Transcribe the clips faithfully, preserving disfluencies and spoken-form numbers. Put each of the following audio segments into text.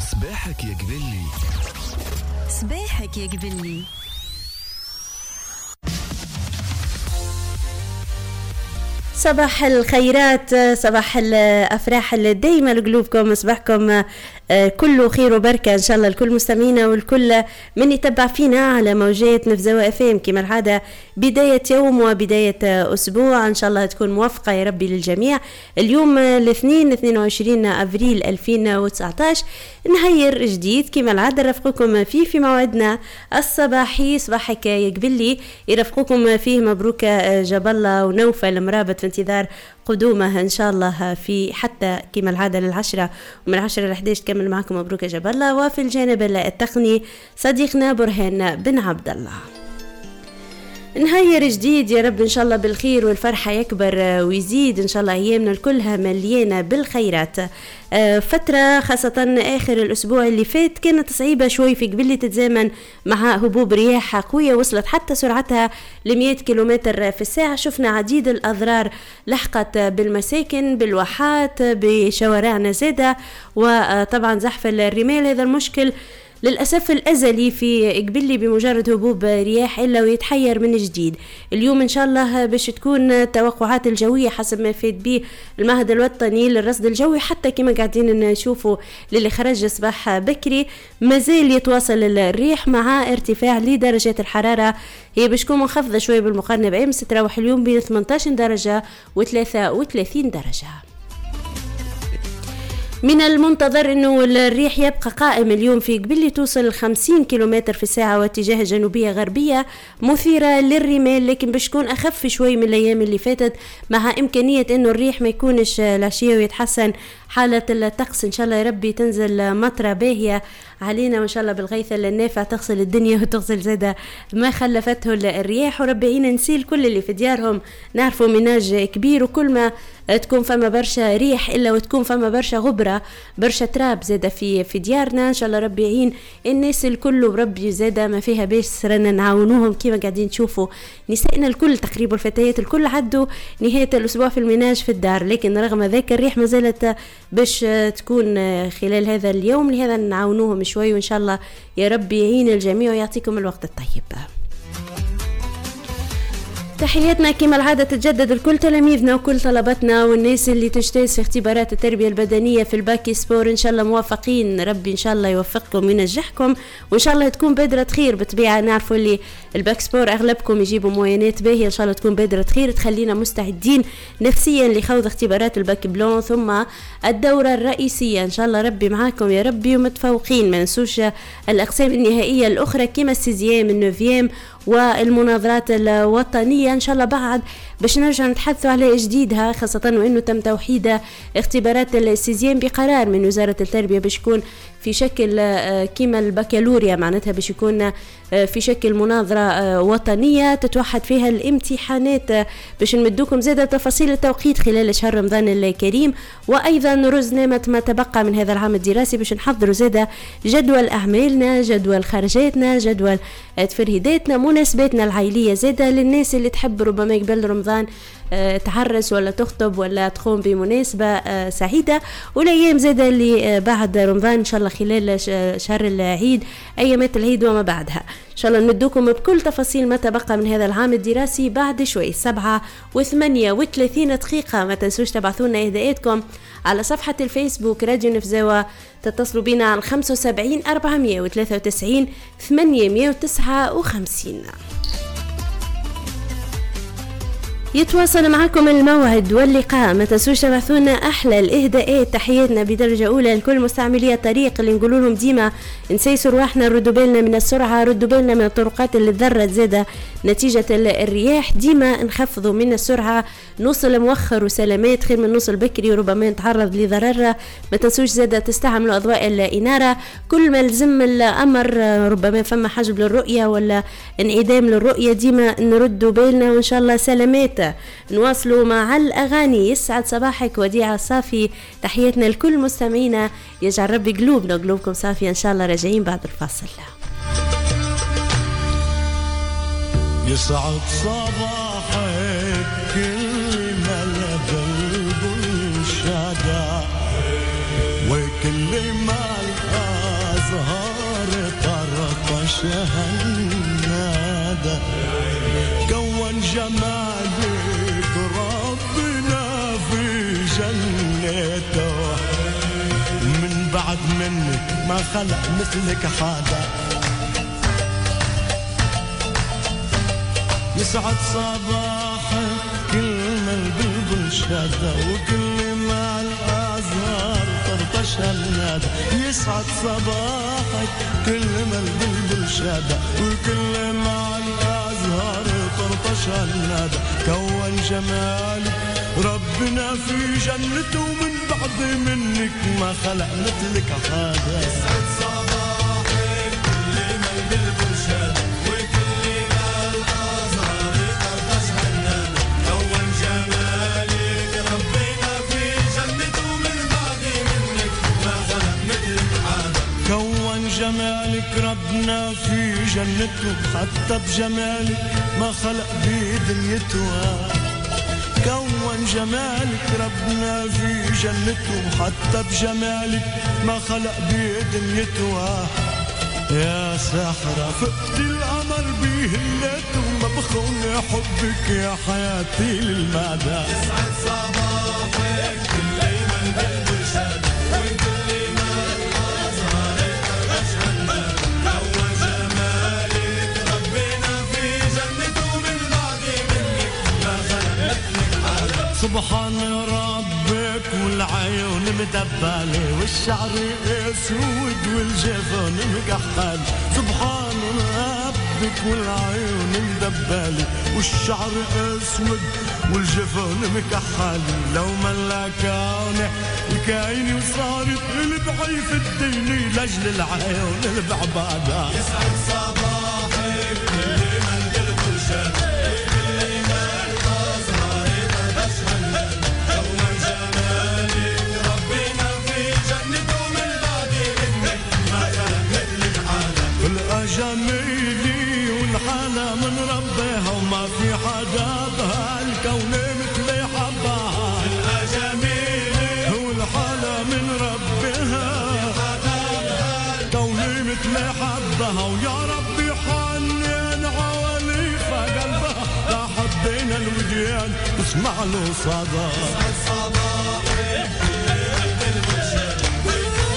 صباحك يا قبلي، صباحك يا قبلي. صباح الخيرات، صباح الأفراح اللي دايما لقلوبكم، صباحكم كله خير وبركة إن شاء الله الكل مستمعينا والكل من يتبع فينا على موجات نفزوا اف ام. كما العادة بداية يوم وبداية أسبوع إن شاء الله تكون موفقة يا ربي للجميع. اليوم الاثنين اثنين وعشرين أبريل ألفين وتسعطاش، نهير جديد كما العادة رفقكم فيه في موعدنا الصباحي. صباحك يا قبلي يرفقكم فيه مبروك جبلة ونوفل مرابط في انتظار قدومه إن شاء الله في حتى كما العادة للعشرة، ومن عشرة لحداش تكمل معكم مبروك جبلة. وفي الجانب التقني صديقنا برهان بن عبد الله. نهير جديد يا رب إن شاء الله بالخير والفرحة يكبر ويزيد إن شاء الله. أيامنا كلها مليانة بالخيرات. فترة خاصة آخر الأسبوع اللي فات كانت صعيبة شوي في قبل، تتزامن مع هبوب رياح قوية وصلت حتى سرعتها لمئة كيلومتر في الساعة. شفنا عديد الأضرار لحقت بالمساكن، بالواحات، بشوارعنا زادة، وطبعا زحف الرمال. هذا المشكل للأسف الأزلي في قبلي بمجرد هبوب رياح إلا ويتحير من جديد. اليوم إن شاء الله باش تكون التوقعات الجوية حسب ما فات به المعهد الوطني للرصد الجوي، حتى كما قاعدين نشوفوا للي خرج صباح بكري مازال يتواصل الريح مع ارتفاع لدرجات الحرارة. هي باش تكون منخفضة شوي بالمقارنة بأمس، تروح اليوم بين ثمانية عشر درجة وثلاثة وثلاثين درجة. من المنتظر انه الريح يبقى قائم اليوم في قبلي، توصل خمسين كيلومتر في الساعة واتجاه جنوبية غربية مثيرة للرمال، لكن باش تكون اخف شوي من الايام اللي فاتت، مع امكانية انه الريح ما يكونش العشية ويتحسن حالة الطقس. ان شاء الله يا ربي تنزل مطرة باهية علينا، وان شاء الله بالغيث النافع تغسل الدنيا وتغسل زادة ما خلفته الرياح. وربي عينا نسيل كل اللي في ديارهم، نعرفوا مناج كبير، وكل ما تكون فما برشا ريح الا وتكون فما برشا غبرة برشا تراب زادة في في ديارنا. ان شاء الله ربي يعين الناس الكل، وربي زادة ما فيها باش سرنا نعاونوهم. كيما قاعدين تشوفوا نسائنا الكل تقريبا الفتيات الكل عدوا نهاية الاسبوع في المناج في الدار، لكن رغم ذلك الريح ما زالت باش تكون خلال هذا اليوم، لهذا نعاونوهم شوي، وان شاء الله يا ربي يعين الجميع ويعطيكم الوقت الطيب. تحياتنا كما العادة تتجدد لكل تلاميذنا وكل طلبتنا والناس اللي تجتاز في اختبارات التربية البدنية في الباكي سبور. إن شاء الله موافقين، ربي إن شاء الله يوفقكم وينجحكم، وإن شاء الله تكون بادرة خير. بطبيعة نعرفوا اللي الباك سبور أغلبكم يجيبوا موينات باهية، إن شاء الله تكون بادرة خير تخلينا مستعدين نفسيا لخوض اختبارات الباك بلون ثم الدورة الرئيسية. إن شاء الله ربي معاكم يا ربي ومتفوقين. ما ننسوش الأقسام النهائية الأخرى كما السيزيام النوفيام والمناظرات الوطنية إن شاء الله بعد باش نرجع نتحدثوا على جديدها، خاصة وإنه تم توحيد اختبارات السيزيام بقرار من وزارة التربية باش يكون في شكل كيما البكالوريا، معناتها باش يكون في شكل مناظرة وطنية تتوحد فيها الامتحانات. باش نمدوكم زادة تفاصيل التوقيت خلال شهر رمضان الكريم، وأيضا رز نامة ما تبقى من هذا العام الدراسي باش نحضروا زادة جدول أعمالنا، جدول خرجاتنا، جدول تفرهيداتنا، مناسباتنا العائلية زادة للناس اللي تحب ربما قبل رمضان تعرس ولا تخطب ولا تقوم بمناسبة سعيدة، والأيام زادة اللي بعد رمضان إن شاء الله خلال شهر العيد أيامات العيد وما بعدها. إن شاء الله نمدوكم بكل تفاصيل ما تبقى من هذا العام الدراسي بعد شوي. سبعة وثمانية وثلاثين دقيقة. ما تنسوش تبعثونا إهداءاتكم على صفحة الفيسبوك راديو نفزاوة، تتصلوا بنا على خمسة وسبعين أربعمية وثلاثة وتسعين ثمانمية وتسعة وخمسين. يتواصل معكم الموعد واللقاء. ما تنسوش تبعثونا احلى الاهداءات. تحياتنا بدرجه اولى لكل مستعملي الطريق اللي نقولوا لهم ديما نسيسوا رواحنا، ردوا بالنا من السرعه، ردوا بالنا من الطرقات اللي تضرت زاده نتيجه الرياح، ديما نخفضوا من السرعه، نوصل مؤخر وسلامات خير من نوصل بكري وربما نتعرض لضرر. ما تنسوش زاده تستعملوا اضواء الاناره، كل ما لزم الامر ربما فما حجب للرؤيه ولا انعدام للرؤيه ديما نردوا بالنا، وان شاء الله سلامات. نواصلوا مع الأغاني. يسعد صباحك وديعة صافي. تحياتنا لكل مستمعينا، يجعل ربي قلوبنا وقلوبكم صافية. إن شاء الله راجعين بعد الفاصل. يسعد صباحك كل ما البلبل شدا وكل مع الأزهار طرطشها الندى كون جمالك ربنا في جنته من بعد منك ما خلق مثلك حدا يسعد صباحك كل ما البلبل شدا وكل ما الأزهار طرطشها الندى يسعد صباحك كل ما البلبل شدا وكل ما الأزهار طرطشها الندى كون جمالك ربنا في جنته ومن بعد منك ما خلق مثلك حدا يسعد صباحك كل ما البلبل شدا وكل ما الأزهار طرطشها الندى كون جمالك ربنا في جنته ومن بعد منك ما خلق مثلك حدا كون جمالك ربنا في جنته حتى بجمالك ما خلق بدنيته كون جمالك ربنا في جنته حتى بجمالك ما خلق بدنيته يا ساحرة فقت القمر بهلته ما بخون حبك يا حياتي للمدى يسعد صباحك كل ما البلبل شاد وكل ما الأزهار طرطشها الندى كون جمالك ربنا في جنته من بعد منك ما خلق مثلك حدا سبحان ربك والعيون مدبلة والشعر اسود والجفن مكحل سبحان ربك والعيون مدبلة والشعر اسود والجفن مكحل لو ملا كونه الكاين وصارت البعي في الدين لاجل العيون البعبادة يسعد صباحك كل ما البلبل شاد وكل ما الأزهار طرطشها الندى كون جمالك ربنا في جنته من بعد منك ما خلق مثلك حدا الأجميلي والحالة من ربها وما في حدا بهالكون مثلي حبها الأجميلي والحالة من ربها كون مثلي حبها ويا ربي حنين عواليفها قلبها لا حبينا الوديان اسمع له صدى يسعد صباحك كل ما البلبل شاد وكل ما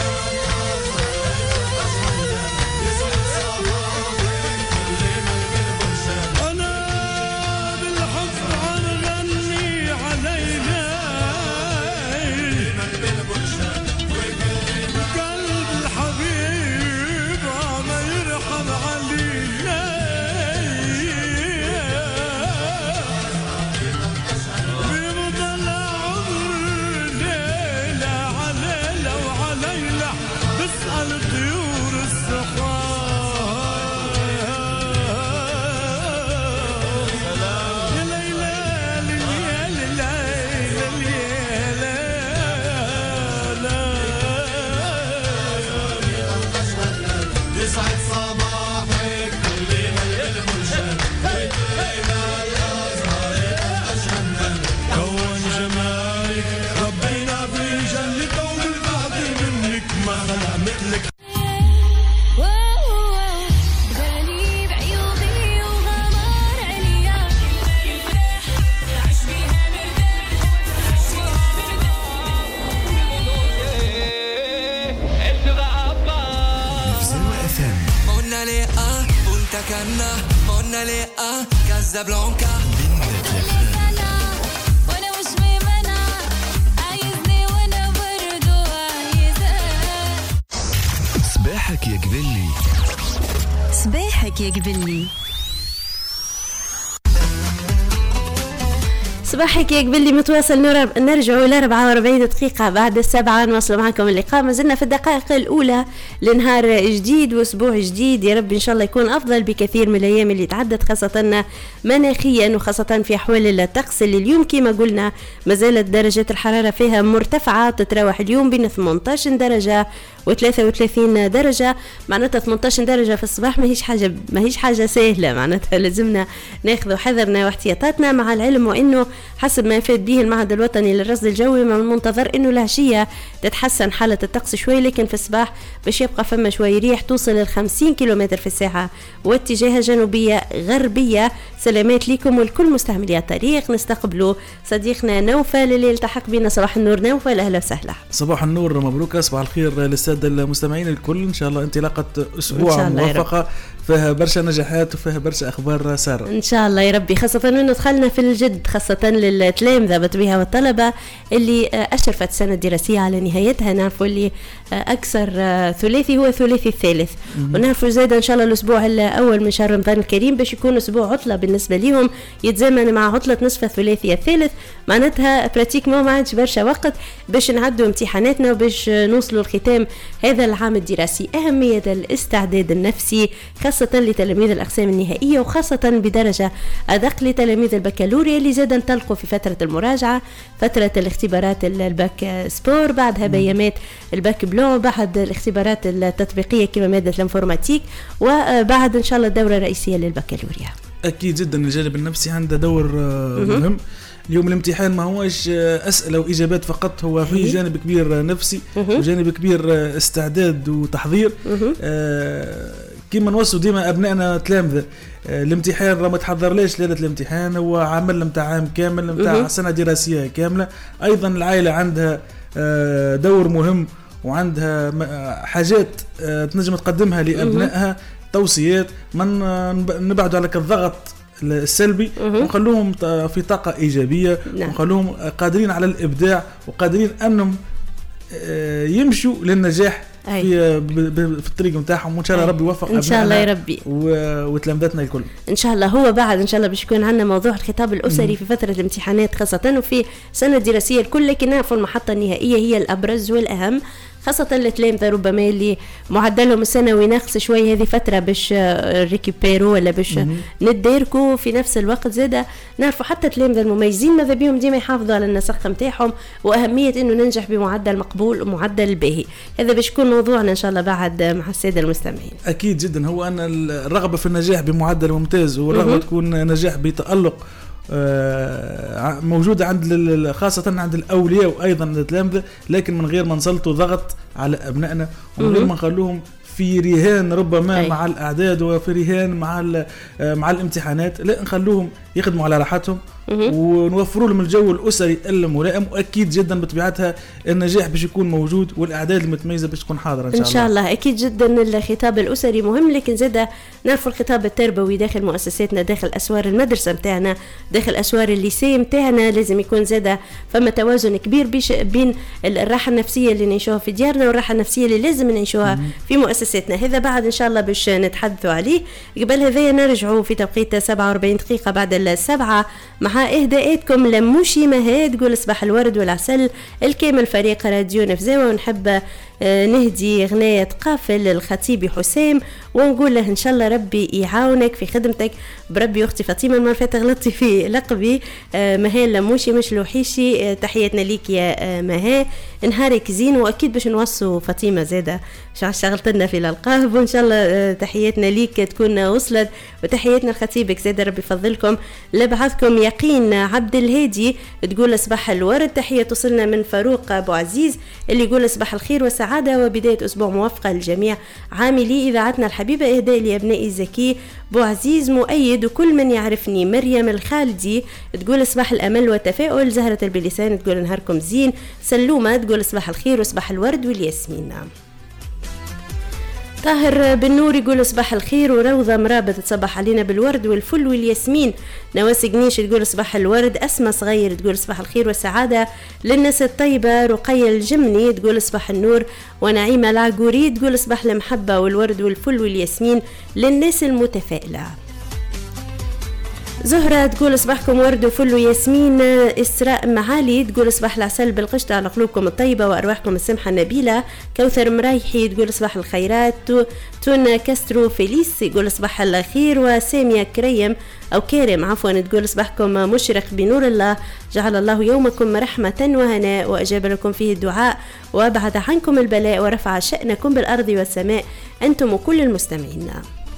الأزهار يسعد صباحك كل ما البلبل شاد أنا بالحب عم غني علينا كل ما البلبل شاد وكل ما قلب الحبيب عم يرحم علينا بيفضل عمر ليلة عليلة وعليلة بسأل طيور الصحراء يا ليلى ليلى ليلى يسعد صباحك كل ما البلبل شاد وكل ما الأزهار طرطشها الندى كون جمالك ربنا في جنته ومن بعد منك ما خلق مثلك غالي بعيوبي وغمار عليا يفرح عش بيها مرتاح عش بيها Mona Lea, Punta Cana, Mona Lea, Casablanca. مرتاح وانا مش ميمنة عايزني وانا برضو عايزة صباحك يا قبلي صباحك يا قبلي صباحك يا قبلي متواصل نرب... نرجع إلى أربعة وأربعين دقيقة بعد السبعة نواصل معكم اللقاء ما زلنا في الدقائق الأولى لنهار جديد وأسبوع جديد يا رب إن شاء الله يكون أفضل بكثير من الأيام اللي تعدت خاصة مناخيا وخاصة في أحوال الطقس اللي اليوم كما قلنا ما زالت درجة الحرارة فيها مرتفعة تتراوح اليوم بين ثمانية عشر درجة وثلاثة وثلاثين درجة، معناتها ثمانية عشر درجة في الصباح. ما هيش حاجة ما هيش حاجة سهلة، معناتها لازمنا ناخذ حذرنا واحتياطاتنا، مع العلم وإنه حسب ما يفيد به المعهد الوطني للرصد الجوي من المنتظر إنه العشية تتحسن حالة الطقس شوي، لكن في الصباح باش يبقى فما شوي ريح توصل ل خمسين كيلومتر في الساعة واتجاه جنوبية غربية. سلامات لكم والكل مستعملي الطريق. نستقبلوا صديقنا نوفل اللي التحق بنا. صباح النور نوفل، أهلا وسهلا. صباح النور، مبروك، صباح الخير للسادة المستمعين الكل. إن شاء الله انطلاقة أسبوع موفقة فيها برشا نجاحات وفيها برشا أخبار سارة إن شاء الله يا ربي، خاصة أنه دخلنا في الجد، خاصة للتلامذة بطبيعة والطلبة اللي أشرفت السنة الدراسية على نهايتها. نعرفوا اللي أكثر ثلاثي هو ثلاثي الثالث، ونعرفوا زادا إن شاء الله الأسبوع الأول من شهر رمضان الكريم باش يكون أسبوع عطلة بالنسبة لهم، يتزامن مع عطلة نصف الثلاثي الثالث. معناتها براتيك ما عادش برشا وقت باش نعدوا امتحاناتنا وباش نوصلوا لختام هذا العام الدراسي. أهمية الاستعداد النفسي خاصة لتلاميذ الأقسام النهائية، وخاصة بدرجة أدق لتلاميذ البكالوريا اللي زادا انطلقوا في فترة المراجعة، فترة الاختبارات الباك سبور، بعدها بيامات الباك بلون، بعد الاختبارات التطبيقية كما مادة الانفورماتيك، وبعد إن شاء الله الدورة الرئيسية للبكالوريا. أكيد جدا الجانب النفسي عنده دور مهم. اليوم الامتحان ما هوش أسئلة وإجابات فقط، هو في جانب كبير نفسي وجانب كبير استعداد وتحضير. آه كما نوصوا ديما أبنائنا تلامذة، آه الامتحان راه ما تحضر ليش ليلة الامتحان، هو عمل متاع عام كامل متاع سنة دراسية كاملة. أيضا العائلة عندها آه دور مهم وعندها حاجات آه تنجم تقدمها لأبنائها، توصيات، من نبعد على الضغط السلبي ونخلوهم في طاقة إيجابية. نعم. ونخلوهم قادرين على الإبداع وقادرين أنهم يمشوا للنجاح في في الطريق نتاعهم، وان شاء الله ربي يوفق ان شاء الله يا ربي وتلامذتنا الكل ان شاء الله. هو بعد ان شاء الله باش يكون عندنا موضوع الخطاب الاسري في فتره الامتحانات خاصه وفي سنه دراسيه الكل، لكن نعرفوا المحطه النهائيه هي الابرز والاهم، خاصة التلامذة ربما اللي معدلهم السنوي ناقص شوي، هذه فترة باش ريكيبيرو ولا باش نديركو. في نفس الوقت زادة نعرفوا حتى التلامذة المميزين ماذا بيهم ديما يحافظوا على النسق متاعهم وأهمية إنه ننجح بمعدل مقبول ومعدل باهي. هذا باش يكون موضوعنا إن شاء الله بعد مع السادة المستمعين. أكيد جدا، هو أن الرغبة في النجاح بمعدل ممتاز والرغبة تكون نجاح بتألق موجودة عند خاصة عند الأولياء وأيضا التلامذة، لكن من غير ما نسلطوا ضغط على أبنائنا ومن غير ما نخلوهم في رهان ربما أي. مع الأعداد وفي رهان مع مع الامتحانات، لا نخلوهم يخدموا على راحتهم ونوفروا لهم الجو الأسري الملائم. وأكيد جدا بطبيعتها النجاح باش يكون موجود والأعداد المتميزة باش تكون حاضرة إن شاء الله. إن شاء الله أكيد جدا الخطاب الأسري مهم، لكن زادة نعرف الخطاب التربوي داخل مؤسساتنا، داخل أسوار المدرسة متاعنا، داخل أسوار الليسي متاعنا، لازم يكون زادة فما توازن كبير بيش بين الراحة النفسية اللي نعيشوها في ديارنا والراحة النفسية اللي لازم نعيشوها في مؤسساتنا. هذا بعد إن شاء الله باش نتحدثوا عليه. قبل هذا نرجعوا في توقيت سبعة وأربعين دقيقة بعد السبعة مع إهداءاتكم لموشي مهاد تقول صباح الورد والعسل الكامل فريق راديو نفزاوة، ونحب نهدي غناية قافل الخطيبي حسام ونقول له إن شاء الله ربي يعاونك في خدمتك بربي. أختي فاطمة المرة فاتت غلطتي في لقبي مها لموشي مش لوحيشي، تحياتنا ليك يا مها، نهارك زين. وأكيد باش نوصوا فاطمة زادة شغلت لنا في الألقاب، وإن شاء الله تحياتنا ليك تكون وصلت، وتحياتنا لخطيبك زادة ربي يفضلكم. لبعضكم يقين عبد الهادي تقول صباح الورد، تحية توصلنا من فاروق أبو عزيز اللي يقول صباح الخير والسعادة وبداية أسبوع موفقة للجميع عاملي إذاعتنا الحبيبة. إهداء لأبنائي زكي بو عزيز مؤيد وكل من يعرفني. مريم الخالدي تقول صباح الأمل والتفاؤل. زهرة البلسان تقول نهاركم زين. سلومة تقول صباح الخير وصباح الورد والياسمين. نعم. طاهر بن نور يقول صباح الخير، وروضة مرابط تصبح علينا بالورد والفل والياسمين. نواس قنيش تقول صباح الورد. أسمى صغير تقول صباح الخير والسعادة للناس الطيبة. رقية الجمني تقول صباح النور. ونعيمة العقوري تقول صباح المحبة والورد والفل والياسمين للناس المتفائلة. زهرة تقول صباحكم ورد وفل وياسمين. إسراء معالي تقول صباح العسل بالقشطة على قلوبكم الطيبة وأرواحكم السمحة النبيلة. كوثر مرايحي تقول صباح الخيرات. تون كاسترو فيليس يقول صباح الخير. وسامية كريم أو كارم عفوا تقول صباحكم مشرق بنور الله، جعل الله يومكم رحمة وهناء وأجاب لكم فيه الدعاء وأبعد عنكم البلاء ورفع شأنكم بالأرض والسماء أنتم وكل المستمعين.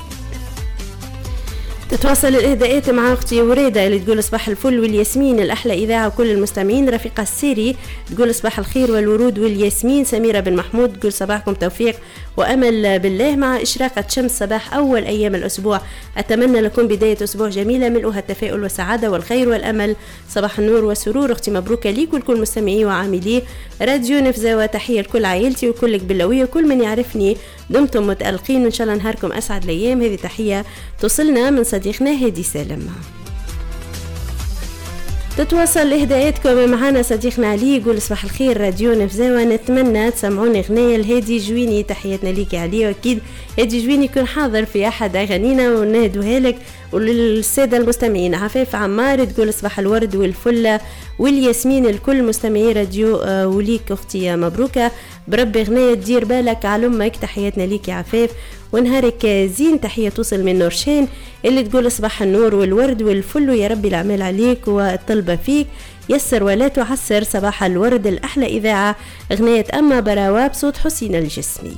تتواصل الإهداءات مع أختي وريدة اللي تقول صباح الفل والياسمين الأحلى إذاعة وكل المستمعين. رفيقة السيري تقول صباح الخير والورود والياسمين. سميرة بن محمود تقول صباحكم توفيق وأمل بالله مع إشراقة شمس صباح أول أيام الأسبوع. أتمنى لكم بداية أسبوع جميلة ملؤها التفاؤل والسعادة والخير والأمل. صباح النور والسرور. أختي مبروكة ليك ولكل مستمعي وعاملي راديو نفزة، وتحية لكل عائلتي وكل قبلاوية وكل من يعرفني. دمتم متألقين وإن شاء الله نهاركم أسعد الأيام. هذه تحية توصلنا من صديقنا هادي سالم. تتواصل إهداءاتكم معنا صديقنا علي يقول صباح الخير راديو نفزاوة، نتمنى تسمعوني أغنية لهادي جويني. تحياتنا ليك يا علي، وأكيد هادي جويني يكون حاضر في أحد أغانينا ونهدوها لك. وللسادة المستمعين عفاف عمار تقول صباح الورد والفلة والياسمين الكل مستمعي راديو آه وليك أختي مبروكة بربي أغنية دير بالك على أمك. تحياتنا ليك يا عفاف ونهارك زين. تحية توصل من نورشين اللي تقول صباح النور والورد والفل ويا ربي العمال عليك والطلبة فيك، يسر ولا تعسر. صباح الورد الأحلى إذاعة أغنية أما براوة بصوت حسين الجسمي.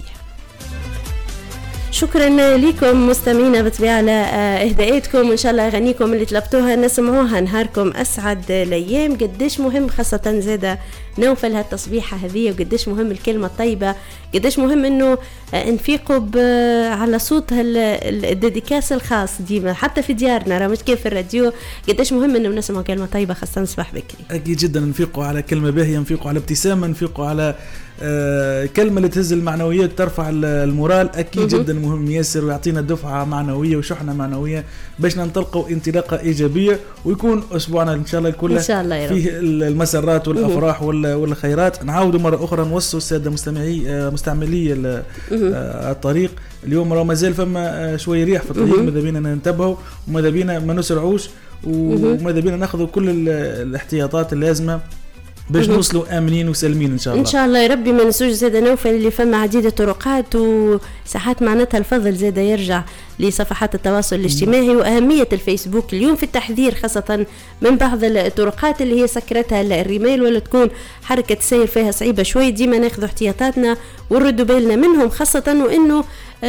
شكرا لكم مستمعينا بطبيعة على إهداءاتكم، وإن شاء الله أغانيكم اللي طلبتوها نسمعوها. نهاركم أسعد الأيام. قديش مهم خاصة زادة نوفل هالتصبيحة هذه، وقديش مهم الكلمة الطيبة، قديش مهم إنه نفيقوا على صوت الديديكاس الخاص ديما حتى في ديارنا، راه مش كيف في الراديو. قديش مهم إنه نسمع كلمة طيبة خاصة نصبح بكري. أكيد جدا نفيقوا على كلمة باهية، نفيقوا على ابتسامة، نفيقوا على آه كلمة اللي تهز المعنويات ترفع المورال. أكيد جدا مهم ياسر ويعطينا دفعة معنوية وشحنة معنوية باش ننطلقوا انطلاقة إيجابية، ويكون أسبوعنا إن شاء الله كله إن شاء الله فيه المسرات والأفراح والخيرات. نعاودوا مرة أخرى نوصوا السادة مستمعي آه مستعملي آه الطريق. اليوم راه مازال فما شوية ريح في الطريق، ماذا بينا ننتبهوا وماذا بينا ما نسرعوش وماذا بينا ناخذوا كل الاحتياطات اللازمة باش نوصلوا آمنين وسالمين إن شاء الله. إن شاء الله يا ربي. ما نسوش زادة نوفل اللي فما عديدة طرقات وساحات معناتها الفضل زادة يرجع لصفحات التواصل الاجتماعي وأهمية الفيسبوك اليوم في التحذير خاصة من بعض الطرقات اللي هي سكرتها الرمال ولا تكون حركة سير فيها صعيبة شوي. ديما ناخذ احتياطاتنا ونردوا بالنا منهم، خاصة وإنه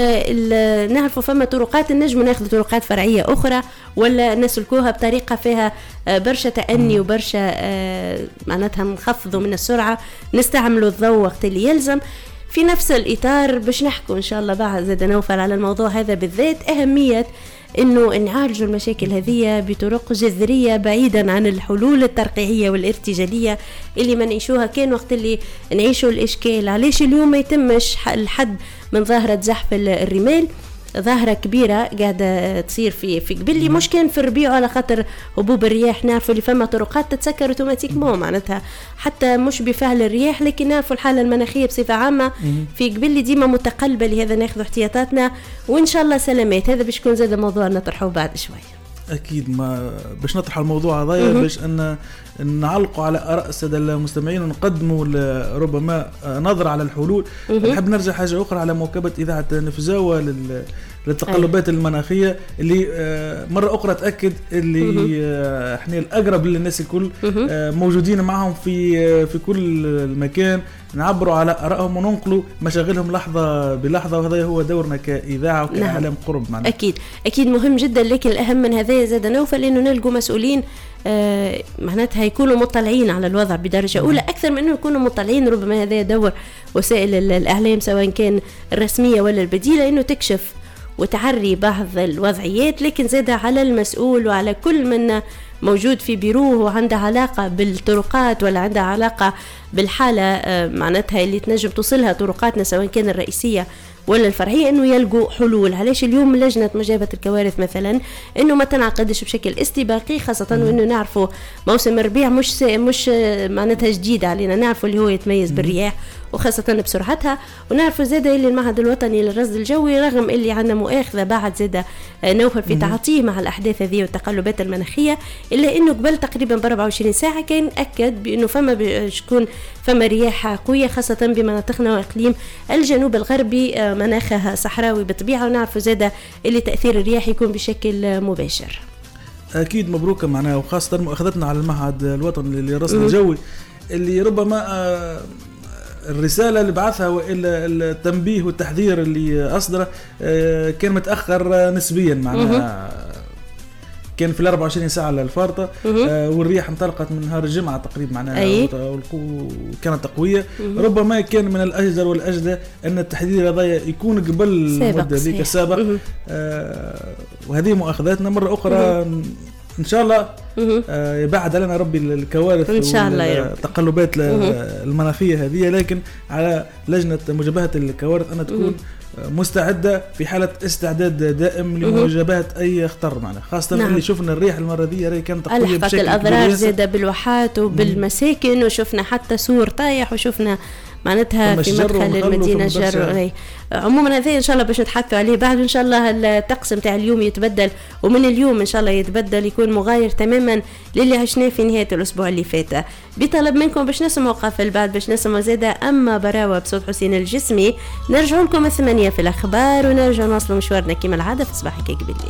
آه نعرفوا فما طرقات النجم ناخذ طرقات فرعية أخرى ولا نسلكوها بطريقة فيها آه برشا تأني وبرشا آه معناتها نخفضوا من السرعة، نستعملوا الضوء وقت اللي يلزم. في نفس الإطار باش نحكوا إن شاء الله بعد زاد نوفل على الموضوع هذا بالذات، أهمية إنه نعالجوا المشاكل هذه بطرق جذرية بعيدا عن الحلول الترقيعية والارتجالية اللي ما نعيشوها كان وقت اللي نعيشوا الإشكال. علاش اليوم ما يتمش الحد من ظاهرة زحف الرمال؟ ظاهرة كبيرة قاعدة تصير في في قبلي، مش كان في الربيع على خاطر هبوب الرياح. نعرفوا اللي فما طرقات تتسكر اوتوماتيكمون معناتها حتى مش بفعل الرياح، لكن نعرفوا الحالة المناخية بصفة عامة في قبلي ديما متقلبة، لهذا ناخذ احتياطاتنا وإن شاء الله سلامات. هذا باش يكون زاد موضوع نطرحه بعد شوية. أكيد ما باش نطرح الموضوع هذا باش أن نعلقوا على آراء السادة المستمعين ونقدموا ربما نظرة على الحلول. نحب نرجع حاجة أخرى على مواكبة إذاعة نفزاوة للتقلبات أي. المناخية اللي مرة أخرى تأكد اللي احنا الأقرب للناس الكل موجودين معهم في في كل المكان، نعبروا على آرائهم وننقلوا مشاغلهم لحظة بلحظة، وهذا هو دورنا كإذاعة وكإعلام نعم. قرب معنا. أكيد أكيد مهم جدا، لكن الأهم من هذا زاد نوفل إنه نلقوا مسؤولين آه معناتها يكونوا مطلعين على الوضع بدرجة أولى أكثر من إنه يكونوا مطلعين. ربما هذا دور وسائل الإعلام سواء كان الرسمية ولا البديلة إنه تكشف وتعري بعض الوضعيات، لكن زاد على المسؤول وعلى كل من موجود في بيروه وعنده علاقة بالطرقات ولا عنده علاقة بالحالة آه معناتها اللي تنجم توصلها طرقاتنا سواء كان الرئيسية ولا الفرعية، انه يلقوا حلول. علاش اليوم لجنة مجابهة الكوارث مثلا انه ما تنعقدش بشكل استباقي، خاصة وانه نعرفوا موسم الربيع مش مش معناتها جديد علينا، نعرفوا اللي هو يتميز بالرياح وخاصة بسرعتها. ونعرفوا زادة اللي المعهد الوطني للرصد الجوي رغم اللي عندنا مؤاخذة بعد زادة نوفل في تعاطيه مع الأحداث هذه والتقلبات المناخية، إلا إنه قبل تقريبا ب أربعة وعشرين ساعة كان أكد بأنه فما بتكون فما رياح قوية خاصة بمناطقنا وإقليم الجنوب الغربي مناخها صحراوي بالطبيعة. ونعرفوا زادة اللي تأثير الرياح يكون بشكل مباشر. أكيد مبروك معناها، وخاصة مؤاخذتنا على المعهد الوطني للرصد الجوي اللي ربما الرسالة اللي بعثها وإلا التنبيه والتحذير اللي أصدره كان متأخر نسبيا معناها، كان في الأربعة وعشرين ساعة الفارطة والرياح انطلقت من نهار الجمعة تقريبا معناها كانت قوية. ربما كان من الأجدر والأجدى أن التحذير هذا يكون قبل المدة ذيك السابق. وهذه مؤاخذاتنا مرة أخرى إن شاء الله يبعد علينا ربي الكوارث إن شاء الله والتقلبات المناخية هذه، لكن على لجنة مجابهة الكوارث أن تكون مستعدة في حالة استعداد دائم لمواجهة أي خطر معنا، خاصة نعم. اللي شفنا الريح المرة دي راهي كانت قوية بشكل كبير، الأضرار زادة بالواحات وبالمساكن، وشفنا حتى سور طايح، وشفنا معناتها في مدخل المدينة جر. عموما هذا إن شاء الله باش نتحكوا عليه بعد، إن شاء الله الطقس متاع اليوم يتبدل، ومن اليوم إن شاء الله يتبدل يكون مغاير تماما للي عشناه في نهاية الأسبوع اللي فات. بطلب منكم باش نسمعوا قافل بعد باش نسمعوا زادة أما براوة بصوت حسين الجسمي. نرجع لكم الثمانية في الأخبار ونرجع نواصلوا مشوارنا كما العادة في صباحك يا قبلي.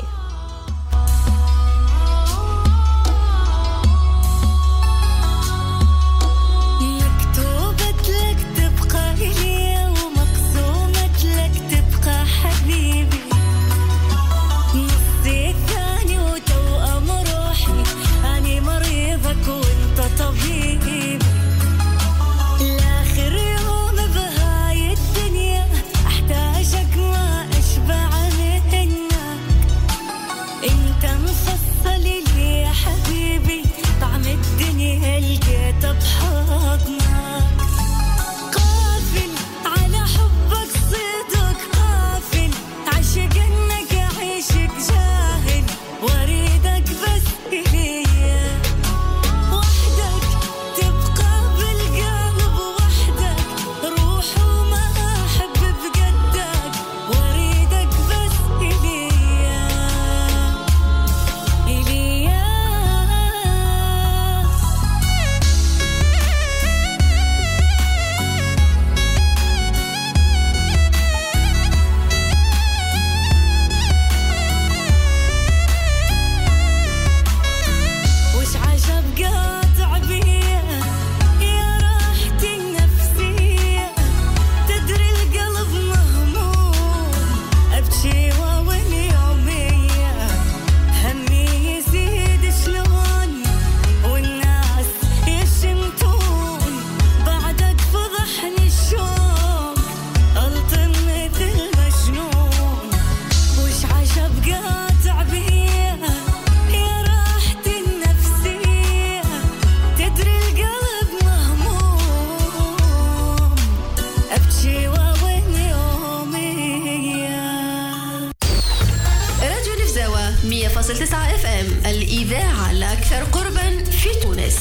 الإذاعة الأكثر قربا في تونس.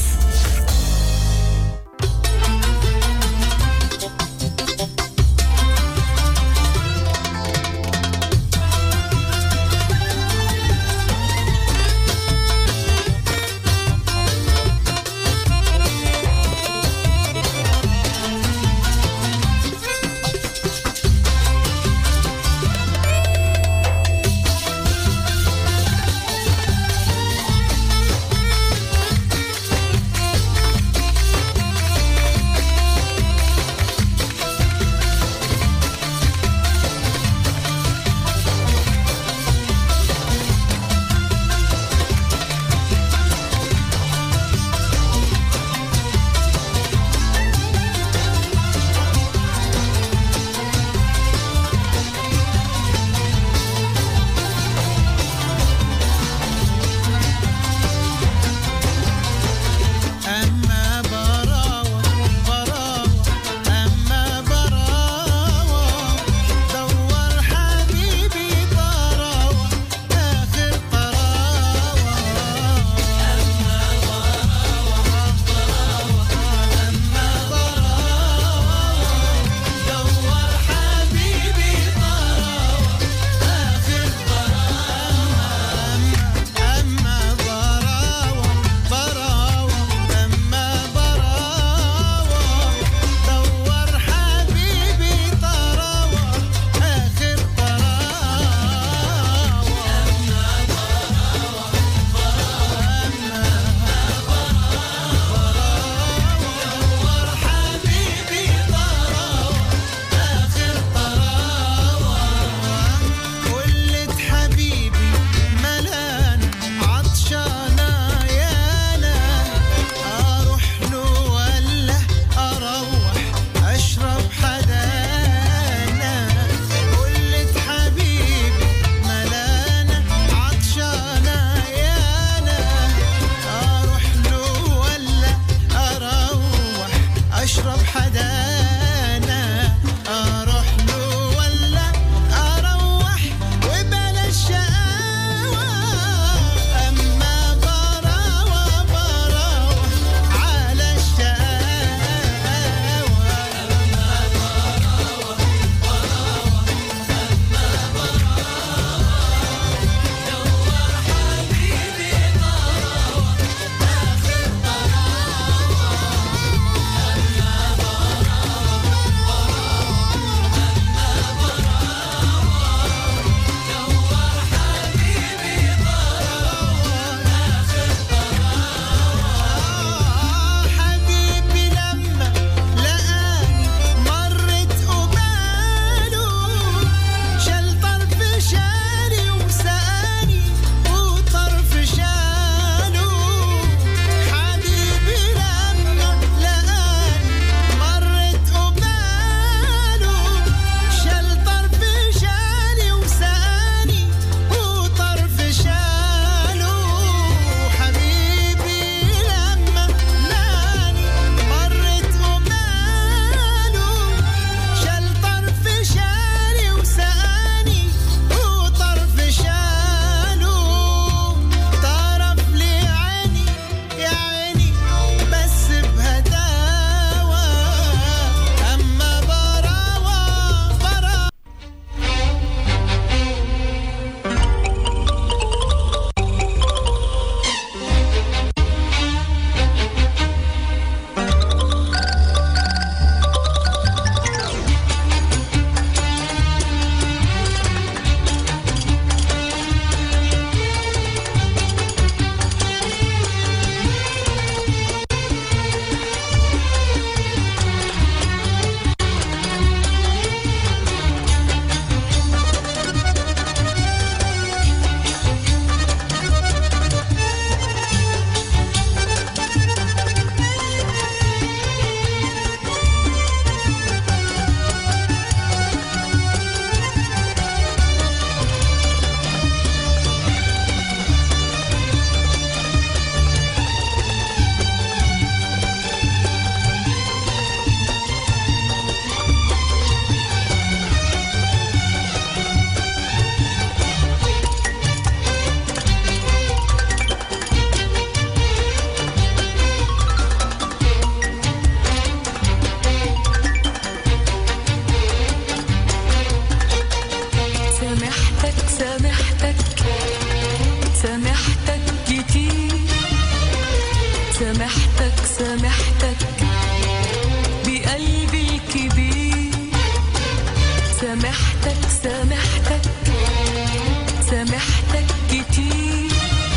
سامحتك سامحتك سامحتك كتير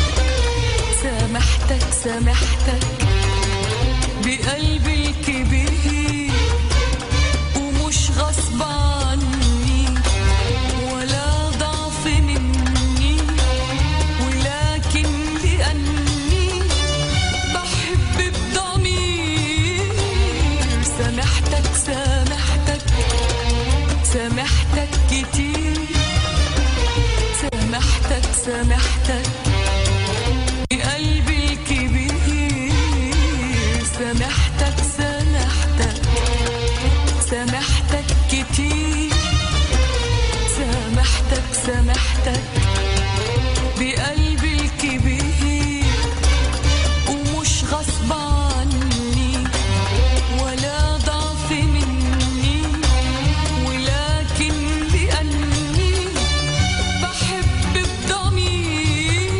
سامحتك سامحتك بقلبي الكبير ومش غصب عني ولا ضعف مني ولكن لأني بحب بضمير سامحتك سامحتك سامحتك كتير سامحتك سامحتك بقلبي الكبير سامحتك سامحتك سامحتك كتير سامحتك سامحتك بقلبي الكبير ومش غصب عني ولا ضعف مني ولكن لأني بحب بضمير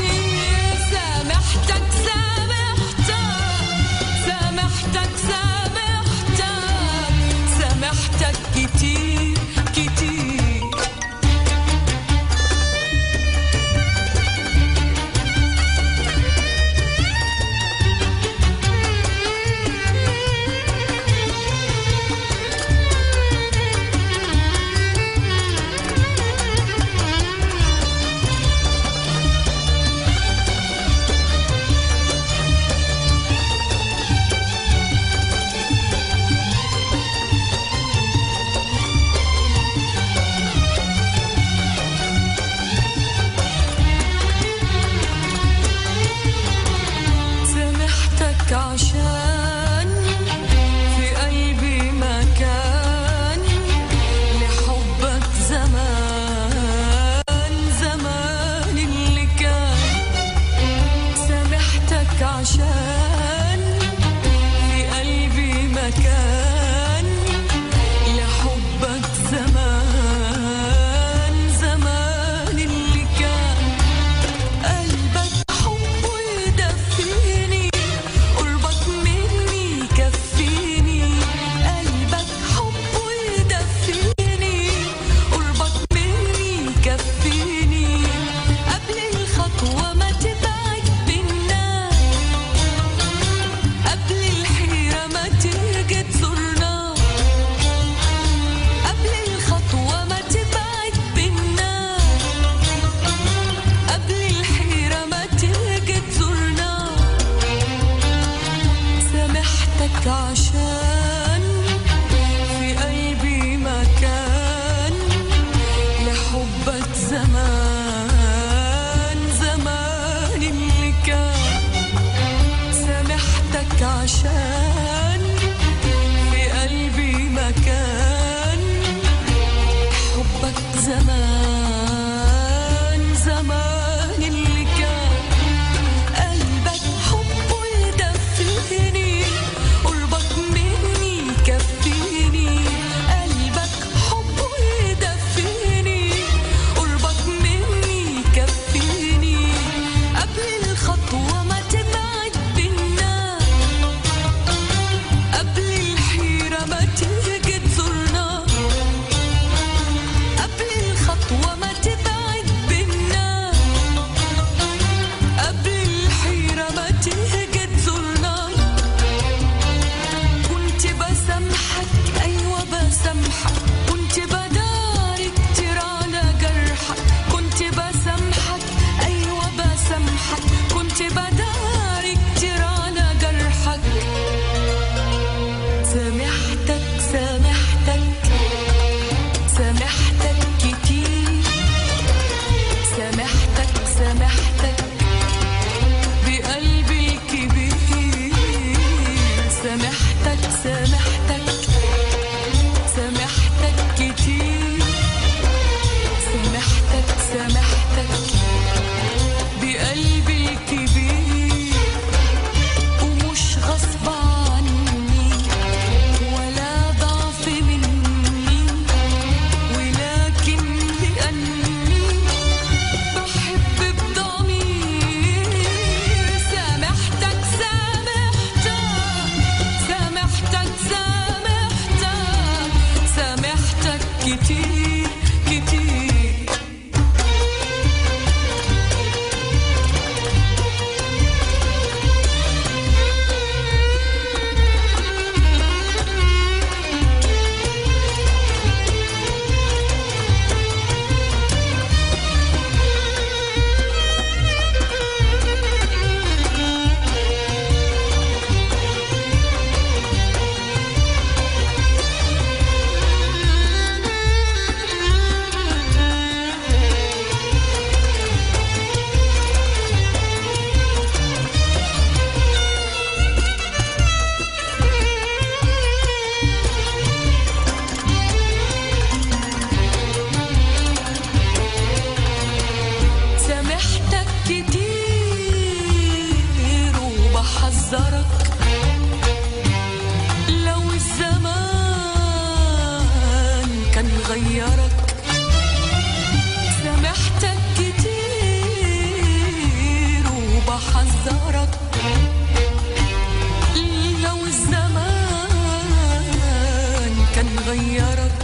غيرك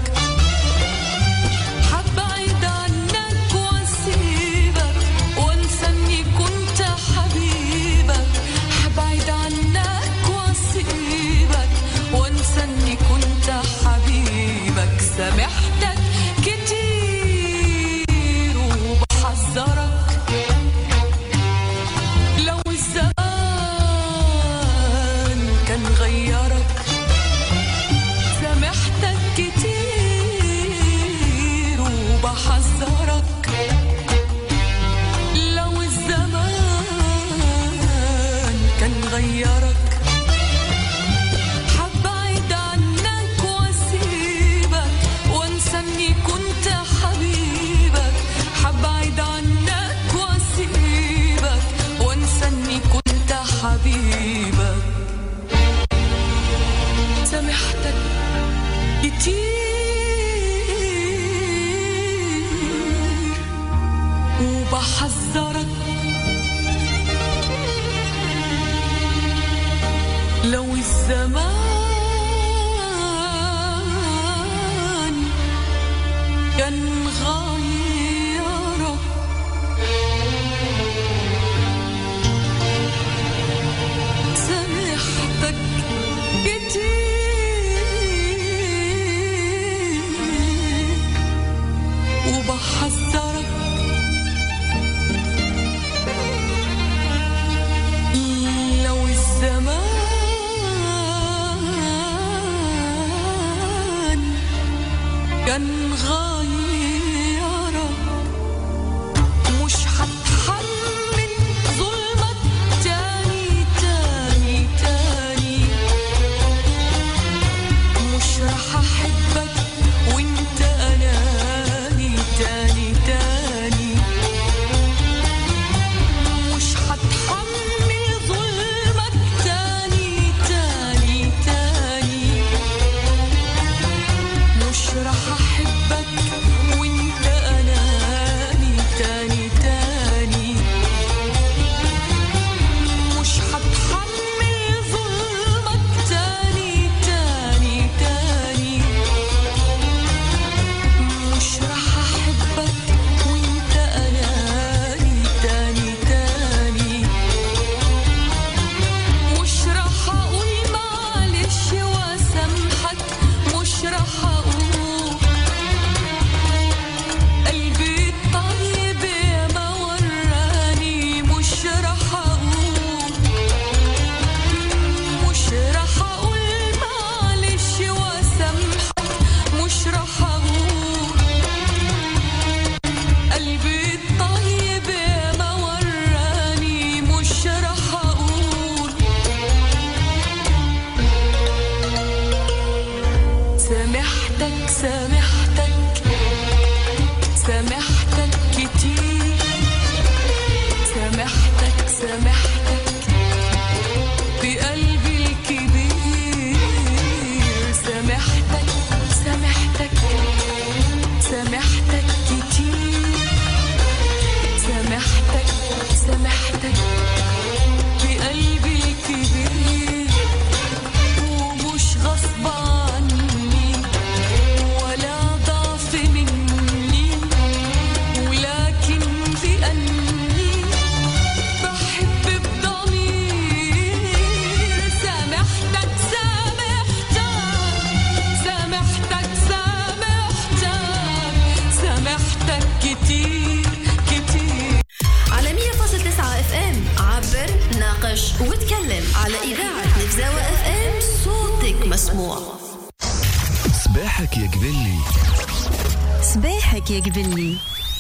حبعد عنك واسيبك وانسى اني كنت حبيبك حبعد عنك واسيبك وانسى اني كنت حبيبك سامحتك كتير وبحذرك لو الزمان كان غيرك سامحتك كتير وبحذرك لو الزمان كان غيرك حبعد عنك واسيبك وانسى اني كنت حبيبك حبعد عنك واسيبك وانسى اني كنت حبيبك سامحتك كتير وبحذرك لو الزمان كان غيرك سامحتك كتير وبحذرك لو الزمان كان غيرك مش هتحمل ظلمك تاني تاني تاني مش رح احبك وانت اناني تاني تاني مش هتحمل ظلمك تاني تاني تاني مش رح احبك وانت اناني تاني تاني مش هتحمل ظلمك تاني تاني تاني مش رح احبك وانت اناني تاني تاني مش رح اقول معلش واسامحك مش رح اقول قلبي الطيب يا ما وراني مش رح اقول مش رح اقول معلش واسامحك مش رح اقول قلبي الطيب يا ما وراني مش رح اقول سامحتك سامحتك سامحتك كتير سامحتك سامحتك بقلبي الكبير سامحتك سامحتك سامحتك كتير سامحتك سامحتك بقلبي الكبير ومش غصب عني ولا ضعف مني ولكن لأني بحب بضمير سامحتك سامحتك سامحتك سامحتك سامحتك كتير كتير على مية فاصلة تسعة اف ام عبر ناقش وتكلم على إذاعة نفزاوة اف ام صوتك مسموع صباحك يا قبلي صباحك يا قبلي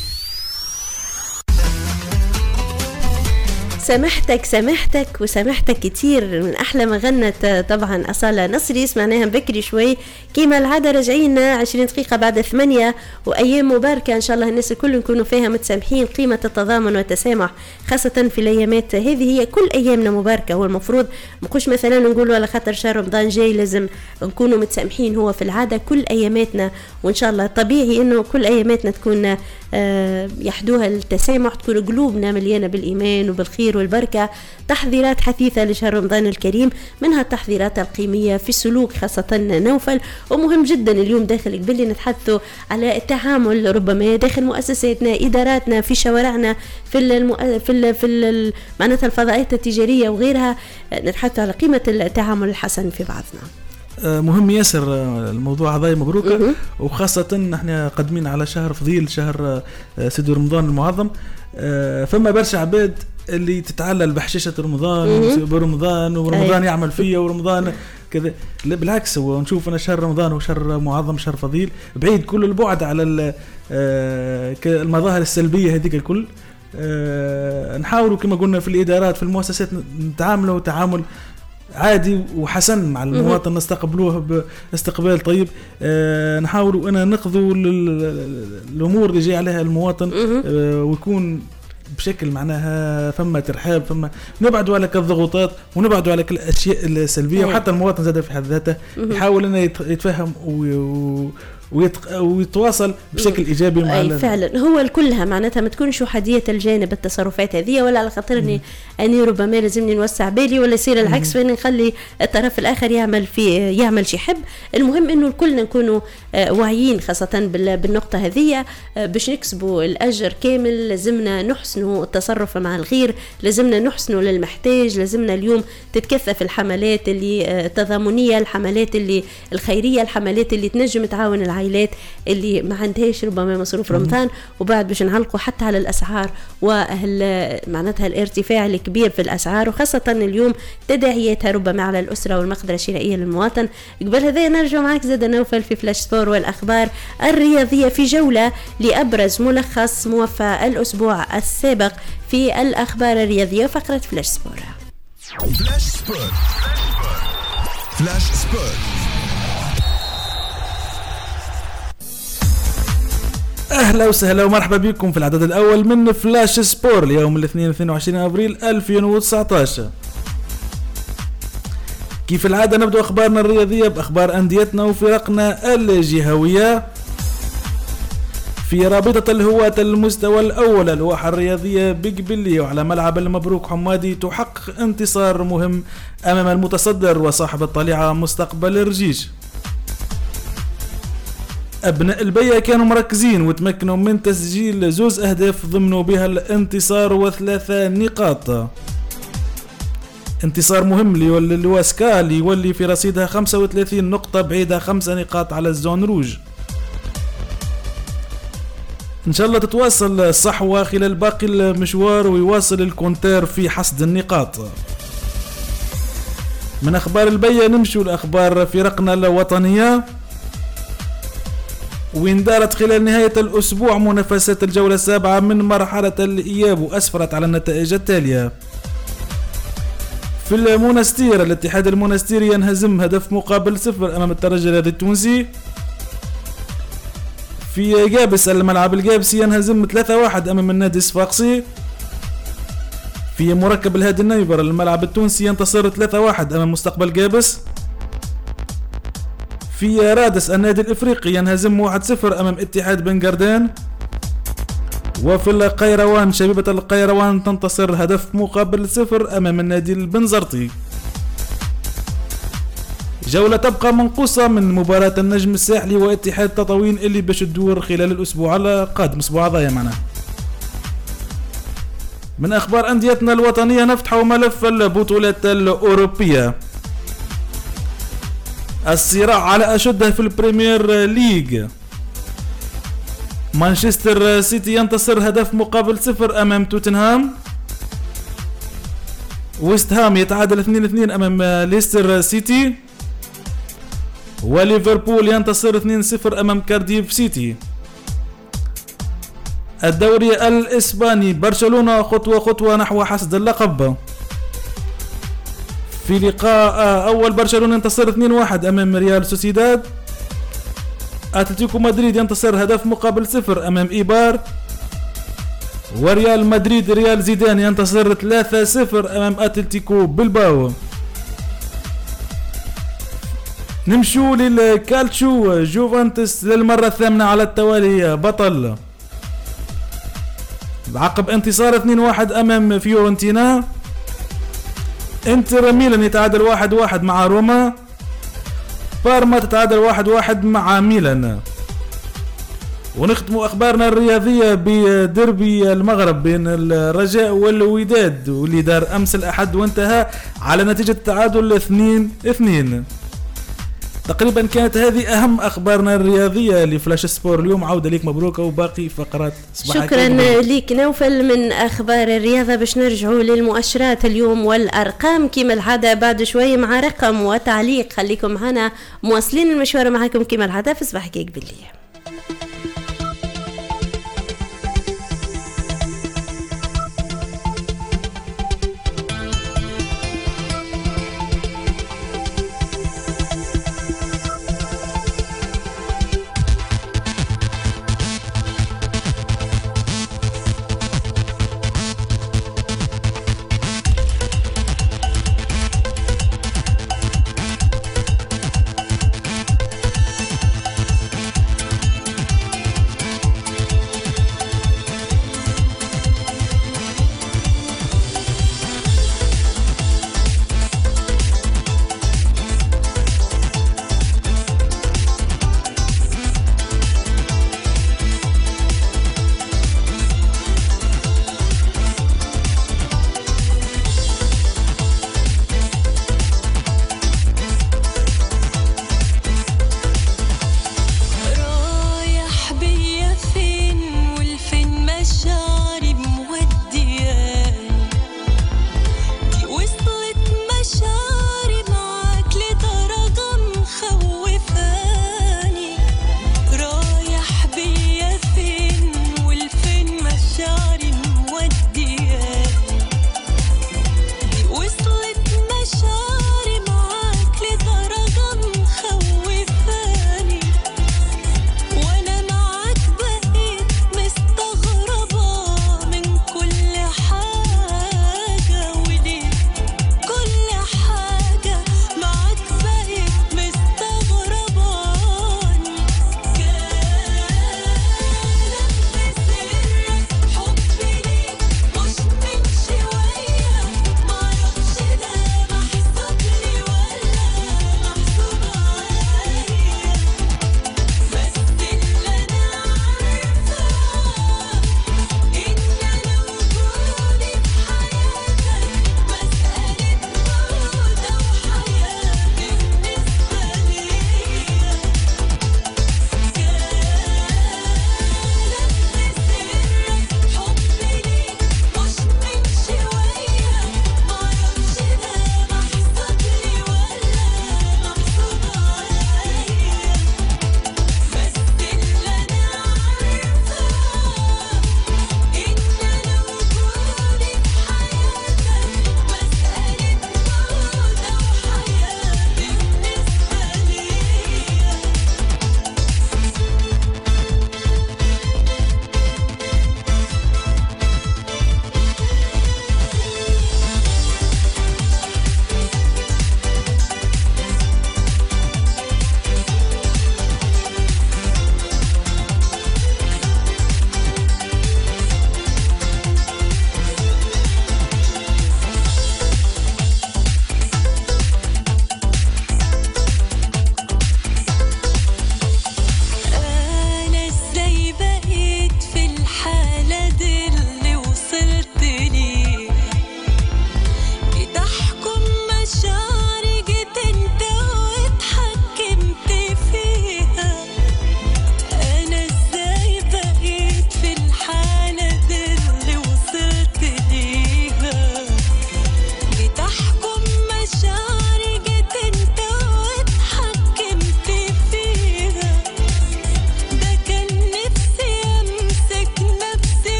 سامحتك سامحتك وسامحتك كتير من أحلى ما غنت طبعا أصالة نصري، سمعناها بكري شوي كيما العادة. راجعين عشرين دقيقة بعد ثمانية وأيام مباركة إن شاء الله الناس الكل نكونوا فيها متسامحين. قيمة التضامن والتسامح خاصة في الأيامات هذه، هي كل أيامنا مباركة. هو المفروض مقوش مثلا نقول على خاطر شهر رمضان جاي لازم نكونوا متسامحين، هو في العادة كل أياماتنا وإن شاء الله طبيعي إنه كل أياماتنا تكون يحدوها التسامح، تكون قلوبنا مليانة بالإيمان وبالخير الخير والبركة. تحذيرات حثيثة لشهر رمضان الكريم، منها التحذيرات القيمية في السلوك خاصة نوفل. ومهم جدا اليوم داخل قبل نتحدثوا على التعامل ربما داخل مؤسساتنا، إداراتنا، في شوارعنا، في المو... في ال... في ال... معناتها الفضائيات التجارية وغيرها. نتحدث على قيمة التعامل الحسن في بعضنا. مهم ياسر الموضوع هذا مبروكة، وخاصة نحن قادمين على شهر فضيل، شهر سيد رمضان المعظم. فما برشا عباد اللي تتعلل بحشيشة رمضان برمضان ورمضان يعمل فيا ورمضان كذا. لا بالعكس، هو نشوف أنا شهر رمضان وشهر معظم، شهر فضيل، بعيد كل البعد على المظاهر السلبية هذيك الكل. نحاولوا كما قلنا في الإدارات في المؤسسات نتعاملوا تعامل عادي وحسن مع المواطن، نستقبلوه باستقبال طيب. آه نحاولوا أنا نقضوا الأمور اللي جاي عليها المواطن، آه ويكون بشكل معناها فما ترحاب، فما نبعدوا على الضغوطات ونبعدوا على كل الأشياء السلبية. وحتى المواطن زاد في حد ذاته يحاول أنه يتفهم و ويتواصل بشكل ايجابي مع أي فعلا. هو الكلها معناتها ما تكونش وحديه الجانب التصرفات هذه، ولا على خاطر اني اني ربما لازمني نوسع بالي، ولا يصير العكس وين نخلي الطرف الاخر يعمل في يعمل شي حب. المهم انه الكلنا نكونوا واعيين خاصه بالنقطه هذه باش نكسبوا الاجر كامل. لازمنا نحسنوا التصرف مع الغير، لازمنا نحسنوا للمحتاج، لازمنا اليوم تتكثف الحملات اللي تضامنيه، الحملات اللي الخيريه، الحملات اللي تنجم تعاون العائلات اللي ما عندهاش ربما مصروف رمضان. وبعد باش نعلقوا حتى على الأسعار ومعناتها الارتفاع الكبير في الأسعار، وخاصة اليوم تداعياتها ربما على الأسرة والمقدرة الشرائية للمواطن. قبل هذا نرجع معك زاد نوفل في فلاش سبور والأخبار الرياضية في جولة لأبرز ملخص موفى الأسبوع السابق في الأخبار الرياضية فقرة فلاش سبور. فلاش سبور فلاش سبور أهلا وسهلا ومرحبا بكم في العدد الأول من فلاش سبور اليوم الاثنين اثنين وعشرين أبريل ألفين وتسعة عشر. كيف العادة نبدأ أخبارنا الرياضية بأخبار أنديتنا وفرقنا الجهوية. في رابطة الهواة المستوى الأول الواحة الرياضية بقبلية وعلى ملعب المبروك حمادي تحقق انتصار مهم أمام المتصدر وصاحب الطليعة مستقبل الرجيج. أبناء البيا كانوا مركزين وتمكنوا من تسجيل زوز أهداف ضمنوا بها الانتصار وثلاثة نقاط. انتصار مهم للواسكا اللي يولي في رصيدها خمسة وثلاثين نقطة بعيدة خمسة نقاط على الزون روج. إن شاء الله تتواصل الصحوة خلال باقي المشوار ويواصل الكونتير في حصد النقاط. من أخبار البيا نمشوا لأخبار فرقنا الوطنية، وين دارت خلال نهاية الأسبوع منافسات الجولة السابعة من مرحلة الإياب وأسفرت على النتائج التالية. في المونستير الاتحاد المونستيري ينهزم هدف مقابل صفر أمام الترجي الرياضي التونسي. في جابس الملعب الجابسي ينهزم ثلاثة واحد أمام النادي الصفاقسي. في مركب الهادي النيبر الملعب التونسي ينتصر ثلاثة واحد أمام مستقبل جابس. في رادس النادي الإفريقي ينهزم واحد صفر أمام اتحاد بن قردان. وفي القيروان شبيبة القيروان تنتصر هدف مقابل صفر أمام النادي البنزرتي. جولة تبقى منقوصة من مباراة النجم الساحلي واتحاد تطاوين اللي باش تدور خلال الأسبوع القادم، أسبوع ضايع معنا. من أخبار أنديتنا الوطنية نفتح ملف البطولات الأوروبية. الصراع على أشده في البريمير ليج. مانشستر سيتي ينتصر هدف مقابل صفر أمام توتنهام. ويست هام يتعادل اثنين اثنين أمام ليستر سيتي. وليفربول ينتصر اثنين صفر أمام كارديف سيتي. الدوري الإسباني برشلونة خطوة خطوة نحو حصد اللقب. في لقاء أول برشلونة ينتصر اثنين واحد أمام ريال سوسيداد. أتلتيكو مدريد ينتصر هدف مقابل صفر أمام إيبار. وريال مدريد ريال زيدان ينتصر ثلاثة صفر أمام أتلتيكو بلباو. نمشوا للكالتشو. جوفنتوس للمرة الثامنة على التوالي بطل. عقب انتصار اثنين واحد امام فيورنتينا. انتر ميلان يتعادل واحد واحد مع روما. بارما تتعادل واحد واحد مع ميلان. ونختم اخبارنا الرياضيه بدربي المغرب بين الرجاء والوداد واللي دار امس الاحد وانتهى على نتيجه التعادل اثنين اثنين. تقريبا كانت هذه اهم اخبارنا الرياضيه لفلاش سبور اليوم. عوده ليك مبروكه وباقي فقرات صباحك. شكرا ليك نوفل من اخبار الرياضه. باش نرجعوا للمؤشرات اليوم والارقام كما العاده بعد شوي مع رقم وتعليق. خليكم معنا مواصلين المشوار معكم كما العاده في صباح كيك بالليل.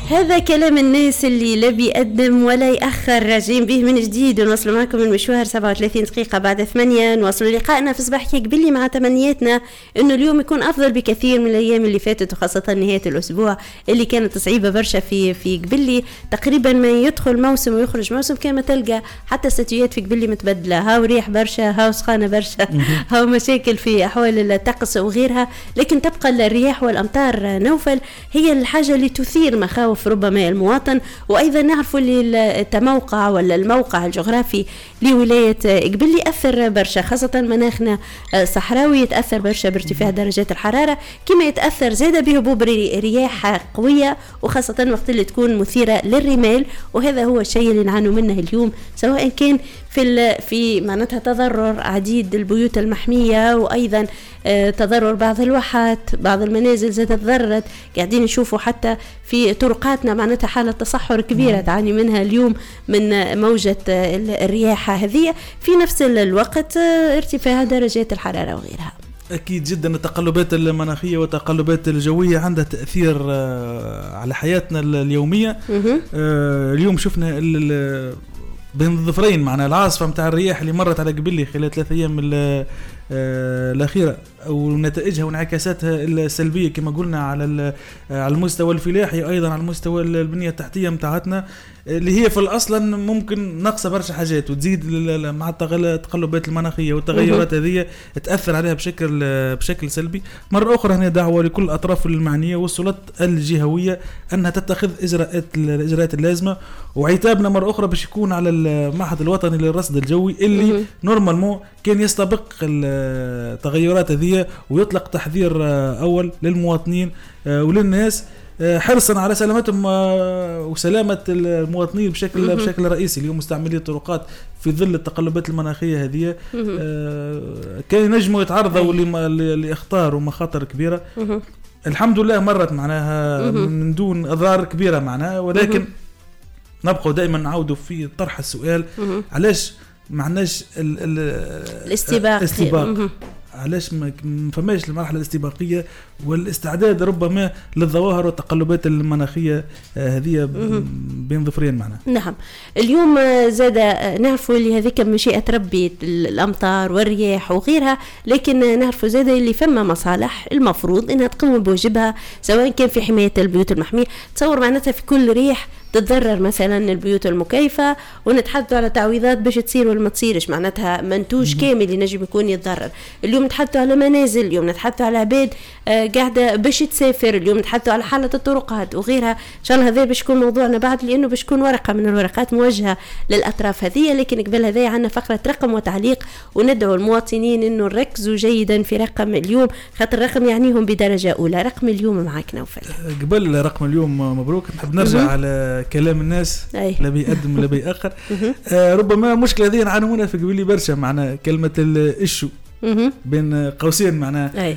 هذا كلام الناس اللي لا بيقدم ولا يأخر. راجعين به من جديد ونوصل معكم المشوار سبعة وثلاثين دقيقة بعد ثمانية. نواصل لقائنا في صباح كيك باللي مع تمنياتنا انه اليوم يكون افضل بكثير من الايام اللي فاتت، وخاصة نهاية الاسبوع اللي كانت صعيبة برشا في في قبلي. تقريبا ما يدخل موسم ويخرج موسم كما تلقى حتى استاتيات في قبلي متبدلة، هاو ريح برشا، هاو سخانة برشا، هاو مشاكل في احوال الطقس وغيرها. لكن تبقى الرياح والامطار نوفل هي الحاجة اللي تثير مخاوف ربما المواطن. وايضا نعرفوا اللي التموقع ولا الموقع الجغرافي لولايه قبلي اثر برشا، خاصه مناخنا صحراوي يتاثر برشا بارتفاع درجات الحراره، كما يتاثر زاده بهبوب رياح قويه، وخاصه وقت اللي تكون مثيره للرمال. وهذا هو الشيء اللي نعانوا منه اليوم، سواء كان في في معناتها تضرر عديد البيوت المحميه، وايضا تضرر بعض الواحات، بعض المنازل زادت تضررت. قاعدين نشوفوا حتى في طرقاتنا معناتها حالة تصحر كبيرة تعاني منها اليوم من موجة الرياح هذه، في نفس الوقت ارتفاع درجات الحرارة وغيرها. أكيد جدا التقلبات المناخية والتقلبات الجوية عندها تأثير على حياتنا اليومية. اليوم شفنا بين الظفرين معنا العاصفة متاع الرياح اللي مرت على قبلي خلال ثلاث أيام الأخيرة، ونتائجها وانعكاساتها السلبية كما قلنا على على المستوى الفلاحي، أيضا على المستوى البنية التحتية متاعتنا اللي هي في الأصل ممكن نقص برشا حاجات، وتزيد مع التقلبات المناخية والتغيرات هذه تأثر عليها بشكل بشكل سلبي. مرة أخرى هنا دعوة لكل الأطراف المعنية والسلطات الجهوية أنها تتخذ إجراءات الإجراءات اللازمة، وعتابنا مرة أخرى باش يكون على المعهد الوطني للرصد الجوي اللي نورمالمون كان يستبق التغيرات هذه ويطلق تحذير أول للمواطنين وللناس حرصا على سلامتهم وسلامة المواطنين بشكل بشكل رئيسي. اليوم مستعملي الطرقات في ظل التقلبات المناخية هذه كان ينجموا يتعرضوا لإخطار ومخاطر كبيرة. الحمد لله مرت معناها من دون أضرار كبيرة معناها، ولكن نبقى دائما نعودوا في طرح السؤال علاش معناش الاستباق, الاستباق. علاش ما فماش المرحله الاستباقيه والاستعداد ربما للظواهر والتقلبات المناخيه هذه بين ظفرين معنا. نعم اليوم زاد نعرفوا اللي هذيك مشيئه ربي الامطار والرياح وغيرها، لكن نعرفوا زاد اللي فما مصالح المفروض انها تقوم بواجبها، سواء كان في حمايه البيوت المحميه. تصور معناتها في كل ريح تتضرر مثلا البيوت المكيفة، ونتحدثوا على تعويضات باش تصير ولا ما تصيرش، معناتها منتوج كامل ينجم يكون يتضرر. اليوم نتحدثوا على منازل، اليوم نتحدثوا على عباد آه قاعدة باش تسافر، اليوم نتحدثوا على حالة الطرقات وغيرها. إن شاء الله هذا باش يكون موضوعنا بعد، لأنه باش يكون ورقة من الورقات موجهة للأطراف هذه. لكن قبل هذا عنا فقرة رقم وتعليق، وندعو المواطنين إنه نركزوا جيدا في رقم اليوم، خاطر الرقم يعنيهم بدرجة أولى. رقم اليوم معك نوفل. قبل رقم اليوم مبروك، نحب نرجع على كلام الناس أي. لا بيقدم ولا بيأخر. آه ربما مشكلة هذه نعانوا منها في قبيلي برشا، معنا كلمة الإشو بين قوسين معناها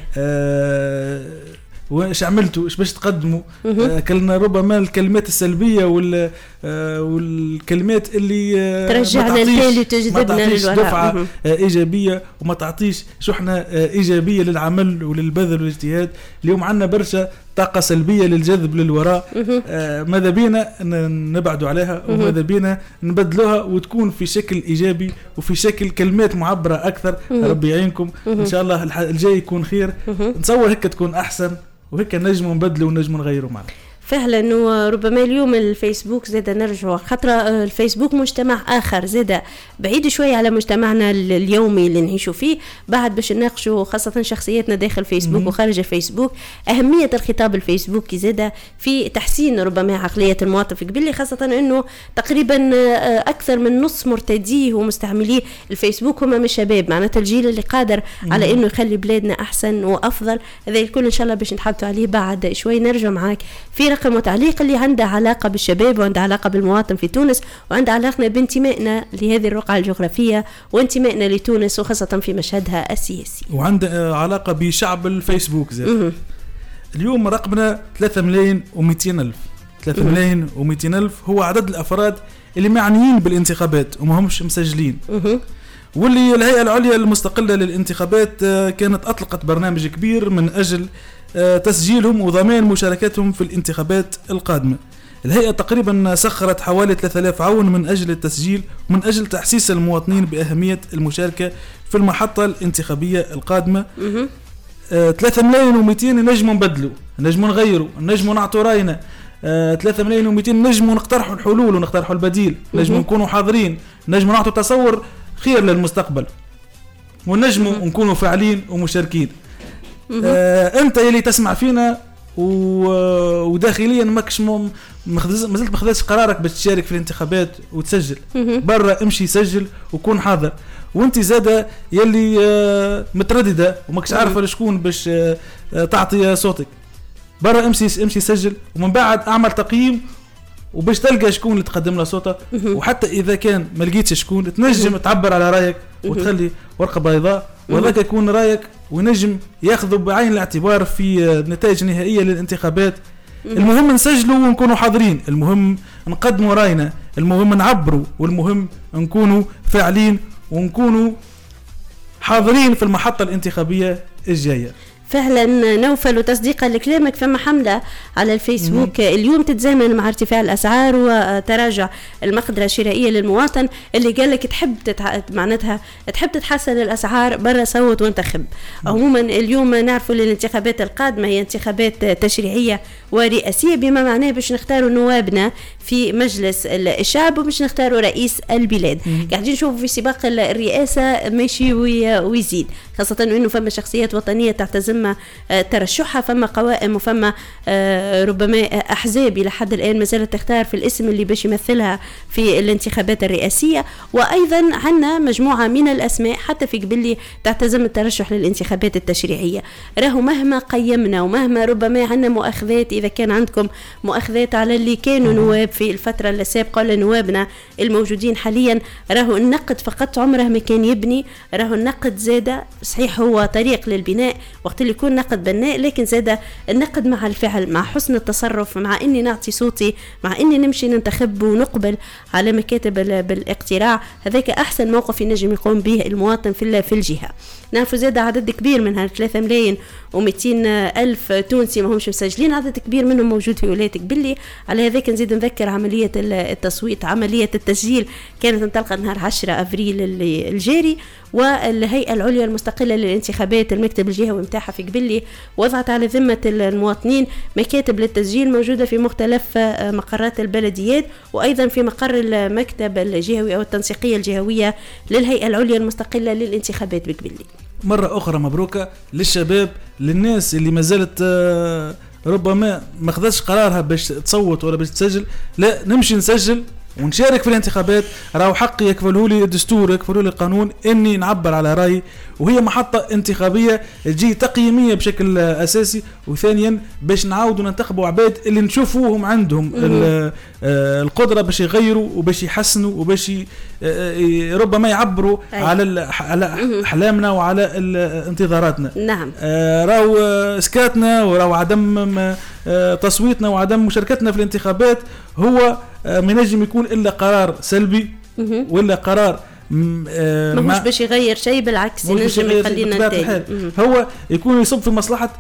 آه واش عملتوا ايش باش تقدموا. آه كلنا ربما الكلمات السلبية وال آه والكلمات اللي آه ترجعنا التالي تجذبنا للوراء، دفعة آه ايجابية وما تعطيش شحنة آه ايجابية للعمل وللبذل والاجتهاد. اليوم عندنا برشا طاقة سلبية للجذب للوراء، آه ماذا بينا نبعدوا عليها وماذا بينا نبدلوها وتكون في شكل إيجابي وفي شكل كلمات معبرة أكثر. ربي يعينكم إن شاء الله الجاي يكون خير، نصور هيك تكون أحسن، وهيك نجموا نبدلوا ونجموا نغيروا معنا فعلا. وربما اليوم الفيسبوك زاد نرجع خطرة، الفيسبوك مجتمع آخر زاد بعيد شوية على مجتمعنا اليومي اللي نعيشوا فيه. بعد باش نناقشوا خاصة شخصياتنا داخل فيسبوك وخارج الفيسبوك، أهمية الخطاب الفيسبوكي زاد في تحسين ربما عقلية المواطن في قبلي، خاصة أنه تقريبا أكثر من نص مرتديه ومستعمليه الفيسبوك هم من الشباب، معناتها الجيل اللي قادر على أنه يخلي بلادنا أحسن وأفضل. هذا الكل إن شاء الله باش نتحدثوا عليه بعد شوي. نرجع معاك في رقم وتعليق اللي عنده علاقة بالشباب وعنده علاقة بالمواطن في تونس، وعنده علاقة بانتمائنا لهذه الرقعة الجغرافية وانتمائنا لتونس وخاصة في مشهدها السياسي، وعنده علاقة بشعب الفيسبوك زي. اليوم رقمنا ثلاثة ملايين ومئتين ألف ثلاثة ملايين ومئتين ألف هو عدد الأفراد اللي معنيين بالانتخابات وما همش مسجلين. واللي الهيئة العليا المستقلة للانتخابات كانت أطلقت برنامج كبير من أجل تسجيلهم وضمان مشاركتهم في الانتخابات القادمة. الهيئة تقريبا سخرت حوالي ثلاثة آلاف عون من أجل التسجيل ومن أجل تحسيس المواطنين بأهمية المشاركة في المحطة الانتخابية القادمة. آه ثلاثة ملايين ومئتين نجموا نبدلوا، نجموا نغيروا، نجموا نعطوا راينا. آه ثلاثة ملايين ومئتين نجموا نقترحوا الحلول ونقترحوا البديل، نجموا نكونوا حاضرين، نجموا نعطوا تصور خير للمستقبل، ونجموا نكونوا فاعلين ومشاركين. آه انت يلي تسمع فينا وداخليا ماكش مازلت ما خذتش قرارك باش تشارك في الانتخابات وتسجل برا، امشي سجل وكون حاضر. وانت زاده يلي آه متردده وماكش عارفه لشكون باش آه تعطي صوتك، برا امشي امشي سجل، ومن بعد اعمل تقييم وباش تلقى شكون اللي تقدم له صوته. وحتى اذا كان ما لقيتش شكون تنجم تعبر على رايك وتخلي ورقه بيضاء، وذاك يكون رايك ونجم ياخذوا بعين الاعتبار في النتائج النهائيه للانتخابات. المهم نسجلوا ونكونوا حاضرين، المهم نقدموا راينا، المهم نعبروا، والمهم نكونوا فاعلين ونكونوا حاضرين في المحطه الانتخابيه الجايه. فعلا نوفل، وتصديقا لكلامك فما حملة على الفيسبوك اليوم تتزامن مع ارتفاع الأسعار وتراجع المقدرة الشرائية للمواطن، اللي قال لك تحب تتع... معناتها تحب تتحسن الأسعار برا صوت وانتخب. عموما اليوم نعرفوا الانتخابات القادمة هي انتخابات تشريعية ورئاسية، بما معناه باش نختاروا نوابنا في مجلس الشعب وباش نختاروا رئيس البلاد. قاعدين نشوفوا في سباق الرئاسة ماشي ويزيد، خاصة انه فما شخصيات وطنية تعتزم ترشحها، فما قوائم وفما ربما أحزاب إلى حد الآن ما زالت تختار في الاسم اللي باش يمثلها في الانتخابات الرئاسية. وأيضا عنا مجموعة من الأسماء حتى في قبلي تعتزم الترشح للانتخابات التشريعية. راهو مهما قيمنا ومهما ربما عنا مؤاخذات، إذا كان عندكم مؤاخذات على اللي كانوا نواب في الفترة السابقة ولا نوابنا الموجودين حاليا، راهو النقد فقط عمره ما كان يبني، راهو النقد زادة صحيح هو طريق للبناء وقت اللي يكون نقد بناء، لكن زاد النقد مع الفعل، مع حسن التصرف، مع اني نعطي صوتي، مع اني نمشي ننتخب ونقبل على مكاتب بالاقتراع. هذاك احسن موقف ينجم يقوم به المواطن في في الجهه. نعرف زاد عدد كبير من ثلاثة ملايين ومئتين الف تونسي ما همش مسجلين، عدد كبير منهم موجود في ولايه قبلي. على هذاك نزيد نذكر عمليه التصويت، عمليه التسجيل كانت انطلقت نهار عشرة افريل الجاري، والهيئه العليا المستقله للانتخابات المكتب الجهوي متاعها في قبلي وضعت على ذمه المواطنين مكاتب للتسجيل موجوده في مختلف مقرات البلديات، وايضا في مقر المكتب الجهوي او التنسيقيه الجهويه للهيئه العليا المستقله للانتخابات بقبلي. مرة أخرى مبروكة للشباب، للناس اللي ما زالت ربما ما خدتش قرارها باش تصوت ولا باش تسجل. لا، نمشي نسجل ونشارك في الانتخابات، راهو حقي يكفله لي الدستور، يكفله لي القانون اني نعبر على رايي. وهي محطة انتخابية تجي تقييمية بشكل اساسي، وثانيا باش نعاودوا ننتخبوا عباد اللي نشوفوهم عندهم القدرة باش يغيروا وباش يحسنوا وباش ربما يعبروا على على احلامنا وعلى انتظاراتنا. نعم، راهو سكاتنا وراهو عدم تصويتنا وعدم مشاركتنا في الانتخابات هو ما نجم يكون إلا قرار سلبي ولا قرار ما مش باش يغير شيء، بالعكس ينجم يخلينا نتاج. هو يكون يصب في مصلحة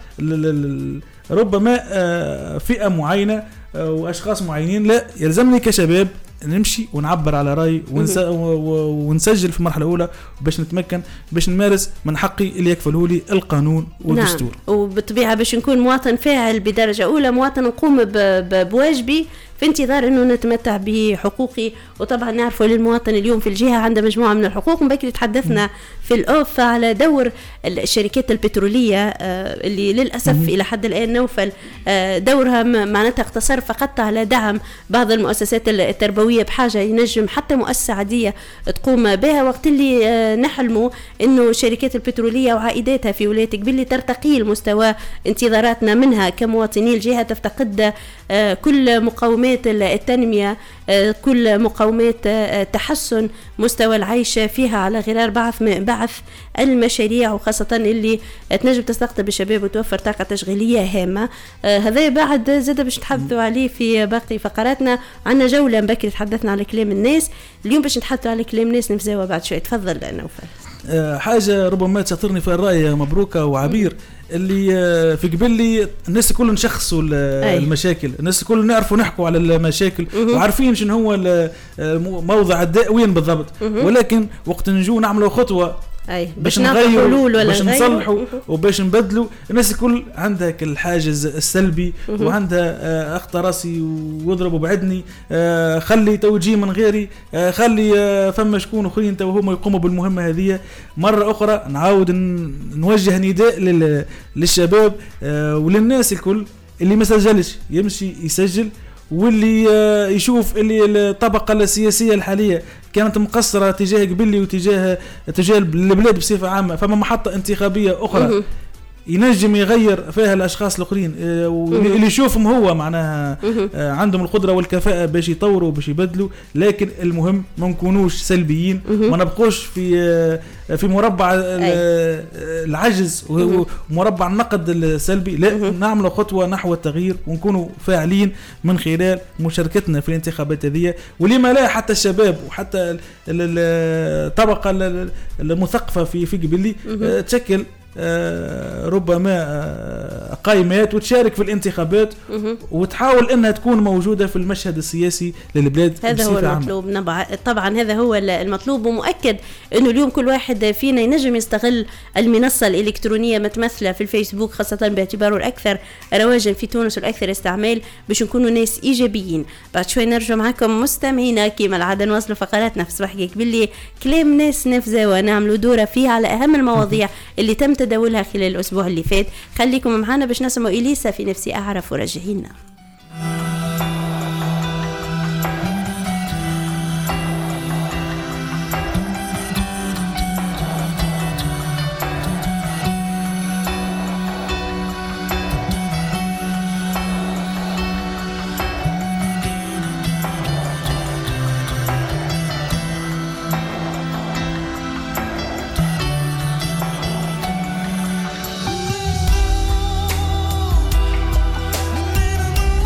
ربما فئة معينة وأشخاص معينين. لا، يلزمني كشباب نمشي ونعبر على رأي ونسجل في المرحلة الأولى باش نتمكن باش نمارس من حقي اللي يكفله لي القانون والدستور. نعم. وبالطبيعة باش نكون مواطن فاعل بدرجة أولى، مواطن نقوم بواجبي في انتظار انه نتمتع بحقوقي. وطبعا نعرفوا للمواطن اليوم في الجهه عنده مجموعه من الحقوق. بكري تحدثنا في الاوف على دور الشركات البتروليه اللي للاسف م- الى حد الان نوفل دورها معناتها اقتصر فقط على دعم بعض المؤسسات التربويه بحاجه ينجم حتى مؤسسه عاديه تقوم بها، وقت اللي نحلموا انه الشركات البتروليه وعائداتها في ولايه قبلي ترتقي لمستوى انتظاراتنا منها كمواطني الجهه، تفتقد كل مقومات التنمية، كل مقومات تحسن مستوى العيش فيها على غرار بعث بعث المشاريع، وخاصة اللي تنجم تستقطب الشباب وتوفر طاقة تشغيلية هامة. هذا بعد زاد باش نتحدثوا عليه في باقي فقراتنا. عنا جولة بكري تحدثنا على كلام الناس، اليوم باش نتحدثوا على كلام الناس نفزاوة بعد شوي. تفضل نوفل. حاجة ربما تشاطرني في الرأي مبروكة وعبير، اللي في قبل لي الناس كل نشخصوا المشاكل، الناس كل نعرفوا نحكوا على المشاكل وعارفين شنو هو موضع الداء وين بالضبط، ولكن وقت نجو نعملوا خطوة أي باش نغيروا باش نصلحوا وباش نبدلوا، الناس الكل عندها الحاجز السلبي وعندها اخت راسي واضرب وبعدني، خلي توجيه من غيري، خلي فما شكون اخرين تو هما يقوموا بالمهمه هذه. مره اخرى نعاود نوجه نداء للشباب وللناس الكل اللي ما سجلش يمشي يسجل، واللي يشوف اللي الطبقة السياسية الحالية كانت مقصرة تجاه قبلي وتجاه تجاه البلاد بصفة عامة، فما محطة انتخابية أخرى ينجم يغير فيها الأشخاص الآخرين اللي يشوفهم هو معناها عندهم القدرة والكفاءة باش يطوروا باش يبدلوا، لكن المهم ما نكونوش سلبيين، ما نبقوش في في مربع العجز ومربع النقد السلبي، لا نعمل خطوة نحو التغيير ونكونوا فاعلين من خلال مشاركتنا في الانتخابات هذه. ولما لا حتى الشباب وحتى الطبقة المثقفة في في قبلي تشكل آه ربما آه قائمات وتشارك في الانتخابات وتحاول انها تكون موجودة في المشهد السياسي للبلاد. هذا هو المطلوب طبعا، هذا هو المطلوب، ومؤكد انه اليوم كل واحد فينا ينجم يستغل المنصة الالكترونية متمثلة في الفيسبوك خاصة باعتباره الاكثر رواجا في تونس والاكثر استعمال، باش نكونوا ناس ايجابيين. بعد شوي نرجع معكم مستمعينا كيما العادة نواصلوا فقراتنا في صباح كيك باللي كلام ناس نفذة ونعملوا دورة فيه على اهم المواضيع اللي تم تداولها خلال الأسبوع اللي فات. خليكم معنا باش نسمعوا إليسا في نفسي أعرف ورجعينا. Never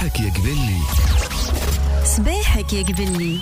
صباحك يا قبلي. صباحك يا قبلي.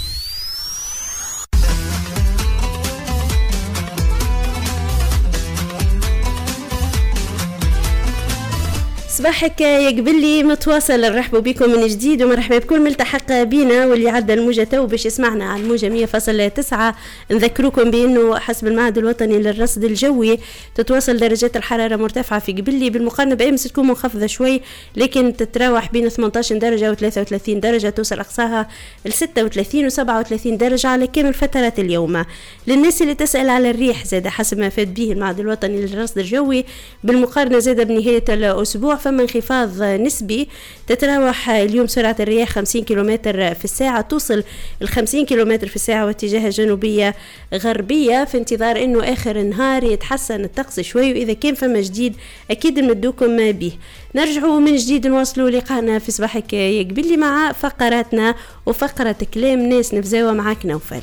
صباحك يا قبلي متواصل. نرحبوا بكم من جديد ومرحبا بكل ملتحق بينا واللي عدى الموجة تو باش يسمعنا على الموجة مية فاصلة تسعة. نذكركم بأنه حسب المعهد الوطني للرصد الجوي تتواصل درجات الحرارة مرتفعة في قبلي بالمقارنة بأمس تكون منخفضة شوي، لكن تتراوح بين ثمانية عشر درجة و ثلاثة وثلاثين درجة، توصل أقصاها ل ستة وثلاثين و سبعة وثلاثين درجة على كامل فترات اليوم. للناس اللي تسأل على الريح زاد حسب ما فات به المعهد الوطني للرصد الجوي بالمقارنة زاد بنهاية الأسبوع فما انخفاض نسبي. تتراوح اليوم سرعة الرياح خمسين كيلومتر في الساعة، توصل ال خمسين كيلومتر في الساعة واتجاه جنوبية غربية، في انتظار انه اخر النهار يتحسن الطقس شوي، واذا كان فما جديد اكيد نمدوكم به. نرجعوا من جديد نواصلوا لقاءنا في صباحك يا قبلي مع فقراتنا وفقرة كلام ناس نفزاوة معاك نوفل.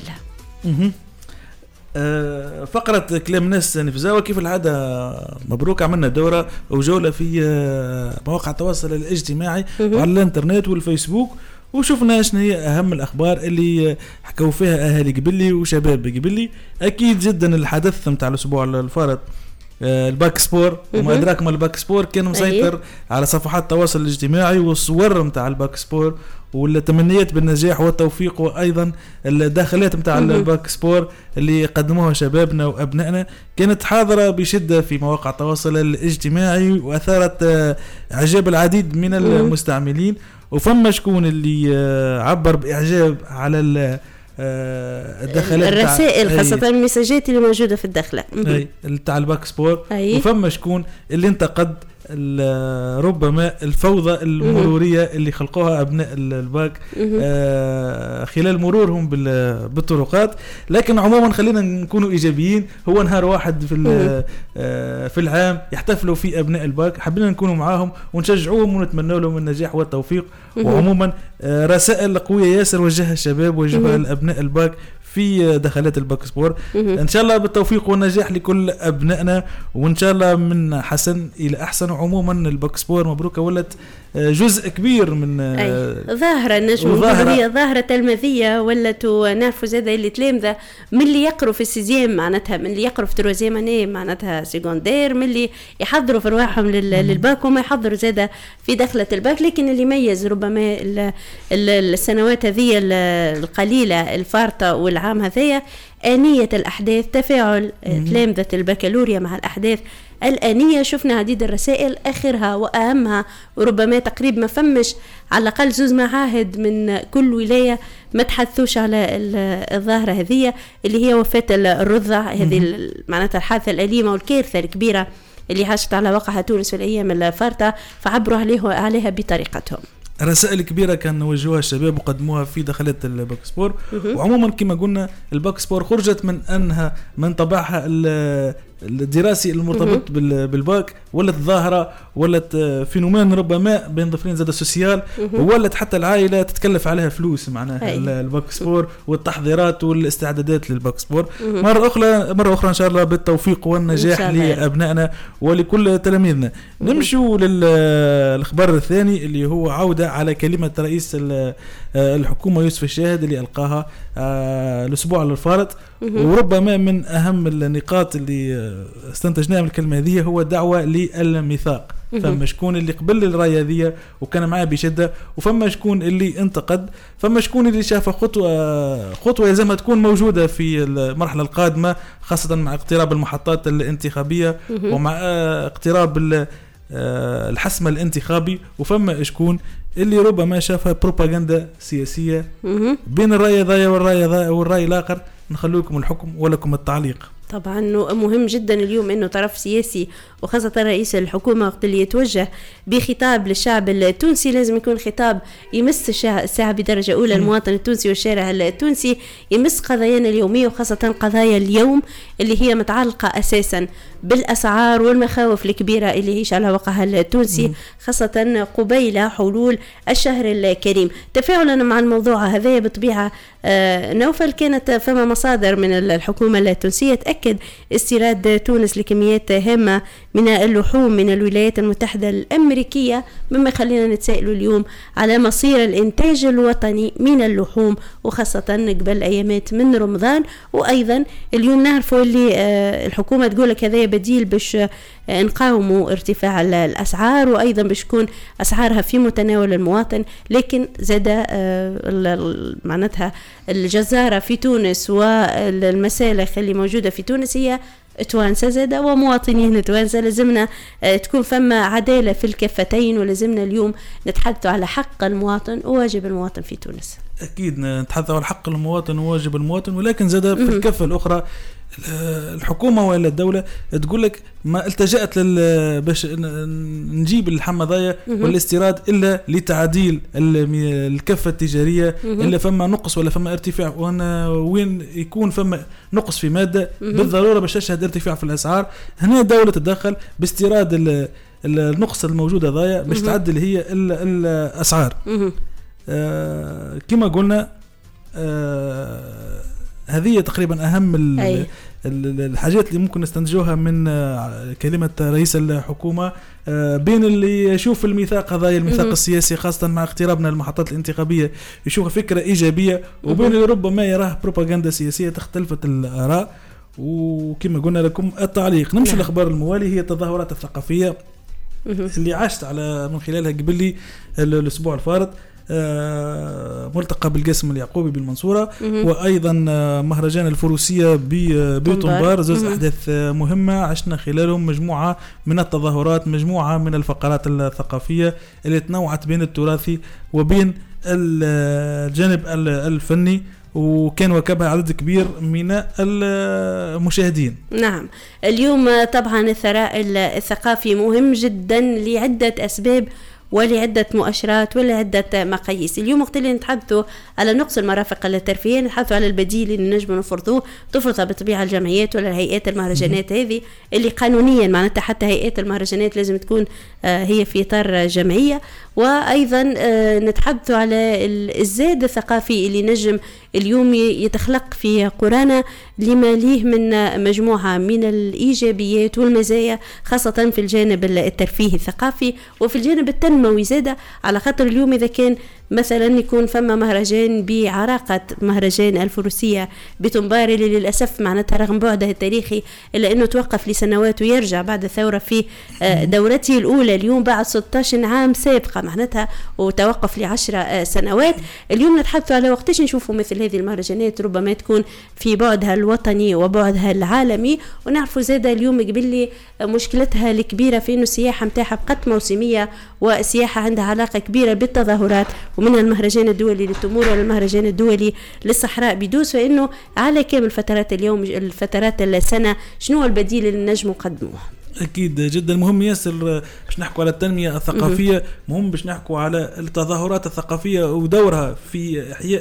فقرة كلام ناس نفزاوة كيف العادة مبروك، عملنا دورة وجولة في مواقع التواصل الاجتماعي وعلى الانترنت والفيسبوك، وشوفنا شنو هي أهم الأخبار اللي حكوا فيها أهالي قبلي وشباب قبلي. أكيد جدا الحدث متاع الأسبوع الفارط الباك سبور، وما أدراك ما الباك سبور كان مسيطر على صفحات التواصل الاجتماعي، والصور متاع الباك سبور والتمنيات بالنجاح والتوفيق، وأيضا الداخلات متاع الباك سبور اللي قدموها شبابنا وأبنائنا كانت حاضرة بشدة في مواقع التواصل الاجتماعي، وأثارت إعجاب العديد من المستعملين. وفما شكون اللي عبر بإعجاب على الدخلات الرسائل خاصة المساجات اللي موجودة في الدخلة تاع الباك سبور، وفما شكون اللي انتقد ربما الفوضى المرورية اللي خلقوها أبناء الباك آه خلال مرورهم بالطرقات. لكن عموما خلينا نكونوا إيجابيين، هو نهار واحد في آه في العام يحتفلوا فيه أبناء الباك، حبينا نكونوا معاهم ونشجعوهم ونتمنى لهم النجاح والتوفيق. وعموما آه رسائل قوية ياسر وجهها الشباب وجهها الأبناء الباك في دخلات الباك سبور. ان شاء الله بالتوفيق والنجاح لكل ابنائنا، وان شاء الله من حسن الى احسن. وعموما الباك سبور مبروكه، ولت جزء كبير من ظاهره نجم هي ظاهره تلميذيه، ولت نعرفوا زاد اللي تلامذه من اللي يقروا في السيزيام معناتها، من اللي يقروا في تروزيام اني معناتها سيكوندير، من اللي يحضروا في رواحهم للباك وما يحضروا زاد في دخله الباك. لكن اللي يميز ربما السنوات هذه القليله الفارطه والعام هذايا آنية الأحداث، تفاعل تلامذة البكالوريا مع الأحداث الآنية. شفنا عديد الرسائل، آخرها وأهمها وربما تقريبا ما فمش على الأقل زوز معاهد من كل ولاية ما تحدثوش على الظاهرة هذه اللي هي وفاة الرضع، هذه معناتها الحادثة الأليمة والكارثة الكبيرة اللي عاشت على واقعها تونس في الأيام الفارطة، فعبروا عليه عليها بطريقتهم. رسائل كبيرة كان وجهوها الشباب وقدموها في دخلات الباك سبور. وعموما كما قلنا الباك سبور خرجت من أنها من طبعها الدراسي المرتبط بالباك، ولت ظاهرة، ولت فينومين ربما بين ضفرين زاد السوسيال، وولت حتى العائلة تتكلف عليها فلوس معناها الباك سبور والتحضيرات والاستعدادات للباك سبور. مرة أخرى مرة أخرى إن شاء الله بالتوفيق والنجاح لأبنائنا ولكل تلاميذنا. نمشوا للخبر الثاني اللي هو عودة على كلمة رئيس الحكومة يوسف الشاهد اللي ألقاها الأسبوع الفارط. وربما من أهم النقاط اللي استنتجناها من الكلمة هذه هو دعوة للميثاق. فما شكون اللي قبل الراية ذي وكان معاه بشدة، وفما شكون اللي انتقد، فما شكون اللي شاف خطوة خطوة يلزمها تكون موجودة في المرحلة القادمة، خاصة مع اقتراب المحطات الانتخابية ومع اقتراب الحسم الانتخابي. وفما شكون اللي ربما شافها بروباغندا سياسية بين الرأي ذا والرأي ذا والرأي الآخر. نخلوكم الحكم ولكم التعليق. طبعا مهم جدا اليوم انه طرف سياسي وخاصة رئيس الحكومة وقت اللي يتوجه بخطاب للشعب التونسي لازم يكون خطاب يمس الشعب بدرجة أولى، المواطن التونسي والشارع التونسي، يمس قضايانا اليومية وخاصة قضايا اليوم اللي هي متعلقة أساسا بالأسعار والمخاوف الكبيرة اللي يعيش على وقعها التونسي، خاصة قبيل حلول الشهر الكريم. تفاعلا مع الموضوع هذا بطبيعة نوفل كانت فما مصادر من الحكومة التونسية تأكد استيراد تونس لكميات هامة من اللحوم من الولايات المتحدة الأمريكية، مما خلينا نتسائلوا اليوم على مصير الإنتاج الوطني من اللحوم، وخاصة قبل أيامات من رمضان. وأيضا اليوم نعرفوا اللي الحكومة تقول لك هذا بديل باش نقاوموا ارتفاع الأسعار، وأيضا باش تكون أسعارها في متناول المواطن. لكن زاد معناتها الجزارة في تونس والمسالخ اللي موجودة في تونس هي توانسة زادة ومواطنين توانسة، لازمنا تكون فما عدالة في الكفتين، ولازمنا اليوم نتحدث على حق المواطن وواجب المواطن في تونس. أكيد نتحدث على حق المواطن وواجب المواطن، ولكن زاد في الكفة الأخرى الحكومة ولا الدولة تقول لك ما التجأت لل باش نجيب الحمضايا والاستيراد إلا لتعديل الكفة التجارية، إلا فما نقص ولا فما ارتفاع، وانا وين يكون فما نقص في مادة بالضرورة باش تشهد ارتفاع في الأسعار. هنا الدولة تتدخل باستيراد النقص الموجودة ضايا باش تعدل هي الأسعار. آه كما قلنا آه هذه تقريبا أهم الحاجات اللي ممكن نستنتجوها من كلمة رئيس الحكومة، بين اللي يشوف الميثاق هذا الميثاق السياسي خاصة مع اقترابنا المحطات الانتخابية يشوف فكرة إيجابية، وبين اللي ربما يراه بروباغندا سياسية تختلفت الآراء. وكما قلنا لكم التعليق نمشي الأخبار الموالي هي التظاهرات الثقافية اللي عاشت على من خلالها قبل لي الأسبوع الفارط آه ملتقى بالقاسم اليعقوبي بالمنصورة، وأيضا مهرجان الفروسية بطنبار، زوز أحداث مهمة عشنا خلالهم مجموعة من التظاهرات، مجموعة من الفقرات الثقافية اللي تنوعت بين التراثي وبين الجانب الفني، وكان وكبها عدد كبير من المشاهدين. نعم، اليوم طبعا الثراء الثقافي مهم جدا لعدة أسباب ولعدة مؤشرات ولعدة مقاييس. اليوم وقت اللي نتحدثوا على نقص المرافق الترفيهية نتحدثوا على البديل اللي نجم نفرضوه، تفرضها بطبيعة الجمعيات ولا هيئات المهرجانات هذه اللي قانونيا معناتها حتى هيئات المهرجانات لازم تكون آه هي في إطار جمعية. وأيضا آه نتحدثوا على الزاد الثقافي اللي نجم اليوم يتخلق في قرانا لما ليه من مجموعة من الإيجابيات والمزايا، خاصة في الجانب الترفيهي الثقافي وفي الجانب التنموي زادة. على خاطر اليوم إذا كان مثلا يكون فما مهرجان بعراقة مهرجان الفروسية بطنبار اللي للأسف معناتها رغم بعده التاريخي إلا أنه توقف لسنوات ويرجع بعد الثورة في دورته الأولى اليوم بعد ستة عشر عام سابقة معناتها وتوقف لعشر سنوات. اليوم نتحدث على وقتش نشوفوا مثل هذه المهرجانات ربما تكون في بعدها الوطني وبعدها العالمي. ونعرفوا زادة اليوم قبل لي مشكلتها الكبيرة في أنه السياحة متاحة بقت موسمية، والسياحة عندها علاقة كبيرة بالتظاهرات، ومن المهرجان الدولي للتمور والمهرجان الدولي للصحراء بيدوس، فإنه على كامل فترات اليوم الفترات السنة شنو البديل اللي نجم نقدموه. أكيد جدا مهم ياسر باش نحكوا على التنمية الثقافية، مهم باش نحكوا على التظاهرات الثقافية ودورها في إحياء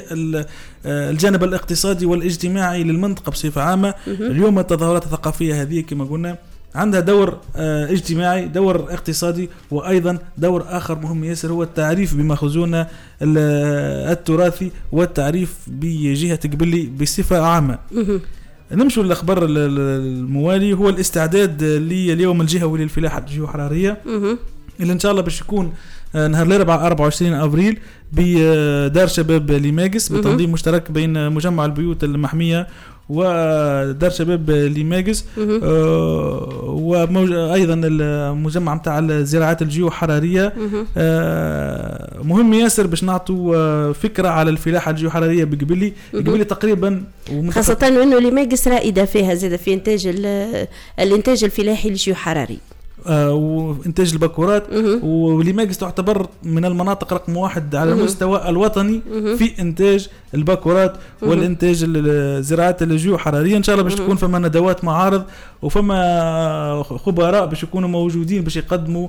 الجانب الاقتصادي والاجتماعي للمنطقة بصفة عامة. اليوم التظاهرات الثقافية هذه كما قلنا عندها دور اجتماعي، دور اقتصادي، وأيضا دور آخر مهم ياسر هو التعريف بمخزون التراثي والتعريف بجهة قبلي بصفة عامة. نمشوا للأخبار الموالي هو الاستعداد لليوم الجهوي للفلاحة الجيوحرارية اللي إن شاء الله باش يكون نهار الأربعاء أربعة وعشرين أبريل بدار شباب ليماجس بتنظيم مشترك بين مجمع البيوت المحمية ودار شباب ليماجس آه وأيضا المجمع متاع الزراعات الجيوحرارية. آه مهم ياسر باش نعطوا آه فكرة على الفلاحة الجيوحرارية بقبلي قبلي تقريبا، خاصة أنه ليماجس رائدة فيها زيادة في إنتاج الإنتاج الفلاحي الجيوحراري آه وإنتاج البكورات، وليماجس تعتبر من المناطق رقم واحد على المستوى الوطني في إنتاج البكورات والإنتاج الزراعات الجيوحرارية. إن شاء الله باش تكون فما ندوات معارض وفما خبراء باش يكونوا موجودين باش يقدموا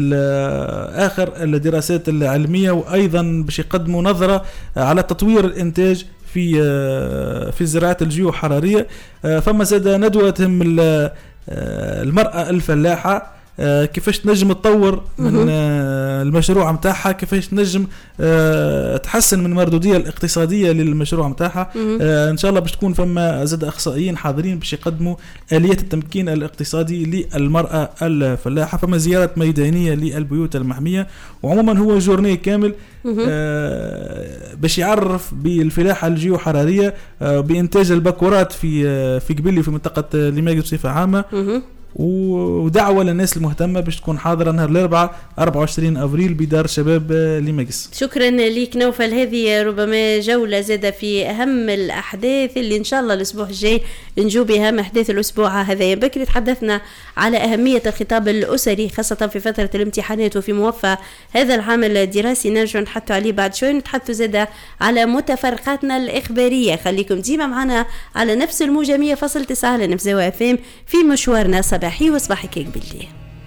آخر الدراسات العلمية، وأيضا باش يقدموا نظرة على تطوير الإنتاج في في الزراعات الجيوحرارية. فما زاد ندوة تهم المرأة الفلاحة آه كيفاش تنجم تطور من آه المشروع متاعها، كيفاش تنجم آه تحسن من المردوديه الاقتصاديه للمشروع متاعها. آه ان شاء الله باش تكون فما زاد اخصائيين حاضرين باش يقدموا اليات التمكين الاقتصادي للمراه الفلاحه. فما زياره ميدانيه للبيوت المحميه، وعموما هو جورني كامل آه باش يعرف بالفلاحه الجيوحراريه آه بانتاج البكورات في آه في قبلي في منطقه ليماجد بصفه عامه، ودعوة للناس المهتمة باش تكون حاضرة نهار الأربعاء أربعة وعشرين أفريل بدار شباب ليماجس. شكرا ليك نوفل. هذه ربما جولة زادة في أهم الأحداث اللي إن شاء الله الأسبوع الجاي نجو بها. أحداث الأسبوع هذا بكري تحدثنا على أهمية الخطاب الأسري خاصة في فترة الامتحانات وفي موفى هذا العام الدراسي، نرجع نتحدث عليه بعد شوي. نتحدث زادة على متفرقاتنا الإخبارية. خليكم ديما معنا على نفس الموجة مية فاصلة تسعة على نفزاوة اف ام في مشوارنا صباحي وصباحي كيك بالليل.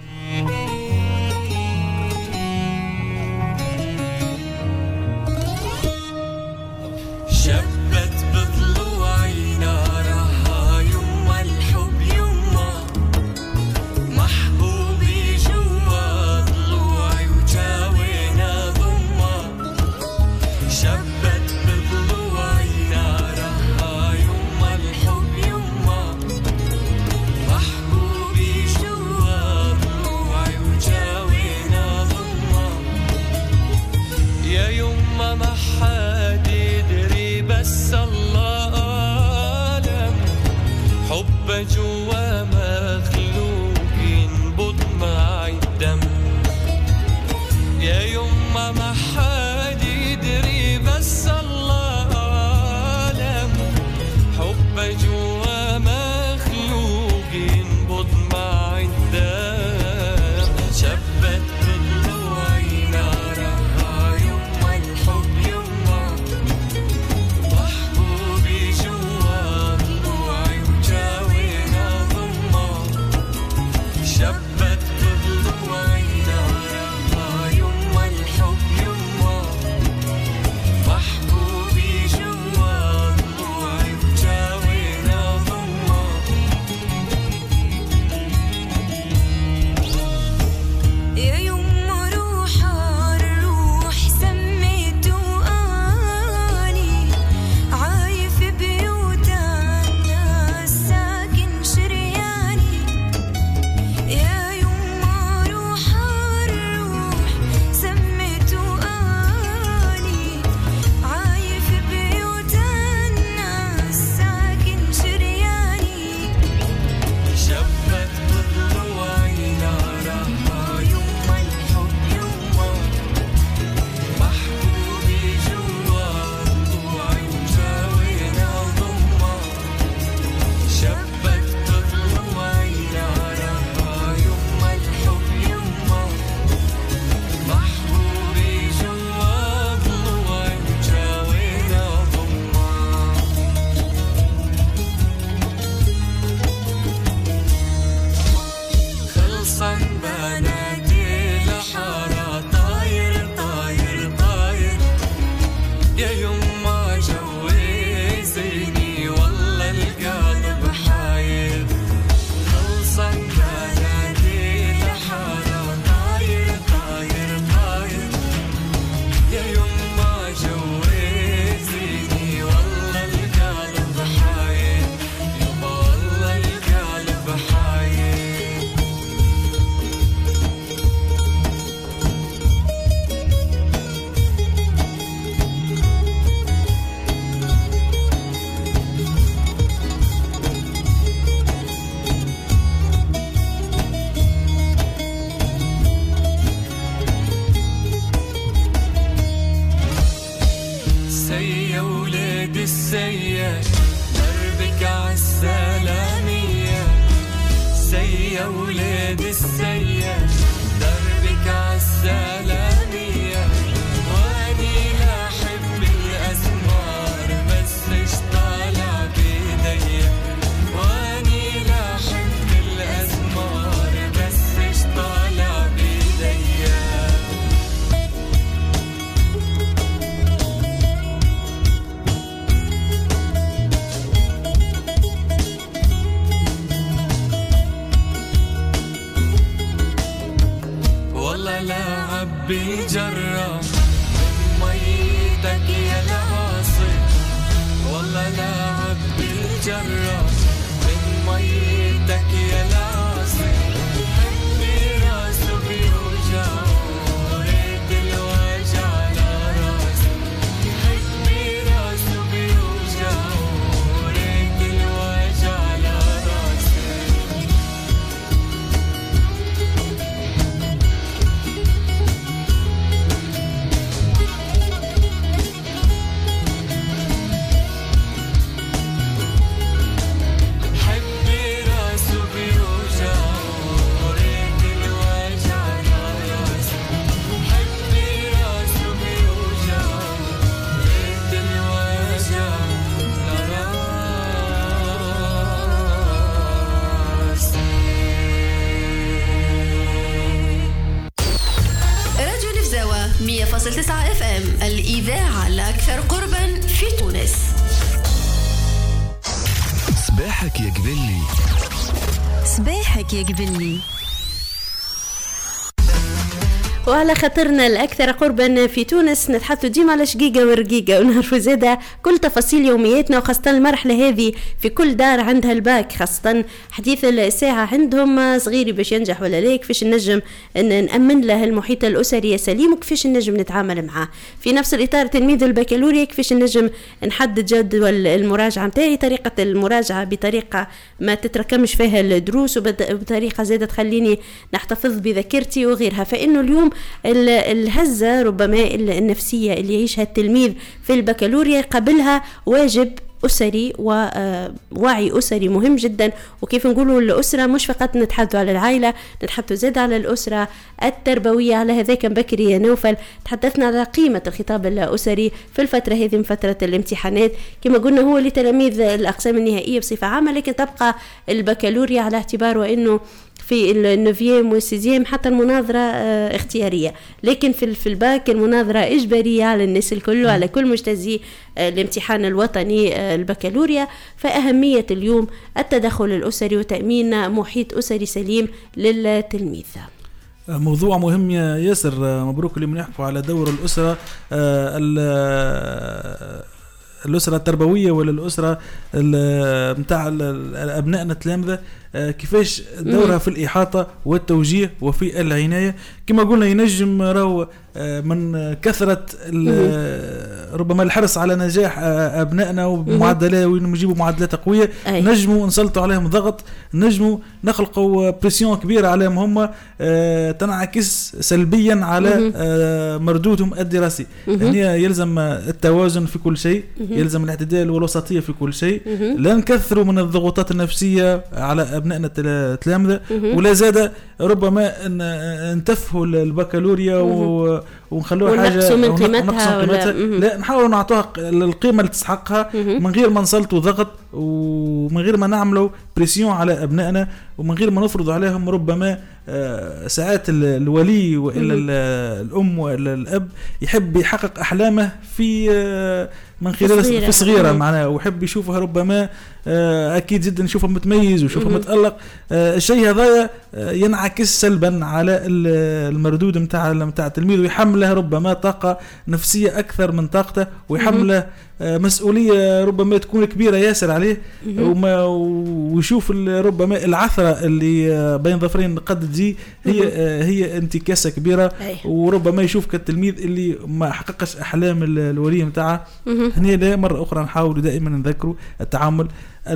شبت بضلوعي نارها يما الحب يما محبوبي جوا ضلوعي وجاوينا ضمة. شبت بضلوعي نارها يما الحب يما محبوبي جوا ضلوعي وجاوينا ضمة. يا يما ما حد يدري بس الله أعلم حب جوا مخلوق ينبض مع الدم. يا يما ما حد يدري بس الله أعلم حب جوا مخلوق ينبض مع الدم. شبت بضلوعي نارها يما الحب يما محبوبي جوا ضلوعي وجاوينا ضمة. شبت بضلوعي نارها يما الحب يما محبوبي جوا ضلوعي وجاوينا ضمة. يا يما روحها الروح سميته أني عايف بيوتنا ساكن شرياني. يا يما روحها الروح سميته أني عايف بيوتنا ساكن شرياني. شبت بضلوعي نارها يما الحب يما محبوبي جوا ضلوعي وجاوينا ضمة. شبت بضلوعي نارها يما الحب يما محبوبي جوا ضلوعي وجاوينا ضمة. خلصن بنادي الحارة طاير طاير طاير. يا يما جوزيني والله القلب حاير. خلصن بنادي الحارة طاير طاير طاير. يا يما جوزيني والله القلب حاير. يما والله القلب حاير. سيا ولاد السياش دربك عالسلامية. سيا ولاد السياش دربك عالسلامية. واني لا أحب الأسمار بس إش طالع بيديا. واني لا أحب الأسمار بس إش طالع بيديا. ربي جرى من ميتك يا العاصي والله لا ربي جرى من ميتك يا العاصي حبي راسه بيوجع وريت الوجع على راسي حبي راسه بيوجع وريت الوجع على راسي مية فاصلة تسعة اف ام الإذاعة الأكثر قربا في تونس. صباحك يا قبلي صباحك يا قبلي. وعلى خاطرنا الأكثر قربا في تونس نتحدث ديما على شقيقة ورقيقة ونعرفوا زادة كل تفاصيل يومياتنا، وخاصة المرحلة هذه في كل دار عندها الباك، خاصة حديث الساعة عندهم صغيري باش ينجح ولا لا، كيفاش نجم أن نأمن له المحيط الأسري سليم وكيفاش نجم نتعامل معاه. في نفس الإطار تلميذ البكالوريا كيفاش نجم نحدد جدول المراجعة متاعي، طريقة المراجعة بطريقة ما تتركمش فيها الدروس وبطريقة زادة تخليني نحتفظ بذاكرتي وغيرها. فإنه اليوم الهزة ربما النفسية اللي يعيشها التلميذ في البكالوريا قبلها واجب أسري ووعي أسري مهم جدا. وكيف نقولوا الأسرة مش فقط نتحدثوا على العائلة، نتحدثوا زاد على الأسرة التربوية. على هذاك بكري يا نوفل تحدثنا على قيمة الخطاب الأسري في الفترة هذه من فترة الامتحانات، كما قلنا هو لتلاميذ الأقسام النهائية بصفة عامة، لكن تبقى البكالوريا على اعتباره أنه في النوفيام والسيزيام حتى المناظرة اه اختيارية، لكن في في الباك المناظرة إجبارية على الناس الكل وعلى كل مجتزي اه الامتحان الوطني اه البكالوريا. فأهمية اليوم التدخل الأسري وتأمين محيط أسري سليم للتلميذ. موضوع مهم يا ياسر، مبروك اللي بنحكوا على دور الأسرة، اه الأسرة التربوية ولا الأسرة متاع أبنائنا التلامذة، كيفاش دورها في الإحاطة والتوجيه وفي العناية. كما قلنا ينجم راهو من كثرة ربما الحرص على نجاح أبنائنا ومعدلات ونجيبوا معدلات قوية، نجموا نسلطوا عليهم ضغط، نجموا نخلقوا بريسيون كبيرة عليهم هم تنعكس سلبيا على مردودهم الدراسي. هنا يلزم التوازن في كل شيء، يلزم الاعتدال والوسطية في كل شيء، لا نكثروا من الضغوطات النفسية على أبنائنا التلامذة، ولا زاد ربما نتفهوا البكالوريا ونخلوها حاجة ونقصوا من قيمتها، ولا لا نحاول نعطوها القيمة اللي تستحقها من غير ما نسلطوا ضغط ومن غير ما نعملوا بريسيون على أبنائنا ومن غير ما نفرض عليهم ربما ساعات الولي وإلا الأم وإلا الأب يحب يحقق أحلامه في من خلال في صغيرة معناها، ويحب يشوفها ربما أكيد جدا يشوفها متميز ويشوفها متألق. الشيء هذا ينعكس سلبا على المردود متاع متاع التلميذ، ويحمله ربما طاقة نفسية أكثر من طاقته، ويحمله مسؤولية ربما تكون كبيرة ياسر عليه، وما ويشوف ربما العثرة اللي بين ظفرين قد تجي هي هي انتكاسة كبيرة، وربما يشوف كالتلميذ اللي ما حققش أحلام الولي متاعه. هنا لا مرة أخرى نحاول دائما نذكره التعامل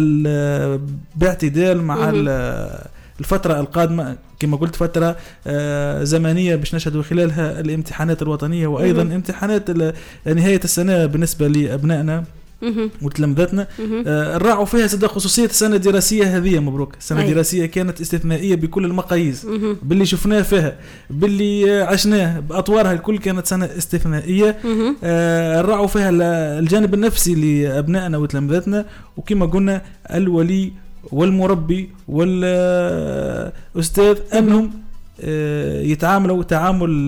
باعتدال مع الفترة القادمة، كما قلت فترة زمنية باش نشهد خلالها الامتحانات الوطنية وأيضا امتحانات نهاية السنة بالنسبة لأبنائنا وتلامذتنا. نراعوا فيها سد خصوصية السنة الدراسية هذه. مبروك، السنة الدراسية كانت استثنائية بكل المقاييس، باللي شفناه فيها باللي عشناه بأطوارها الكل كانت سنة استثنائية. نراعوا فيها الجانب النفسي لأبنائنا وتلامذتنا، وكما قلنا الولي والمربي والأستاذ أنهم يتعاملوا تعامل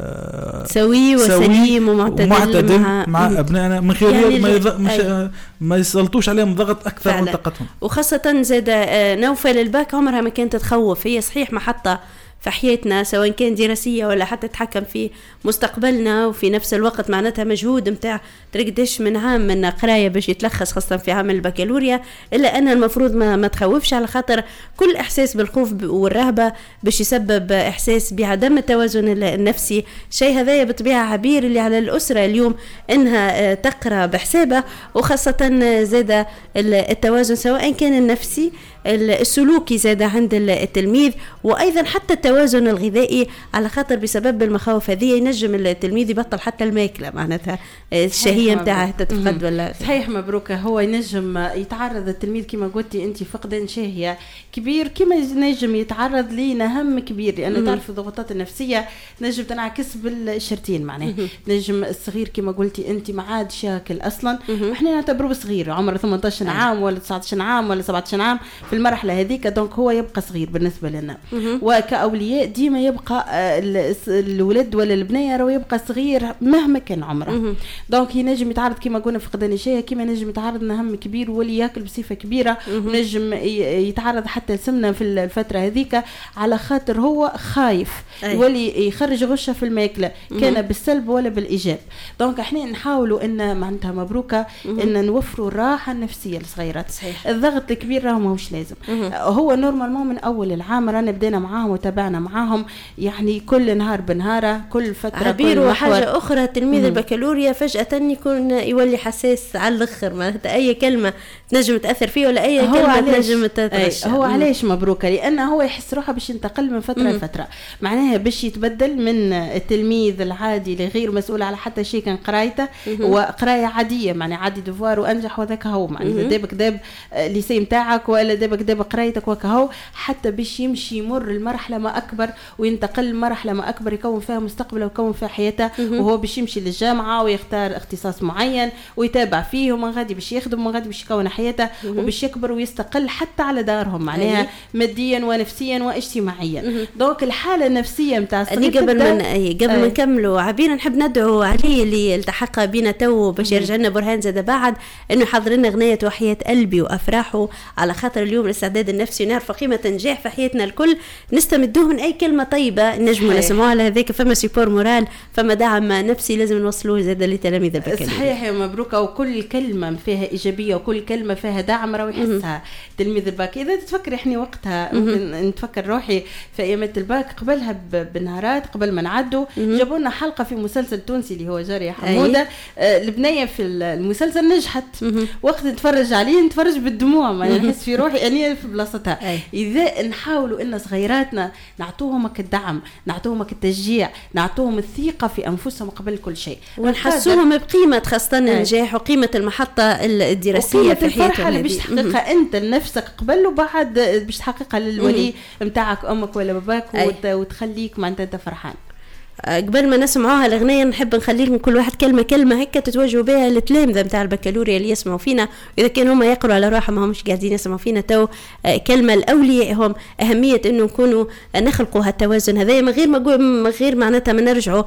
سوي وسليم ومعتدل مع, مع أبنائنا من خلال يعني ما, يض... مش... ما يسلطوش عليهم ضغط أكثر من طاقتهم. وخاصة زاد نوفل الباك عمرها ما كانت تخوف، هي صحيح محطة في حياتنا سواء كان دراسية ولا حتى تتحكم في مستقبلنا، وفي نفس الوقت معناتها مجهود متاع ترقدش من عام من قراية باش يتلخص خاصة في عام البكالوريا. إلا أن المفروض ما, ما تخوفش، على خاطر كل إحساس بالخوف والرهبة باش يسبب إحساس بعدم التوازن النفسي. شيء هذا بطبيعة عبير اللي على الأسرة اليوم إنها تقرأ بحسابه، وخاصة زاد التوازن سواء كان النفسي السلوكي زاد عند التلميذ، وأيضا حتى التوازن الغذائي، على خاطر بسبب المخاوف هذه ينجم التلميذ يبطل حتى الماكلة، معناتها الشهية متاعه تتفقد ولا صحيح. مبروك. هو ينجم يتعرض التلميذ كما قلتي أنت فقدان شهية كبير، كما ينجم يتعرض لنهم كبير، لأنه تعرف الضغوطات النفسية نجم تنعكس بالشرتين. معناه نجم الصغير كما قلتي أنت ما عادش ياكل أصلا، احنا نعتبروه صغير عمره ثمانية عشر عام ولا تسعة عشر عام ولا سبعة عشر عام في المرحلة هذيك، دونك هو يبقى صغير بالنسبة لنا. وكأولياء ديما يبقى الولد ولا البنية راهو يبقى صغير مهما كان عمره. دونك ينجم يتعرض كما قلنا فقدان الشهية، كما نجم يتعرض لهم كبير واللي ياكل بصفة كبيرة، ونجم يتعرض حتى السمنة في الفترة هذيك، على خاطر هو خايف واللي يخرج غشة في الماكلة كان بالسلب ولا بالإيجاب. دونك احنا نحاولوا ان معناتها مبروكة ان نوفروا الراحة النفسية للصغيرات. الضغط الكبير راهو ماهوش لازم. هو نورمالمون من اول العام رانا بدينا معاهم وتابعنا معاهم، يعني كل نهار بنهاره كل فتره عبير. وحاجه اخرى تلميذ البكالوريا فجاه يكون يولي حساس على الاخر، معناتها اي كلمه تنجم تاثر فيه ولا اي كلمه تنجم تتغش. هو علاش مبروكه؟ لانه هو يحس روحه باش ينتقل من فتره لفتره، معناها باش يتبدل من التلميذ العادي اللي غير مسؤول على حتى شيء كان قرايته وقرايه عاديه، معناها عادي دفوار وانجح وذاك هو، معناها دابك داب ليسي نتاعك ولا دابك داب قرايتك وكهو، حتى باش يمشي يمر المرحله ما اكبر وينتقل لمرحله ما اكبر يكون فيها مستقبله ويكون فيها حياته، وهو باش يمشي للجامعه ويختار اختصاص معين ويتابع فيه، ومن غادي باش يخدم ومن غادي باش يكون حياته وباش يكبر ويستقل حتى على دارهم، معناها ماديا ونفسيا واجتماعيا. دونك الحاله النفسيه نتاع الصغير قبل ما قبل ما نكملوا عبير نحب ندعو علي اللي التحق بينا تو باش يرجع لنا برهان زاد بعد انه يحضر لنا اغنيه وحياه قلبي وافراحه، على خاطر اليوم الاستعداد النفسي نعرف قيمه النجاح في حياتنا الكل، نستمدوه من اي كلمه طيبه نجموا نسمعوها لهذاك. فما سيبور مورال، فما دعم نفسي لازم نوصلوه زاد لتلاميذ البكالوريا. صحيح يا مبروكه، وكل كلمه فيها ايجابيه وكل كلمه فيها دعم راه يحسها تلميذ الباك. اذا تتفكر احنا وقتها ممكن نتفكر روحي في ايامات الباك قبلها بنهارات قبل ما نعدوا جابوا لنا حلقه في مسلسل تونسي اللي هو جارية حموده. آه البنيه في المسلسل نجحت، وقت نتفرج عليه نتفرج بالدموع، ما نحس في روحي اني في بلاصتها. اذا نحاولوا ان صغيراتنا نعطوهم الدعم، نعطوهم التشجيع، نعطوهم الثقه في انفسهم قبل كل شيء، ونحسوهم بقيمه خاصه النجاح وقيمه المحطه الدراسيه في الفرحه اللي باش تحققها انت لنفسك قبل وبعد باش تحققها للولي نتاعك امك ولا باباك، وتخليك معناتها انت فرحان. قبل ما نسمعوها الأغنية نحب نخلي لكم كل واحد كلمة كلمة هكا تتوجهوا بها للتلامذة نتاع البكالوريا اللي يسمعوا فينا، إذا كانوا هم يقروا على روحهم ما همش قاعدين يسمعوا فينا تو. كلمة لأوليائهم أهمية إنه نكونوا نخلقوا هالتوازن هذا، من غير ما من غير معناتها ما نرجعوا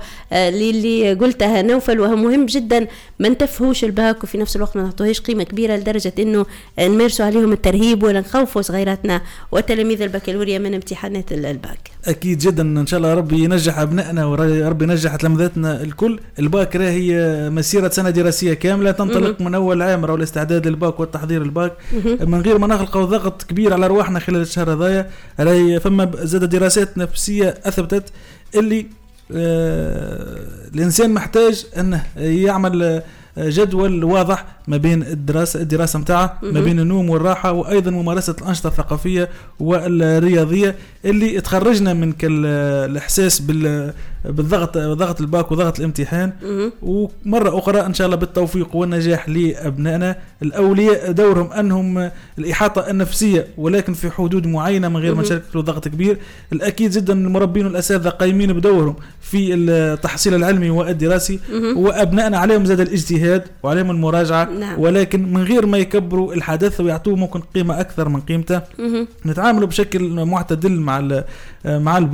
للي قلتها نوفل، وهو مهم جدا ما نتفهوش الباك وفي نفس الوقت ما نعطوهاش قيمة كبيرة لدرجة إنه نمارسوا عليهم الترهيب ولا نخوفوا صغيراتنا وتلاميذ البكالوريا من امتحانات الباك. أكيد جدا إن شاء الله ربي ينجح أبنائنا وربي ينجح تلامذتنا الكل. الباك راهي مسيرة سنة دراسية كاملة تنطلق من أول عام راهو الاستعداد للباك والتحضير الباك، من غير ما نخلقوا ضغط كبير على رواحنا خلال الشهر هذايا. راهي فما زاد دراسات نفسية أثبتت اللي آه الإنسان محتاج أنه يعمل جدول واضح ما بين الدراسة الدراسة متاعه، ما بين النوم والراحة، وأيضا ممارسة الأنشطة الثقافية والرياضية اللي تخرجنا من الإحساس بالضغط ضغط الباك وضغط الامتحان. ومرة أخرى إن شاء الله بالتوفيق والنجاح لأبنائنا. الأولياء دورهم أنهم الإحاطة النفسية ولكن في حدود معينة من غير ما يشكلوا ضغط كبير. الأكيد جدا المربين والأساتذة قايمين بدورهم في التحصيل العلمي والدراسي، وأبنائنا عليهم زاد الاجتهاد وعليهم المراجعة، نعم. ولكن من غير ما يكبروا الحدث ويعطوه ممكن قيمة أكثر من قيمته. نتعاملوا بشكل معتدل مع مع الباك،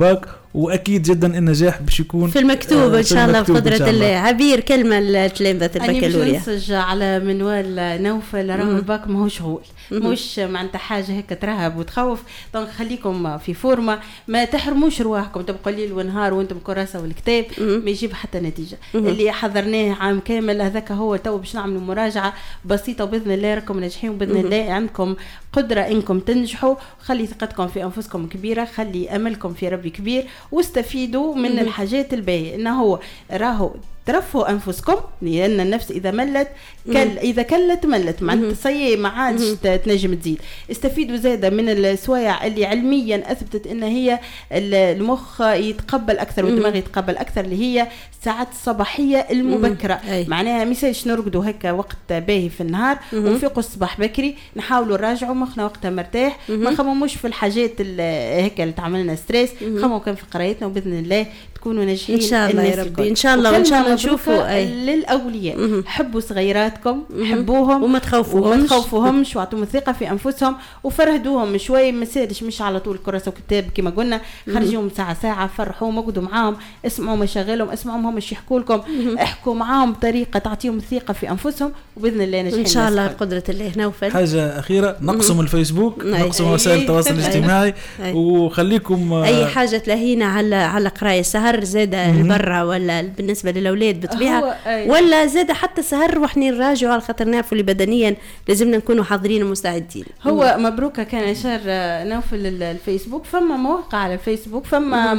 واكيد جدا النجاح باش يكون في المكتوب ان شاء الله بقدره الله. عبير كلمه لتلامذه البكالوريا. انا باش ننسج على منوال نوفل، راهو الباك ماهوش شغل، مش معناتها حاجه هيك ترهب وتخوف. دونك خليكم في فورمه، ما تحرموش رواحكم تبقوا ليل ونهار وانتم كراسه والكتاب ما يجيب حتى نتيجه. اللي حضرناه عام كامل هذاك هو تو باش نعملوا مراجعه بسيطه وباذن الله راكم ناجحين وباذن الله عندكم قدره انكم تنجحوا. خلي ثقتكم في انفسكم كبيره، خلي املكم في ربي كبير، واستفيدوا من الحاجات الباهيه. انه هو راهو ترفوا انفسكم، لان النفس اذا ملت كل اذا كلت ملت، معناتها صي ما عادش تنجم تزيد. استفيدوا زاده من السوايع اللي علميا اثبتت ان هي المخ يتقبل اكثر والدماغ يتقبل اكثر، اللي هي الساعات الصباحيه المبكره. معناها ميساج نرقدوا هكا وقت باهي في النهار ونفيقوا الصباح بكري، نحاولوا نراجعوا مخنا وقتها مرتاح، ما نخمموش في الحاجات هكا اللي تعملنا ستريس، خمموا كان في قرايتنا وباذن الله تكونوا ناجحين ان شاء الله يا ربي. ان شاء الله وان شاء الله نشوفوا للاولياء. حبوا صغيراتكم، حبوهم وما تخوفوهمش وما تخوفوهمش واعطوهم الثقه في انفسهم وفرهدوهم شوي. ما سالش مش على طول كراسه وكتاب كما قلنا، خرجوهم ساعه ساعه، فرحوهم، اقعدوا معاهم، اسمعوا مشاغلهم، اسمعوهم هم ايش يحكوا لكم، احكوا معاهم بطريقه تعطيهم الثقه في انفسهم وباذن الله ناجحين ان شاء الله بقدره الله. نوفل حاجه اخيره، نقصوا الفيسبوك، نقصوا وسائل التواصل الاجتماعي، وخليكم اي حاجه تلاهينا على على قرايه سهر زاده برا ولا بالنسبه للاولاد بطبيعه، ولا زاده حتى سهر وحنا نراجعوا على خاطر نعرفوا اللي بدنيا لازمنا نكونوا حاضرين ومستعدين. هو مبروك كان اشار نوفل الفيسبوك، فما مواقع على الفيسبوك، فما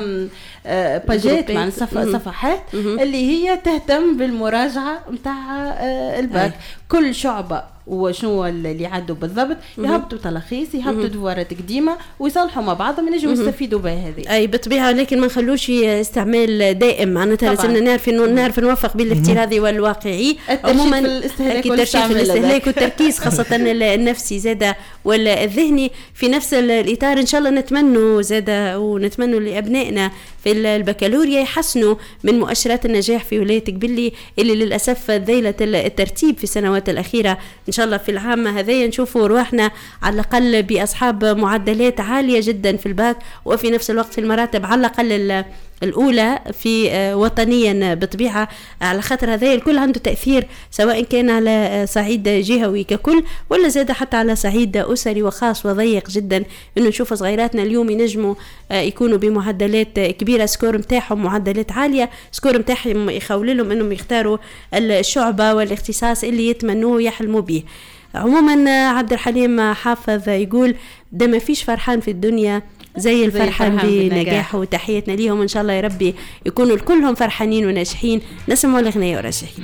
باجات مع صفحات اللي هي تهتم بالمراجعه نتاع الباك. كل شعبه وشنو اللي عدوا بالضبط يهبطوا تلخيص، يهبطوا دوارات قديمه ويصلحوا مع بعضهم ينجموا يستفيدوا بها هذه. اي بالطبيعه، لكن ما نخلوش استعمال دائم، معناتها لازمنا نعرف انه نعرف نوفق بين الافتراضي والواقعي. عموما الترشيد في الاستهلاك والتركيز خاصه النفسي زاده ولا الذهني في نفس الاطار. ان شاء الله نتمنوا زاده ونتمنوا لابنائنا في البكالوريا يحسنوا من مؤشرات النجاح في ولايه قبلي اللي للاسف ذيلت الترتيب في السنوات الاخيره. ان شاء الله في العام هذا نشوفوا روحنا على الاقل باصحاب معدلات عاليه جدا في الباك، وفي نفس الوقت في المراتب على الاقل الأولى في وطنيا بطبيعة، على خاطر هذا الكل عنده تأثير سواء كان على صعيد جهوي ككل ولا زاد حتى على صعيد أسري وخاص وضيق جدا. إنه نشوف صغيراتنا اليوم ينجموا يكونوا بمعدلات كبيرة، سكور متاعهم معدلات عالية، سكور متاعهم يخول لهم إنهم يختاروا الشعبة والاختصاص اللي يتمنوه يحلموا به. عموما عبد الحليم حافظ يقول ده ما فيش فرحان في الدنيا زي الفرحان بنجاحه، وتحياتنا ليهم ان شاء الله يا ربي يكونوا كلهم فرحانين وناجحين. نسمعوا الاغنيه وراجعين.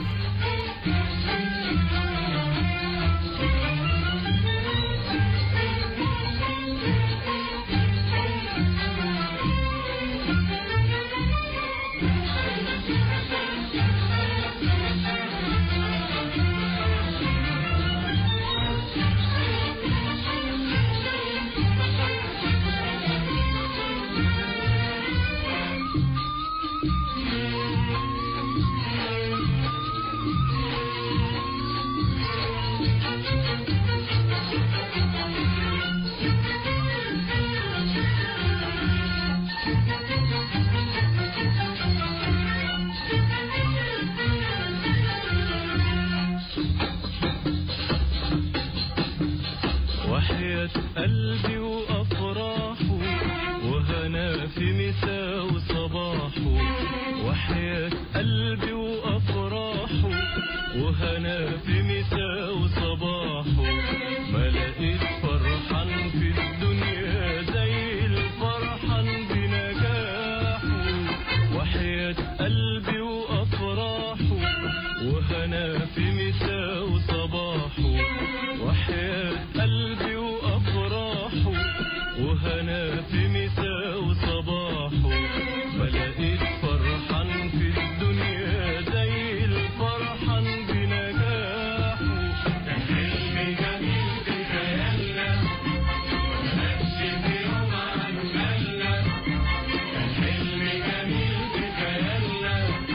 قلبي وأفراحه وهنا في مساء وصباحه، وحياة قلبي وأفراحه وهنا في مساء وصباحه، ما لقيت فرحان في الدنيا زي الفرحان بنجاحه، وحياة قلبي وأفراحه وهنا في مساء وصباحه، وحياة قلبي وأفراحه وهنا في مساء وصباحه، ما لقيت فرحان في الدنيا زي الفرحان بنجاحه. كان حلم جميل في خيالنا ملكش في يوم عن بالنا، كان حلم جميل في خيالنا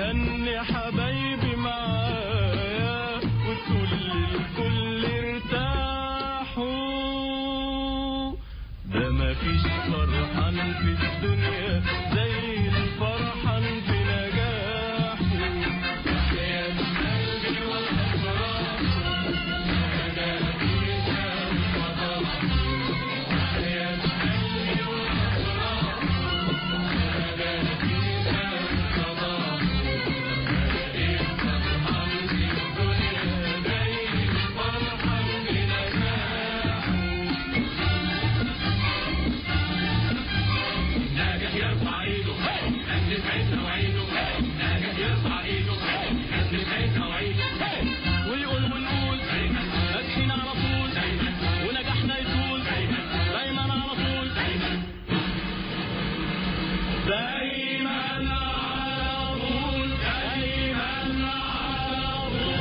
هني حبايبي معايا وتقول للكل ارتاحوا. ده مفيش فرحان في الدنيا زي الفرحان في نجاحه. يا قلبي والأفراح أنا بيشام فضاحه. يا قلبي والأفراح أنا بيشام فضاحه. مفيش فرحان في الدنيا زي الفرحان في نجاحه. ناجح يرفع ايده قد سعيدنا وعيده. ناجح يرفع ايده قد سعيدنا وعيده. ويقول ونقول ماشيين على طول ونجاحنا يطول دايما على طول. دايما دايما على طول. دايما على طول.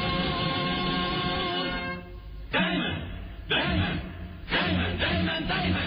دايما دايما دايما دايما دايما.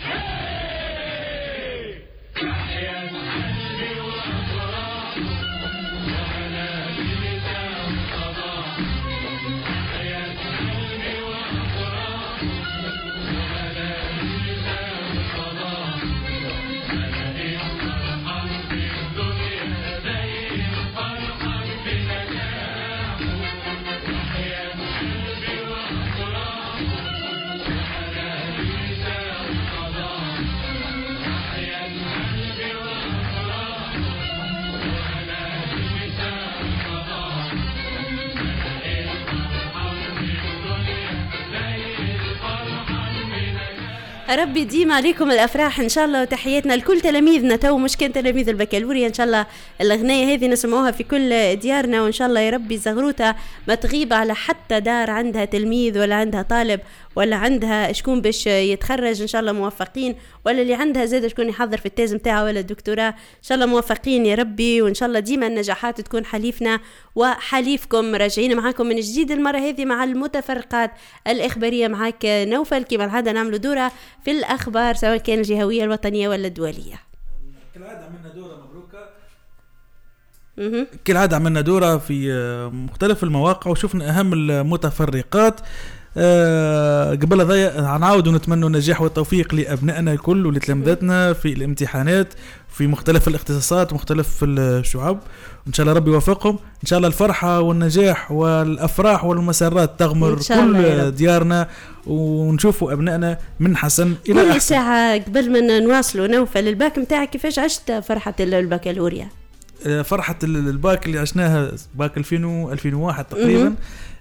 يا قلبي وأفراح وأنا بلسان صباح. يا قلبي وأفراح وأنا بلسان صباح. أنا الفرحان في الدنيا زي الفرحان في نجاحه. يا قلبي وأفراح وأنا بلسان صباح. يا قلبي وأفراح وأنا بلسان صباح. أنا الفرحان في الدنيا زي الفرحان في نجاحه. ربي يديم عليكم الافراح ان شاء الله، وتحياتنا لكل تلاميذنا. تو مش كان تلاميذ البكالوريا، ان شاء الله الاغنيه هذه نسمعوها في كل ديارنا، وان شاء الله يا ربي زغروتها ما تغيب على حتى دار عندها تلميذ ولا عندها طالب ولا عندها شكون باش يتخرج ان شاء الله موفقين، ولا اللي عندها زاد شكون يحضر في التيز نتاعه ولا الدكتوراه، ان شاء الله موفقين يا ربي. وان شاء الله ديما النجاحات تكون حليفنا وحليفكم. راجعين معاكم من جديد المره هذه مع المتفرقات الاخباريه. معاك نوفل كما العاده نعملوا دوره في الاخبار سواء كان الجهويه الوطنيه ولا الدوليه. كالعاده عملنا دوره مبروكه. كالعاده عملنا دوره في مختلف المواقع وشفنا اهم المتفرقات. أه قبل هذا نعاود ونتمنى النجاح والتوفيق لأبنائنا الكل ولتلامذتنا في الامتحانات في مختلف الاختصاصات ومختلف الشعب. إن شاء الله ربي يوفقهم. إن شاء الله الفرحة والنجاح والأفراح والمسرات تغمر كل ديارنا ونشوفوا أبنائنا من حسن إلى أحسن. كل ساعة قبل ما نواصلوا نوفل الباك متاعك كيفاش عشت فرحة البكالوريا؟ فرحة الباك اللي عشناها باك ألفين وواحد تقريبا.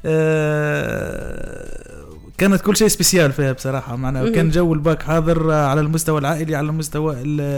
آه كانت كل شيء سبيسيال فيها بصراحة معنا. كان جو الباك حاضر على المستوى العائلي، على المستوى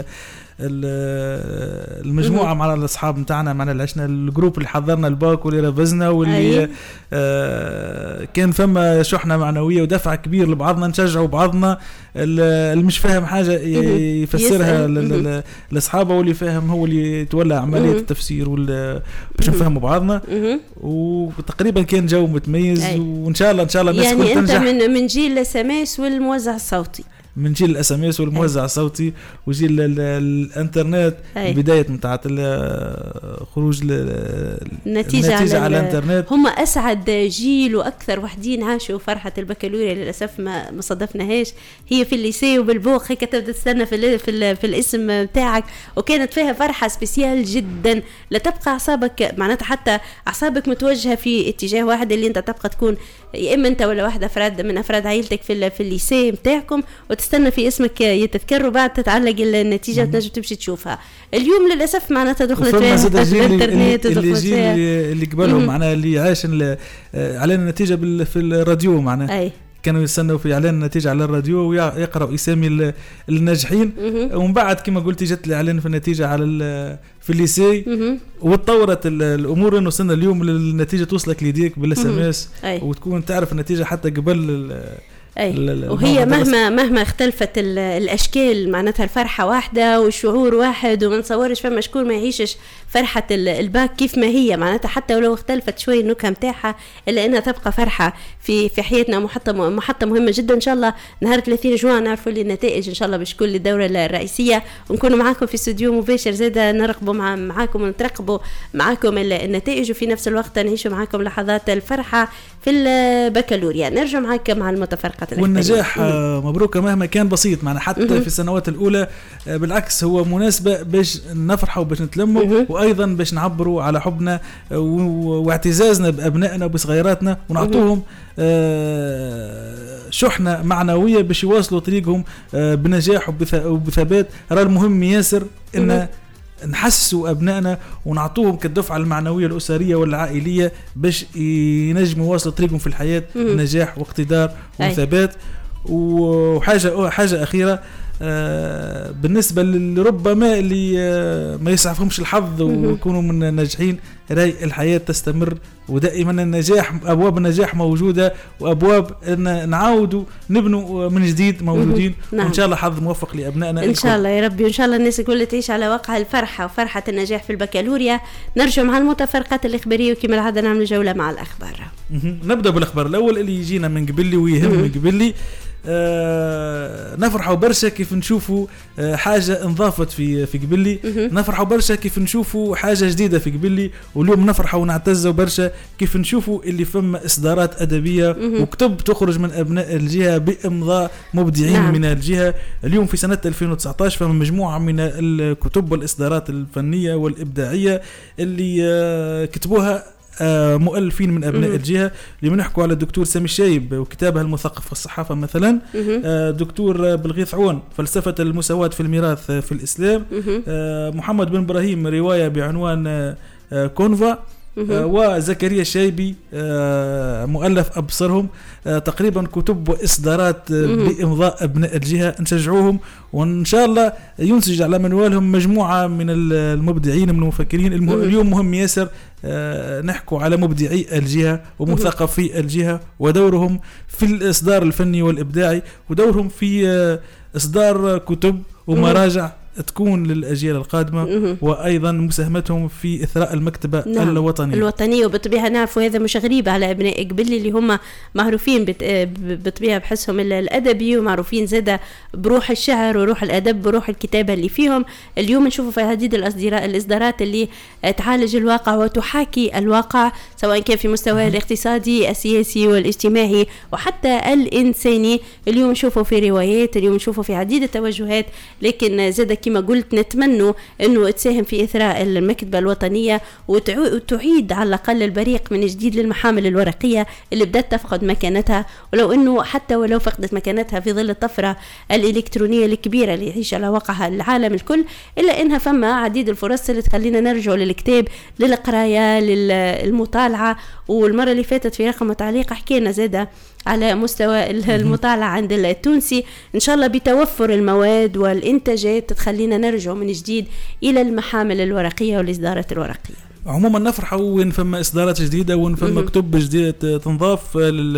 المجموعة مع الأصحاب متاعنا، معنا اللي عشنا الجروب اللي حضرنا الباك واللي رفزنا واللي آه كان فما شحنة معنوية ودفع كبير لبعضنا، نشجعوا بعضنا. اللي مش فاهم حاجة يفسرها لأصحابه، واللي فاهم هو اللي يتولى عملية التفسير باش نفهموا بعضنا. وتقريبا كان جو متميز. وإن شاء الله إن شاء الله الناس يعني تنجح. يعني أنت من من جيل الاس ام اس والموزع الصوتي، من جيل الاس ام اس والموزع الصوتي وجيل الانترنت. البدايه نتاع خروج النتيجه على, على الانترنت. هم اسعد جيل واكثر وحدين عاشوا فرحه البكالوريا. للاسف ما ما صدفناهاش. هي في الليسي وبالبوق هيك تبدا تستنى في في, في الاسم بتاعك، وكانت فيها فرحه سبيسيال جدا. لا تبقى اعصابك معناتها حتى اعصابك متوجهه في اتجاه واحد، اللي انت تبقى تكون يا اما انت ولا واحد افراد من افراد عائلتك في في الليسي بتاعكم، وتستنى في اسمك يتذكر وبعد تتعلق النتيجه وتنجم تمشي تشوفها. اليوم للاسف معناتها دخلت فيها الانترنت اللي جيل اللي قبلهم معناها اللي عايش علينا النتيجه في الراديو معناها كانوا يستنوا في اعلان النتيجه على الراديو ويقراوا اسامي الناجحين. ومن بعد كما قلتي جت الاعلان في النتيجه على في الليسي، وتطورت الامور انه وصلنا اليوم النتيجه توصلك ليديك بالاس ام اس، وتكون تعرف النتيجه حتى قبل أي. وهي مهما مهما اختلفت الاشكال معناتها الفرحه واحده والشعور واحد، وما نصورش فما شكون ما يعيشش فرحه الباك كيف ما هي معناتها، حتى ولو اختلفت شوي النكهه نتاعها الا انها تبقى فرحه في في حياتنا. محطه محطه مهمه جدا. ان شاء الله نهار ثلاثين جوان نعرفوا اللي النتائج ان شاء الله باش كل الدوره الرئيسيه، ونكونوا معاكم في استوديو مباشر زاده نرقبوا مع معاكم ونترقبوا معاكم النتائج، وفي نفس الوقت نعيشوا معاكم لحظات الفرحه في البكالوريا. نرجع معاك مع المتفرقات والنجاح مبروك مهما كان بسيط معنا حتى م-م. في السنوات الأولى بالعكس هو مناسبة باش نفرحوا وباش نتلموا، وأيضا باش نعبروا على حبنا واعتزازنا بأبنائنا وبصغيراتنا ونعطوهم شحنة معنوية باش يواصلوا طريقهم بنجاح وبثبات. راه المهم ياسر إن نحسوا أبنائنا ونعطوهم كالدفعة المعنوية الأسرية والعائلية باش ينجموا يواصلوا طريقهم في الحياة بنجاح واقتدار وثبات. وحاجة حاجة أخيرة آه بالنسبة لربما اللي آه ما يسعفهمش الحظ ويكونوا من ناجحين، راي الحياة تستمر ودائما النجاح أبواب النجاح موجودة، وأبواب إن نعاودوا نبنوا من جديد موجودين. نعم. وإن شاء الله حظ موفق لأبنائنا إن شاء الله يا ربي، وإن شاء الله الناس الكل تعيش على واقع الفرحة وفرحة النجاح في البكالوريا. نرجع مع المتفرقات الإخبارية وكما العادة نعمل جولة مع الأخبار. نبدأ بالأخبار الأول اللي يجينا من قبلي ويهم قبلي. آه نفرحوا برشا كيف نشوفوا آه حاجة انضافت في في قبلي، نفرحوا برشا كيف نشوفوا حاجة جديدة في قبلي، واليوم نفرحوا ونعتزوا برشا كيف نشوفوا اللي فما إصدارات أدبية وكتب تخرج من أبناء الجهة بإمضاء مبدعين. نعم. من الجهة اليوم في سنة ألفين وتسعة عشر فما مجموعة من الكتب والإصدارات الفنية والإبداعية اللي آه كتبوها آه مؤلفين من أبناء مم. الجهة. اللي بنحكوا على الدكتور سامي الشايب وكتابها المثقف في الصحافة مثلا، آه دكتور بلغيث عون فلسفة المساواة في الميراث في الإسلام، آه محمد بن إبراهيم رواية بعنوان آه كونفا، آه وزكريا الشايبي آه مؤلف أبصرهم. آه تقريبا كتب وإصدارات آه بإمضاء أبناء الجهة، نشجعوهم وإن شاء الله ينسج على منوالهم مجموعة من المبدعين من المفكرين. اليوم مهم ياسر آه نحكوا على مبدعي الجهة ومثقفي الجهة ودورهم في الإصدار الفني والإبداعي، ودورهم في آه إصدار كتب ومراجع تكون للأجيال القادمة، وأيضا مساهمتهم في إثراء المكتبة. نعم. الوطنية الوطنية وبطبيعة نعرفوا هذا مش غريب على أبناء قبلي اللي هم معروفين بطبيعة بحسهم الأدبي، ومعروفين زادة بروح الشعر وروح الأدب بروح الكتابة اللي فيهم. اليوم نشوفوا في عديد الإصدارات اللي تعالج الواقع وتحاكي الواقع، سواء كان في مستوى الاقتصادي السياسي والاجتماعي وحتى الإنساني. اليوم نشوفوا في روايات، اليوم نشوفوا في عديد التوجهات، لكن زادة كما قلت نتمنوا أنه تساهم في إثراء المكتبة الوطنية وتعيد على الأقل البريق من جديد للمحامل الورقية اللي بدأت تفقد مكانتها، ولو أنه حتى ولو فقدت مكانتها في ظل الطفرة الإلكترونية الكبيرة اللي يعيش على واقعها العالم الكل، إلا أنها فما عديد الفرص اللي تخلينا نرجع للكتاب للقراية للمطالعة. والمرة اللي فاتت في رقم تعليق حكينا زادة على مستوى المطالعة عند التونسي. إن شاء الله بتوفر المواد والإنتاجات تخلينا نرجع من جديد إلى المحامل الورقية والإصدارات الورقية. عموما نفرحوا وين فما إصدارات جديدة وين فما كتب جديدة تنضاف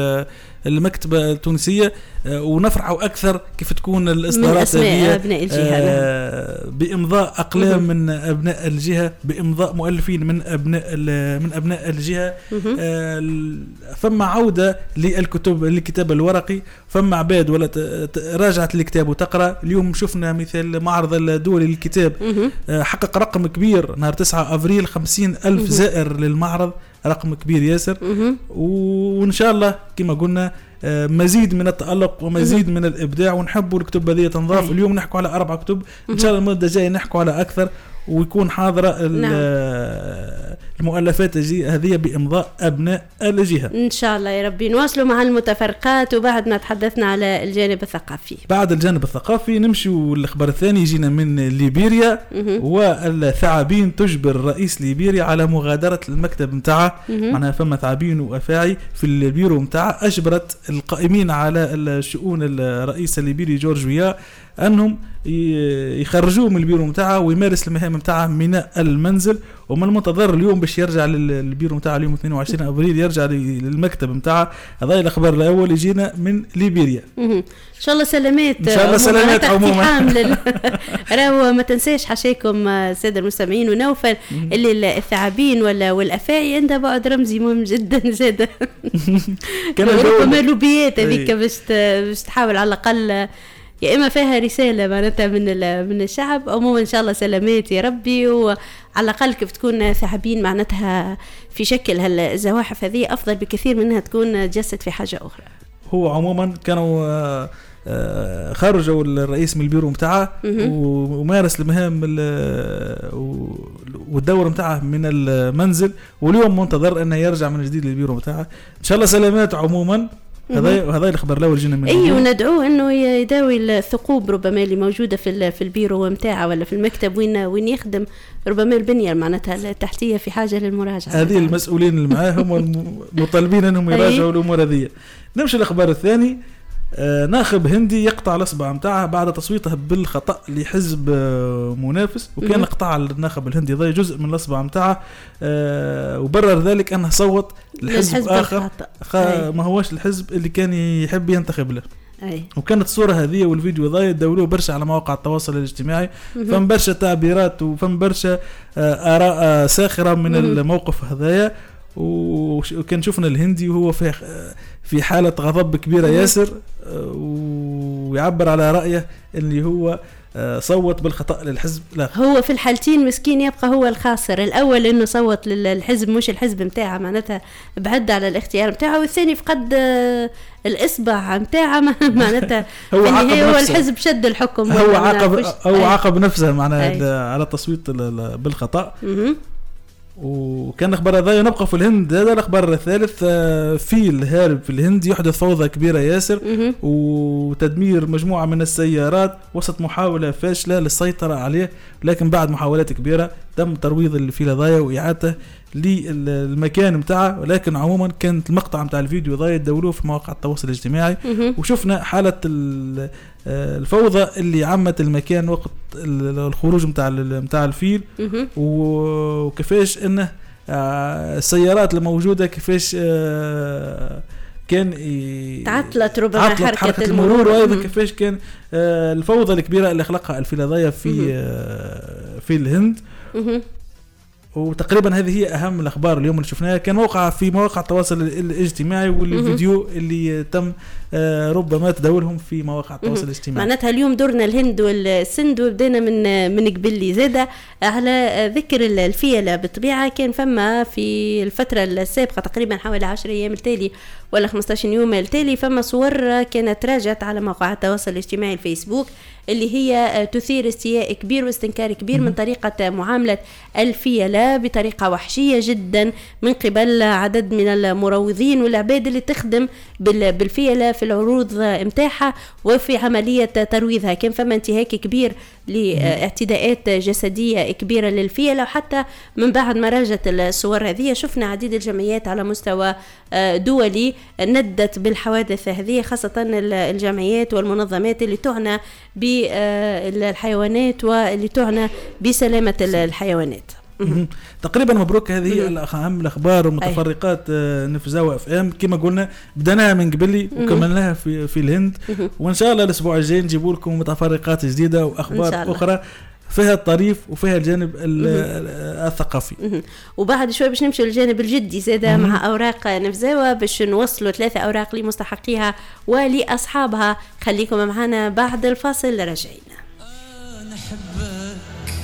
المكتبة التونسية، ونفرحوا أكثر كيف تكون الإصدارات أبناء الجهة بإمضاء أقلام من أبناء الجهة، بإمضاء مؤلفين من أبناء من أبناء الجهة. فما عودة للكتب للكتاب الورقي، فما عباد ولا راجعت الكتاب وتقرأ. اليوم شفنا مثال معرض الدولي للكتاب حقق رقم كبير نهار تسعة أفريل، خمسين ألف زائر للمعرض، رقم كبير ياسر. وإن شاء الله كما قلنا مزيد من التألق ومزيد من الإبداع، ونحبوا الكتب هذه تنضاف. اليوم نحكوا على أربع كتب، إن شاء الله المدة الجاية نحكوا على أكثر، ويكون حاضرة. نعم. المؤلفات هذه بإمضاء أبناء الجهة إن شاء الله يا ربي. نواصلوا مع المتفرقات وبعد ما تحدثنا على الجانب الثقافي. بعد الجانب الثقافي نمشوا الخبر الثاني يجينا من ليبيريا، والثعابين تجبر رئيس ليبيريا على مغادرة المكتب متاعه. معناها فما ثعابين وأفاعي في البيرو متاعه أجبرت القائمين على الشؤون الرئيس الليبيري جورج ويا أنهم يخرجوه من البيرو متاعه ويمارس المهام متاعه من المنزل. ومن المنتظر اليوم باش يرجع للبيرو نتاع اليوم اثنين وعشرين ابريل يرجع للمكتب نتاعه. هذا الاخبار الاول يجينا من ليبيريا. ان شاء الله سلامات ان شاء الله سلامات عموما. لل... راهو ما تنساش حشاكم الساده المستمعين ونوفل اللي الثعابين ولا والافاعي عندها بعد رمزي مهم جدا زاده. كان ربما لوبيات هذيك باش باش تحاول على الاقل يا اما فيها رساله معناتها من من الشعب. عموما ان شاء الله سلامات يا ربي، وعلى الاقل كيف تكون ثعابين معناتها في شكل هالزواحف هذه افضل بكثير منها تكون جسد في حاجه اخرى. هو عموما كانوا خرجوا الرئيس من البيرو متاعه ومارس المهام والدور متاعه من المنزل، واليوم منتظر انه يرجع من جديد للبيرو متاعه. ان شاء الله سلامات عموما. هذا هذا الخبر الاول جينا منه. اي وندعوه انه يداوي الثقوب ربما اللي موجوده في في البيرو متاعه ولا في المكتب وين وين يخدم، ربما البنيه معناتها التحتيه في حاجه للمراجعه. هذه المسؤولين اللي معاهم مطالبين انهم يراجعوا الامور هذه. نمشي الاخبار الثاني. آه ناخب هندي يقطع الاصبع متاعه بعد تصويته بالخطا لحزب آه منافس، وكان قطع الناخب الهندي ضي جزء من الاصبع متاعه آه وبرر ذلك انه صوت لحزب اخر ما هوش الحزب اللي كان يحب ينتخب له. أي. وكانت الصورة هذه والفيديو ضاي دولوه برشا على مواقع التواصل الاجتماعي، فم برشا تعبيرات وفم برشا آه آراء آه ساخرة من مم. الموقف هذايا. وكان شفنا الهندي وهو في في حالة غضب كبيرة ياسر ويعبر على رأيه اللي هو صوت بالخطأ للحزب. لا هو في الحالتين مسكين يبقى هو الخاسر. الأول إنه صوت للحزب مش الحزب متاعه معناتها بعد على الاختيار متاعه، والثاني فقد الإصبع متاعه معناتها هو, هو الحزب شد الحكم. هو عاقب أو عاقب نفسه معناها على التصويت بالخطأ. وكان اخبار هذا نبقى في الهند. هذا الاخبار الثالث. فيل هارب في الهند يحدث فوضى كبيره ياسر وتدمير مجموعه من السيارات وسط محاوله فاشله للسيطره عليه، لكن بعد محاولات كبيره تم ترويض الفيل هذايا واعادته للمكان متاعه. ولكن عموما كانت المقطع متاع الفيديو ذا دولوه في مواقع التواصل الاجتماعي وشفنا حاله الفوضى اللي عمت المكان وقت الخروج متاع متاع الفيل، وكيفاش انه السيارات الموجوده كيفاش كان تعطلت ربما حركه, حركة المرور، وايضا كيفاش كان الفوضى الكبيره اللي خلقها الفيل هذايا في في الهند. وتقريبا هذه هي اهم الاخبار اليوم اللي شفناها. كان موقع في مواقع التواصل الاجتماعي والفيديو اللي تم ربما تداولهم في مواقع التواصل الاجتماعي. معناتها اليوم دورنا الهند والسند وبدينا من من قبل زاده على ذكر الفيله. بالطبيعه كان فما في الفتره السابقه تقريبا حوالي عشرة ايام التالي ولا خمسطعش يوم التالي فما صور كانت راجعت على مواقع التواصل الاجتماعي الفيسبوك اللي هي تثير استياء كبير واستنكار كبير من طريقة معاملة الفيلة بطريقة وحشية جدا من قبل عدد من المروضين والعباد اللي تخدم بالفيلة في العروض متاحة وفي عملية ترويضها. كان فما انتهاك كبير لاعتداءات جسدية كبيرة للفيلة، وحتى من بعد ما راجت الصور هذه شفنا عديد الجمعيات على مستوى دولي ندت بالحوادث هذه، خاصة الجمعيات والمنظمات اللي تعنى بالحيوانات واللي تعنى بسلامة الحيوانات. تقريبا مبروك. هذه هي اهم الاخبار ومتفرقات نفزاوة اف ام كما قلنا بدناها من قبلي وكملناها في في الهند، وان شاء الله الاسبوع الجاي نجيب لكم متفرقات جديده واخبار اخرى فيها الطريف وفيها الجانب الثقافي. وبعد شوي باش نمشي للجانب الجدي زاده مع اوراق نفزاوة باش نوصلوا ثلاثه اوراق لمستحقيها ولاصحابها. خليكم معنا بعد الفاصل راجعين. انا احبك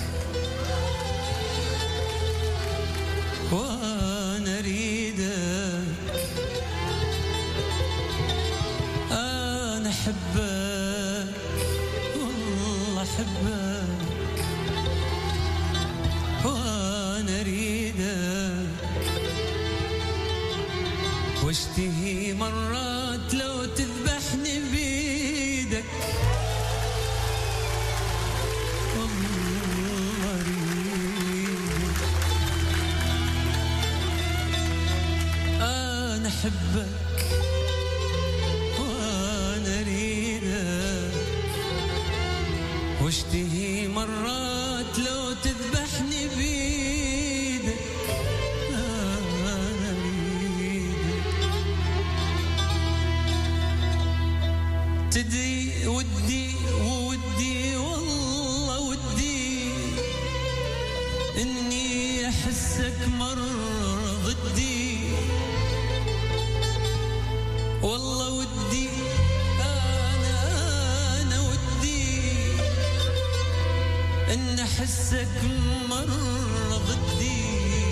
وانا اريدك، انا احبك والله احبك وانا اريدك، واشتهي مرات لو تذبحني بيدك، والله اريدك، انا احبك وانا اريدك، واشتهي مرات لو تذبحني بيدك، تدري ودي وودي والله ودي إني أحسك مرة ضدي والله ودي أنا أنا ودي إن أحسك مرة ضدي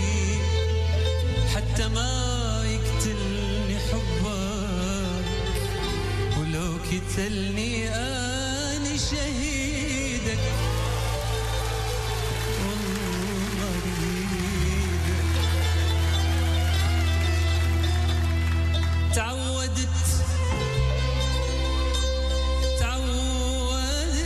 حتى ما يقتلني حبك ولو قتلني أنا شهيدك والله أريدك. تعودت تعودت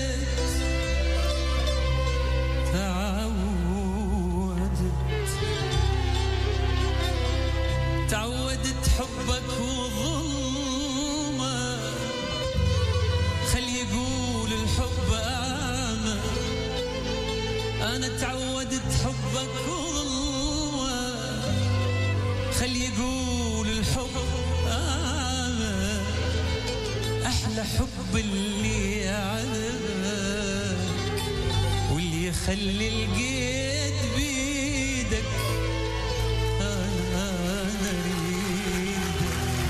تعودت تعودت حبك وظلمه خلي يقول الحب أعمى أنا تعودت حبك وظلمه خلي يقول الحب أعمى أحلى حب اللي يعذبك واللي يخلي القيد بيدك أنا أنا أريدك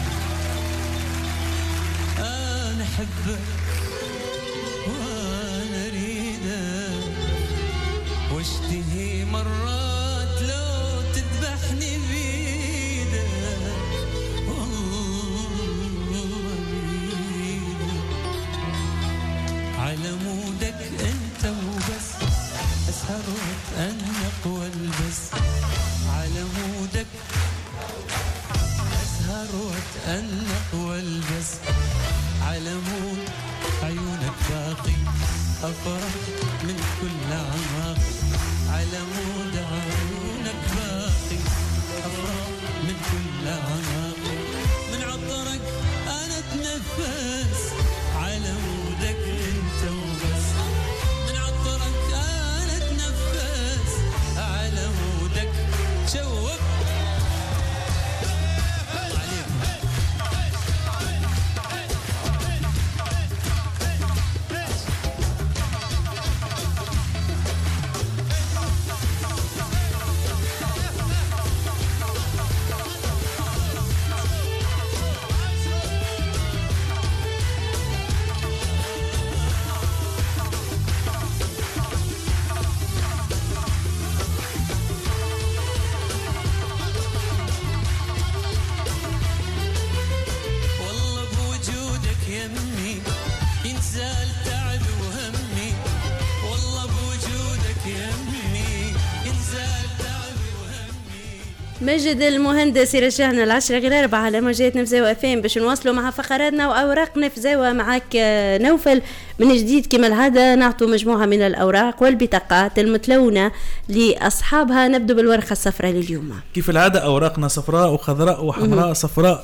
أنا أحبك وأنا أريدك واشتهي مرات لو تذبحني بيدك والله أريدك على مودك أنت وبس أسهر وأتأنق والبس على مودك أسهر وأتأنق والبس على مود عيونك باقي أفرح من كل أعماق على مود عيونك باقي أفرح من كل أعماق من عطرك أنا أتنفس على مودك أنت وبس من عطرك أنا أتنفس على مودك شوف ينزال تعبي وهمي والله بوجودك يمي ينزال تعبي وهمي. مجد المهندس يرجعنا العشرة غير أربعة على موجات نفزاوة فين باش نواصلوا مع فقراتنا وأوراق نفزاوة. معك نوفل من جديد كما العادة نعطوا مجموعة من الأوراق والبطاقات المتلونة لأصحابها. نبدأ بالورقة الصفراء لليوم. كيف العادة أوراقنا صفراء وخضراء وحمراء. صفراء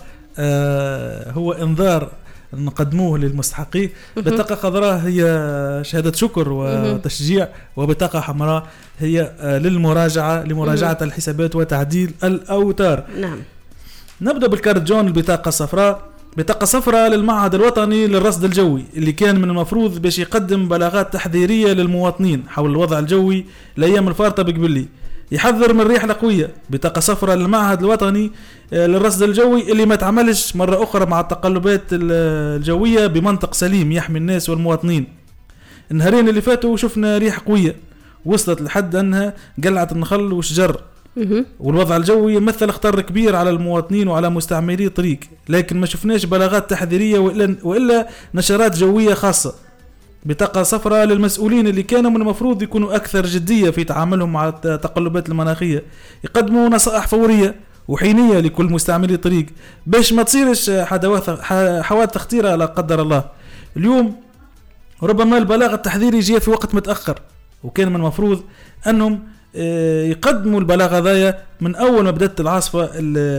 آه هو إنذار نقدموه للمستحقين. بطاقة خضراء هي شهادة شكر وتشجيع، وبطاقة حمراء هي للمراجعة لمراجعة الحسابات وتعديل الأوتار. نعم. نبدأ بالكارت جون. البطاقة الصفراء بطاقة صفراء للمعهد الوطني للرصد الجوي اللي كان من المفروض باش يقدم بلاغات تحذيرية للمواطنين حول الوضع الجوي الأيام الفارطة بقبلي، يحذر من الريح القوية. بطاقة صفراء للمعهد الوطني للرصد الجوي اللي ما تعملش مرة أخرى مع التقلبات الجوية بمنطق سليم يحمي الناس والمواطنين. النهارين اللي فاتوا شفنا ريح قوية وصلت لحد أنها قلعت النخل وشجر، والوضع الجوي مثل خطر كبير على المواطنين وعلى مستعملي الطريق، لكن ما شفناش بلاغات تحذيرية وإلا, وإلا نشرات جوية خاصة. بطاقة صفراء للمسؤولين اللي كانوا من المفروض يكونوا أكثر جدية في تعاملهم مع التقلبات المناخية، يقدموا نصائح فورية وحينية لكل مستعملي الطريق باش ما تصيرش حوادث خطيرة لا قدر الله. اليوم ربما البلاغ التحذيري جاء في وقت متأخر، وكان من المفروض أنهم يقدموا البلاغ هذايا من أول ما بدأت العاصفة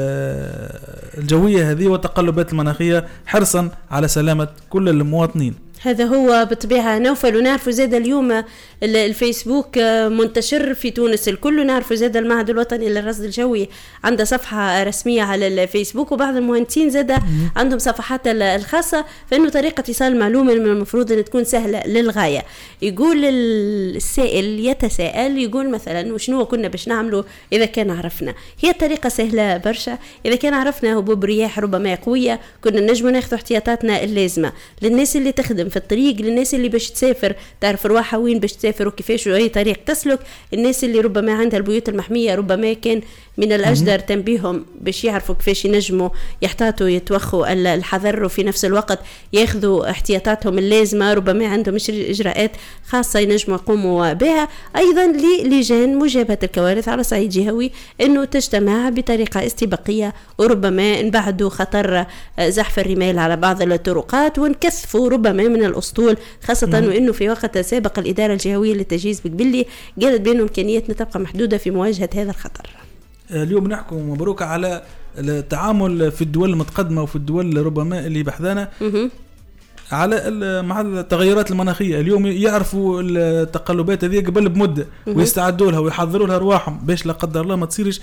الجوية هذه والتقلبات المناخية حرصا على سلامة كل المواطنين. هذا هو بالطبيعة نوفل. ونعرفوا زاد اليوم الفيسبوك منتشر في تونس الكل، ونعرفوا زاد المعهد الوطني للرصد الجوي عنده صفحة رسمية على الفيسبوك، وبعض المهندسين زاد عندهم صفحات الخاصة، فإنه طريقة إيصال المعلومة من المفروض أن تكون سهلة للغاية. يقول السائل يتساءل يقول مثلا وشنو كنا باش نعمله إذا كان عرفنا. هي الطريقة سهلة برشا، إذا كان عرفنا هبوب رياح ربما قوية كنا نجمو ناخذ احتياطاتنا اللازمة للناس اللي تخدم في الطريق، للناس اللي باش تسافر تعرف رواحها وين باش تسافر وكيفاش واي طريق تسلك، الناس اللي ربما عندها البيوت المحمية ربما كان من الأجدر تنبيهم باش يعرفوا كيفاش ينجموا يحتاطوا يتوخوا الحذر، وفي نفس الوقت ياخذوا احتياطاتهم اللازمة، ربما عندهم إجراءات خاصة ينجموا يقوموا بها. أيضا للجان مجابهة الكوارث على صعيد جهوي أنه تجتمع بطريقة استباقية، وربما نبعدوا خطر زحف الرمال على بعض الطرقات ونكثفوا ربما من الأسطول، خاصة مم. وأنه في وقت سابق الإدارة الجهوية للتجهيز بقبلي قالت بأنه إمكانياتنا تبقى محدودة في مواجهة هذا الخطر. اليوم نحكم مبروك على التعامل في الدول المتقدمة وفي الدول ربما اللي بحثانا على مع التغيرات المناخية. اليوم يعرفوا التقلبات هذه قبل بمدة ويستعدوا لها ويحضروا لها رواحهم باش لا قدر الله ما تصيرش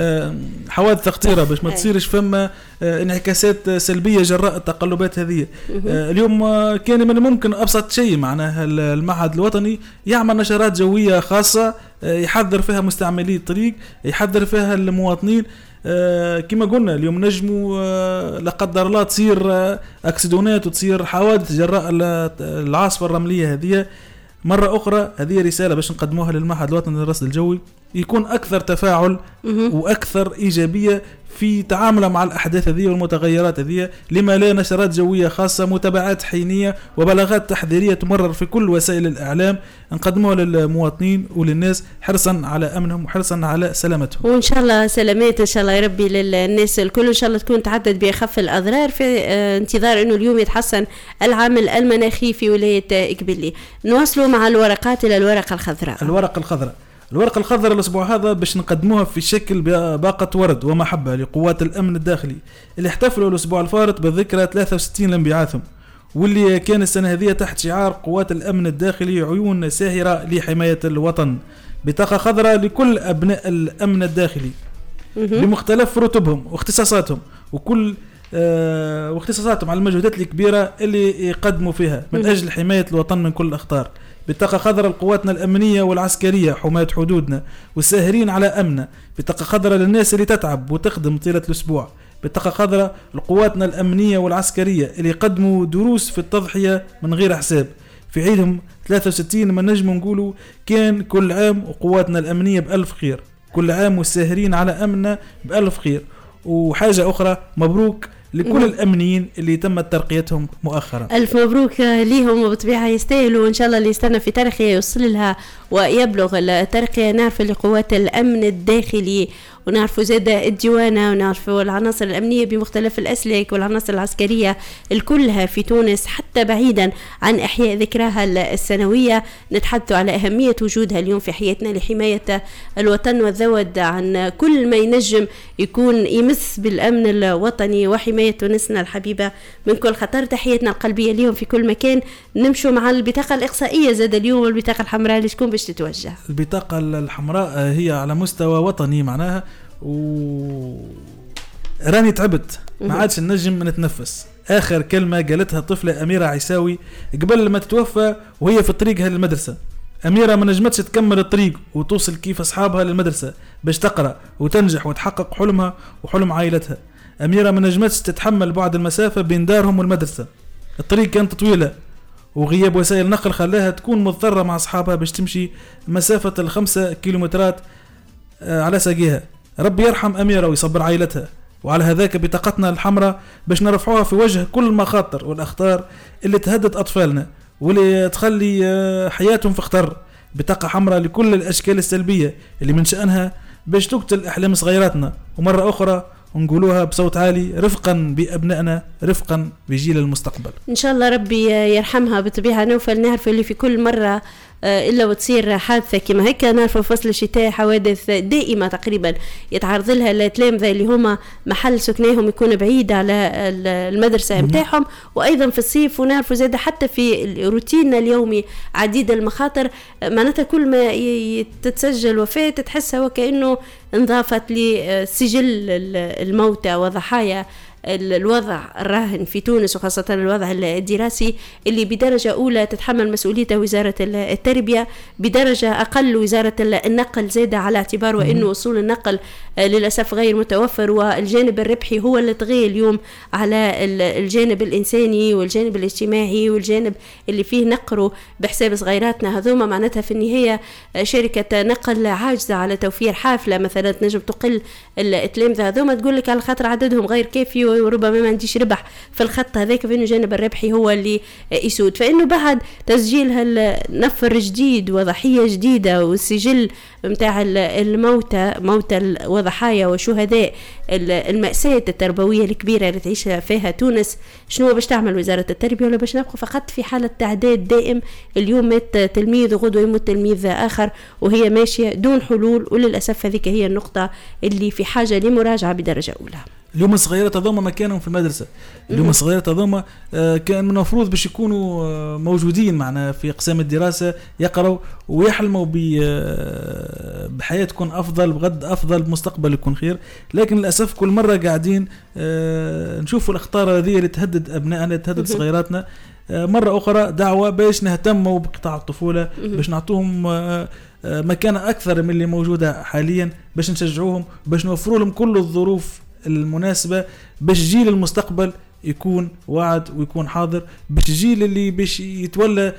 حوادث خطيرة، باش ما تصيرش فما انعكاسات سلبية جراء التقلبات هذه. اليوم كان من الممكن أبسط شيء معناها المعهد الوطني يعمل نشرات جوية خاصة يحذر فيها مستعملي الطريق، يحذر فيها المواطنين. آه كما قلنا اليوم نجموا آه لا قدر الله تصير آه اكسدونات وتصير حوادث جراء العاصفه الرمليه هذه. مره اخرى هذه رساله باش نقدموها للمعهد الوطني للرصد الجوي، يكون اكثر تفاعل واكثر ايجابيه في تعامله مع الاحداث هذه والمتغيرات هذه. لما لا نشرات جويه خاصه، متابعات حينيه وبلاغات تحذيريه تمرر في كل وسائل الاعلام نقدموها للمواطنين وللناس حرصا على امنهم وحرصا على سلامتهم. وان شاء الله سلامات ان شاء الله يا ربي للناس الكل، ان شاء الله تكون تعدد باخف الاضرار في انتظار انه اليوم يتحسن العامل المناخي في ولايه قبلي. نواصلوا مع الورقات الى الورقه الخضراء. الورقه الخضراء الورقة الخضراء الأسبوع هذا باش نقدموها في شكل باقة ورد ومحبة لقوات الأمن الداخلي اللي احتفلوا الأسبوع الفارط بالذكرى ثلاثة وستين لانبعاثهم، واللي كان السنة هذه تحت شعار قوات الأمن الداخلي عيون ساهرة لحماية الوطن. بطاقة خضراء لكل أبناء الأمن الداخلي بمختلف رتبهم واختصاصاتهم وكل آه واختصاصاتهم على المجهودات الكبيرة اللي يقدموا فيها من أجل حماية الوطن من كل الأخطار. بطاقة خضراء لقواتنا الأمنية والعسكرية حماية حدودنا والساهرين على أمننا. بطاقة خضراء للناس اللي تتعب وتخدم طيلة الأسبوع. بطاقة خضراء لقواتنا الأمنية والعسكرية اللي يقدموا دروس في التضحية من غير حساب. في عيدهم ثلاثة وستين ما نجم نقولوا كان كل عام وقواتنا الأمنية بألف خير، كل عام والساهرين على أمننا بألف خير. وحاجة أخرى، مبروك لكل الأمنيين اللي تمت ترقيتهم مؤخرا. ألف مبروك ليهم، وبطبيعة يستاهلوا، وإن شاء الله اللي يستنى في ترقية يوصل لها ويبلغ الترقية. نعرف لقوات الأمن الداخلي ونعرفوا زاد الديوانة ونعرفوا العناصر الأمنية بمختلف الأسلاك والعناصر العسكرية الكلها في تونس، حتى بعيدا عن إحياء ذكراها السنوية. نتحدثوا على أهمية وجودها اليوم في حياتنا لحماية الوطن والذود عن كل ما ينجم يكون يمس بالأمن الوطني وحماية تونسنا الحبيبة من كل خطر. تحياتنا القلبية اليوم في كل مكان. نمشوا مع البطاقة الإقصائية زاد اليوم، البطاقة الحمراء اللي تكون باش تتوجه. البطاقة الحمراء هي على مستوى وطني معناها، و راني تعبت ما عادش نجم نتنفس. آخر كلمة قالتها طفلة أميرة عيساوي قبل ما تتوفى وهي في طريقها للمدرسة. أميرة ما نجمتش تكمل الطريق وتوصل كيف أصحابها للمدرسة باش تقرأ وتنجح وتحقق حلمها وحلم عائلتها. أميرة ما نجمتش تتحمل بعد المسافة بين دارهم والمدرسة، الطريق كانت طويلة وغياب وسائل النقل خلاها تكون مضطرة مع أصحابها باش تمشي مسافة الخمسة كيلومترات على ساقيها. ربي يرحم أميرة ويصبر عائلتها. وعلى هذاك بطاقتنا الحمراء باش نرفعوها في وجه كل المخاطر والأخطار اللي تهدد أطفالنا واللي تخلي حياتهم في خطر. بطاقة حمراء لكل الأشكال السلبية اللي من شأنها باش تقتل أحلام صغيراتنا. ومرة أخرى ونقولوها بصوت عالي، رفقا بأبنائنا، رفقا بجيل المستقبل. إن شاء الله ربي يرحمها. بطبيعة نوفل نعرف اللي في كل مرة إلا وتصير حادثة كما هيك. نعرفوا فصل الشتاء حوادث دائمة تقريبا يتعرض لها التلامذة اللي هما محل سكنهم يكون بعيد على المدرسة متاعهم، وأيضا في الصيف. ونعرفوا زاد حتى في روتيننا اليومي عديد المخاطر، معناتها كل ما تتسجل وفاة تحسها وكأنه انضافت لسجل الموتى وضحايا الوضع الراهن في تونس، وخاصة الوضع الدراسي اللي بدرجة أولى تتحمل مسؤوليته وزارة التربية، بدرجة أقل وزارة النقل زادة، على اعتبار وأنه وصول النقل للأسف غير متوفر، والجانب الربحي هو اللي طغى اليوم على الجانب الإنساني والجانب الاجتماعي والجانب اللي فيه نقره بحساب صغيراتنا هذوما. معناتها في النهاية شركة نقل عاجزة على توفير حافلة مثلا تنجم تقل التلامذة هذوما، تقول لك على خاطر عددهم غير كافي وربما ما عنديش ربح في الخط هذاك، فإنه الجانب الربحي هو اللي يسود. فإنه بعد تسجيل هالنفر جديد وضحية جديدة والسجل متاع الموتى موتى وضحايا وشهداء المأساة التربوية الكبيرة اللي تعيش فيها تونس، شنو باش تعمل وزارة التربية؟ ولا باش نبقى فقط في حالة تعداد دائم، اليوم مات تلميذ وغدوة يموت تلميذ آخر وهي ماشية دون حلول؟ وللأسف هذيك هي النقطة اللي في حاجة لمراجعة بدرجة أولى. اليوم الصغيرات هذوما مكانهم في المدرسة، اليوم الصغيرات هذوما كان من المفروض باش يكونوا موجودين معنا في أقسام الدراسة، يقرأوا ويحلموا بحياة تكون أفضل، بغد أفضل، بمستقبل يكون خير. لكن للأسف كل مرة قاعدين نشوفوا الأخطار هذه اللي تهدد أبنائنا، اللي تهدد صغيراتنا. مرة أخرى دعوة باش نهتموا بقطاع الطفولة، باش نعطوهم مكانة أكثر من اللي موجودة حاليا، باش نشجعوهم، باش نوفروا لهم كل الظروف المناسبة باش جيل المستقبل يكون واعد ويكون حاضر، باش جيل اللي باش يتولى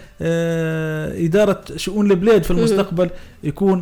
آه إدارة شؤون البلاد في المستقبل يكون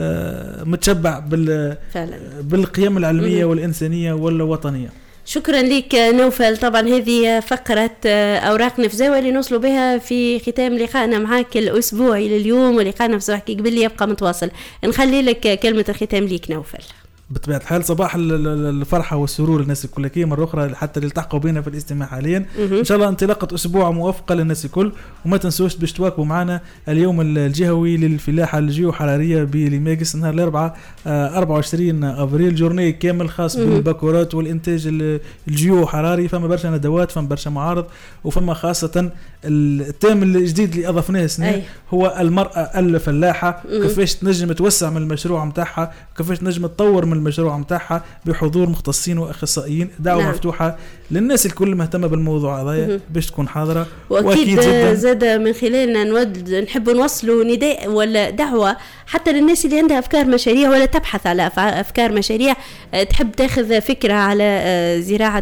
آه متشبع بال بالقيم العلمية والإنسانية والوطنية. شكرا لك نوفل. طبعا هذه فقرة أوراق نفزاوة اللي نوصلوا بها في ختام لقائنا معاك الأسبوعي لليوم، ولقائنا في صباحك قبل يبقى متواصل. نخلي لك كلمة الختام ليك نوفل. بطبيعة الحال صباح الفرحة والسرور للناس الكل كي مرة أخرى حتى اللي التحقوا بينا في الاستماع حاليا. إن شاء الله انطلاقة أسبوع موفقة للناس الكل، وما تنسوش باش تواكبوا معنا اليوم الجهوي للفلاحة الجيوحرارية بليماجس نهار الأربعاء أربعة وعشرين أبريل، جورني كامل خاص بالباكورات والإنتاج الجيوحراري. فما برشا ندوات، فما برشا معارض، وفما خاصة التام الجديد اللي أضفناه السنة هو المرأة الفلاحة، كيفاش تنجم توسع من المشروع متاعها، كيفاش تنجم تطور من المشروع متاعها بحضور مختصين واخصائيين. دعوه نعم. مفتوحه للناس الكل مهتمه بالموضوع هذا باش تكون حاضره. واكيد زاد من خلالنا نود نحب نوصلوا نداء ولا دعوه حتى للناس اللي عندها افكار مشاريع ولا تبحث على افكار مشاريع، تحب تاخذ فكره على زراعه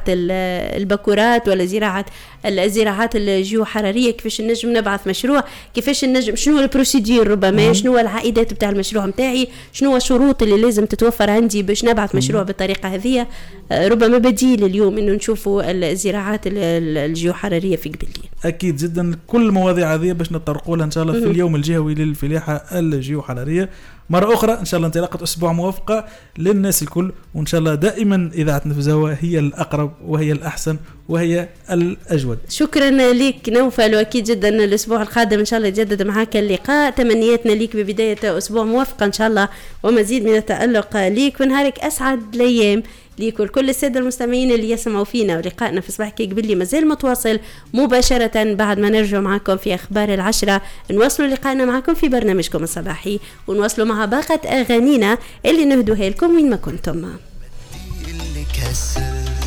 البكورات ولا زراعه الزراعات الجيوحراريه، كيفاش نجم نبعث مشروع، كيفاش نجم، شنو البروسيدير ربما، شنو العائدات بتاع المشروع متاعي، شنو الشروط اللي لازم تتوفر عندي باش نبعث مشروع بالطريقه هذه. ربما بديل اليوم انه نشوفوا الزراعات الجيوحراريه في قبلي. اكيد جدا كل المواضيع هذه باش نتطرقوا لها ان شاء الله في اليوم الجهوي للفلاحه الجيوحراريه. مرة أخرى إن شاء الله انطلاقة أسبوع موفقة للناس الكل، وإن شاء الله دائما إذاعة نفزاوة هي الأقرب وهي الأحسن وهي الأجود. شكرا لك نوفل، وأكيد جدا الأسبوع القادم إن شاء الله يجدد معاك اللقاء. تمنياتنا لك ببداية أسبوع موفقة إن شاء الله ومزيد من التألق لك، ونهارك أسعد الأيام ليكل كل السادة المستمعين اللي يسمعوا فينا. ولقائنا في صباحك قبل لي مازال متواصل مباشرة بعد ما نرجع معكم في أخبار العشرة، نواصلوا لقائنا معكم في برنامجكم الصباحي، ونواصلوا مع باقة أغانينا اللي نهدوها لكم وين ما كنتم. اللي كسر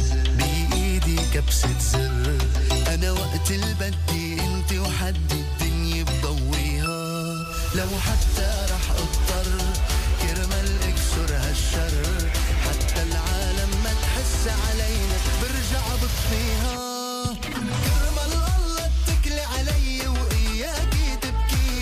بإيدي كبسة زر، أنا وقت البدي أنت وحد الدنيا بضويها، لو حتى رح أضطر كرمال اكسر هالشر، حتى العالم ما تحس علينا برجع بطفيها، كرمال الله اتكلي علي وإياكي تبكي،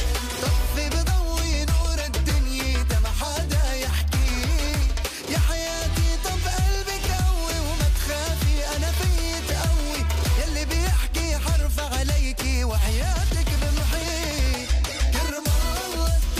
طفي بضوي نور الدنيا تما حدا يحكي، يا حياتي طب قلبك قوي وما تخافي أنا فيي تقوي، يلي بيحكي حرف عليكي وحياتك بمحي، كرمال الله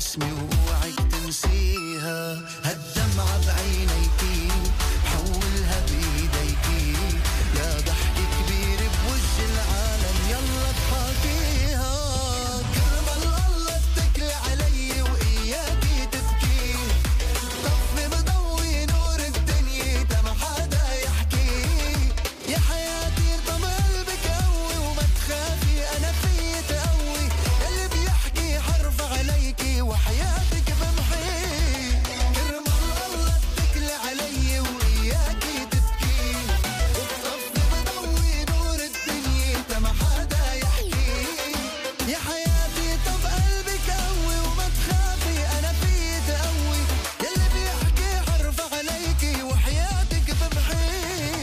باسمي ووعك تنسيها. هالدمعة بعينيكي حولها بإيديكي، يا ضحك كبير بوجه العالم يلا اضحكيها. كرمال الله اتكلي علي وإياكي تبكي، طفي مضوي نور الدنيا ما حدا يحكي. يا حياتي طم قلبك قوي وما تخافي أنا فيي تقوي، اللي بيحكي حرف عليكي وحياتك بمحي. كرمال الله اتكلي علي وإياكي تبكي، وبطفي مضوي نور الدنيا ما حدا يحكي. يا حياتي طب قلبك قوي وما تخافي أنا فيي تقوي، يلي بيحكي حرف عليكي وحياتك بمحي.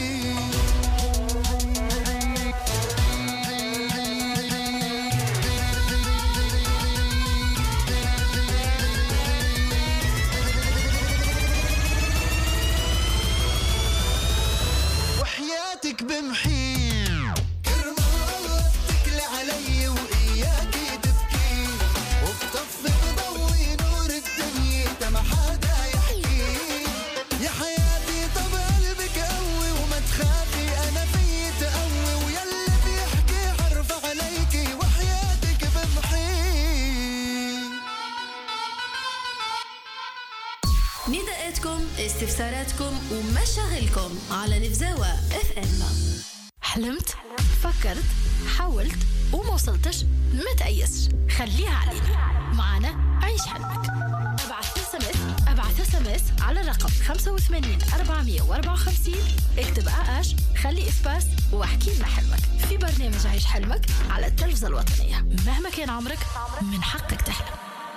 وحياتك بمحي. كرمال الله اتكلي علي وإياكي تبكي، وبطفي مضوي نور الدنيا ما حدا يحكي. يا حياتي طب قلبك قوي وما تخافي أنا فيي تقوي، ويلي بيحكي حرف عليكي وحياتك بمحي. نداءاتكم، استفساراتكم ومشاغلكم على نفزاوة اف ام. حلمت؟ فكرت؟ حاولت؟ وما وصلتش؟ ما تأيسش، خليها علينا. معنا عيش حلمك. ابعث اس ام اس ابعث اس ام اس على الرقم خمسة وثمانين أربعمية وأربعة وخمسين، اكتب آش، خلي اسباس واحكي لنا حلمك في برنامج عيش حلمك على التلفزة الوطنية. مهما كان عمرك من حقك تحلم.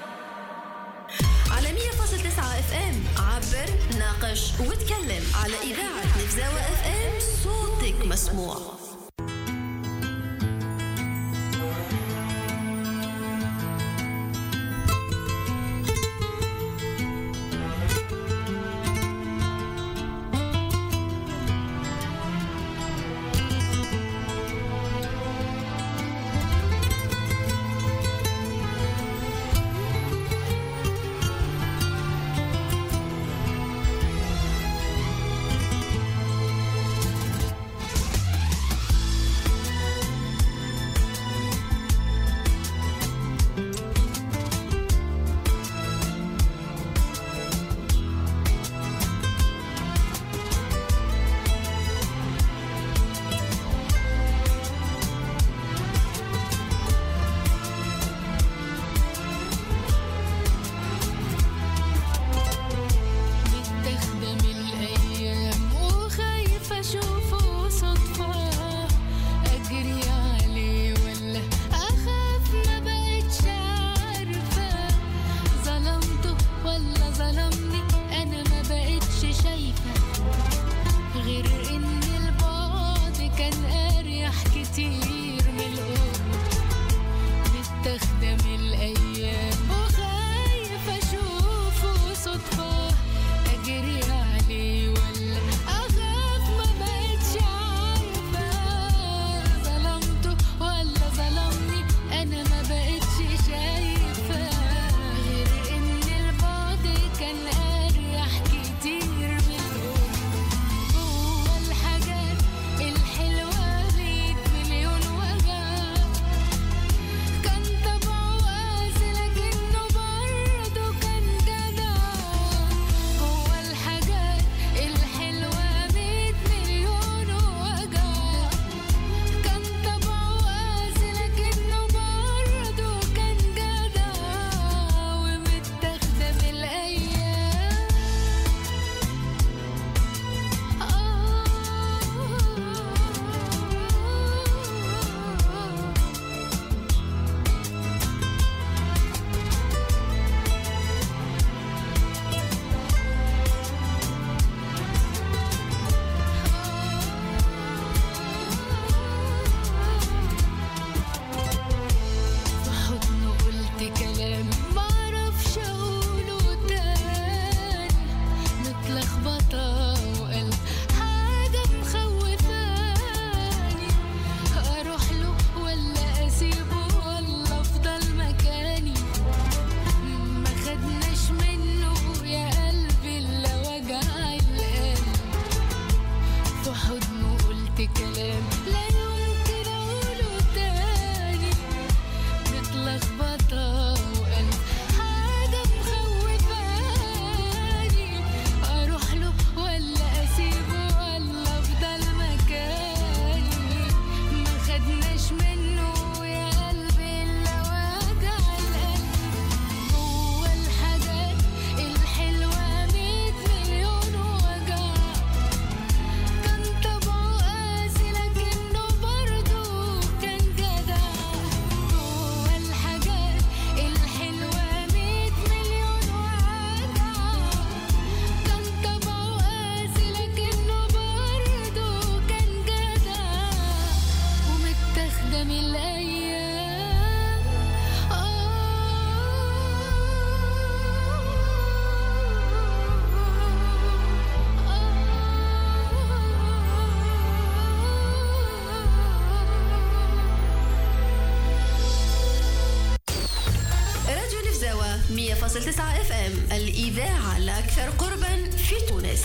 على مية فاصلة تسعة اف ام عبر، ناقش وتكلم على إذاعة نفزاوة اف ام. صوتك مسموع. مية فاصلة تسعة اف ام، الإذاعة الأكثر قربا في تونس.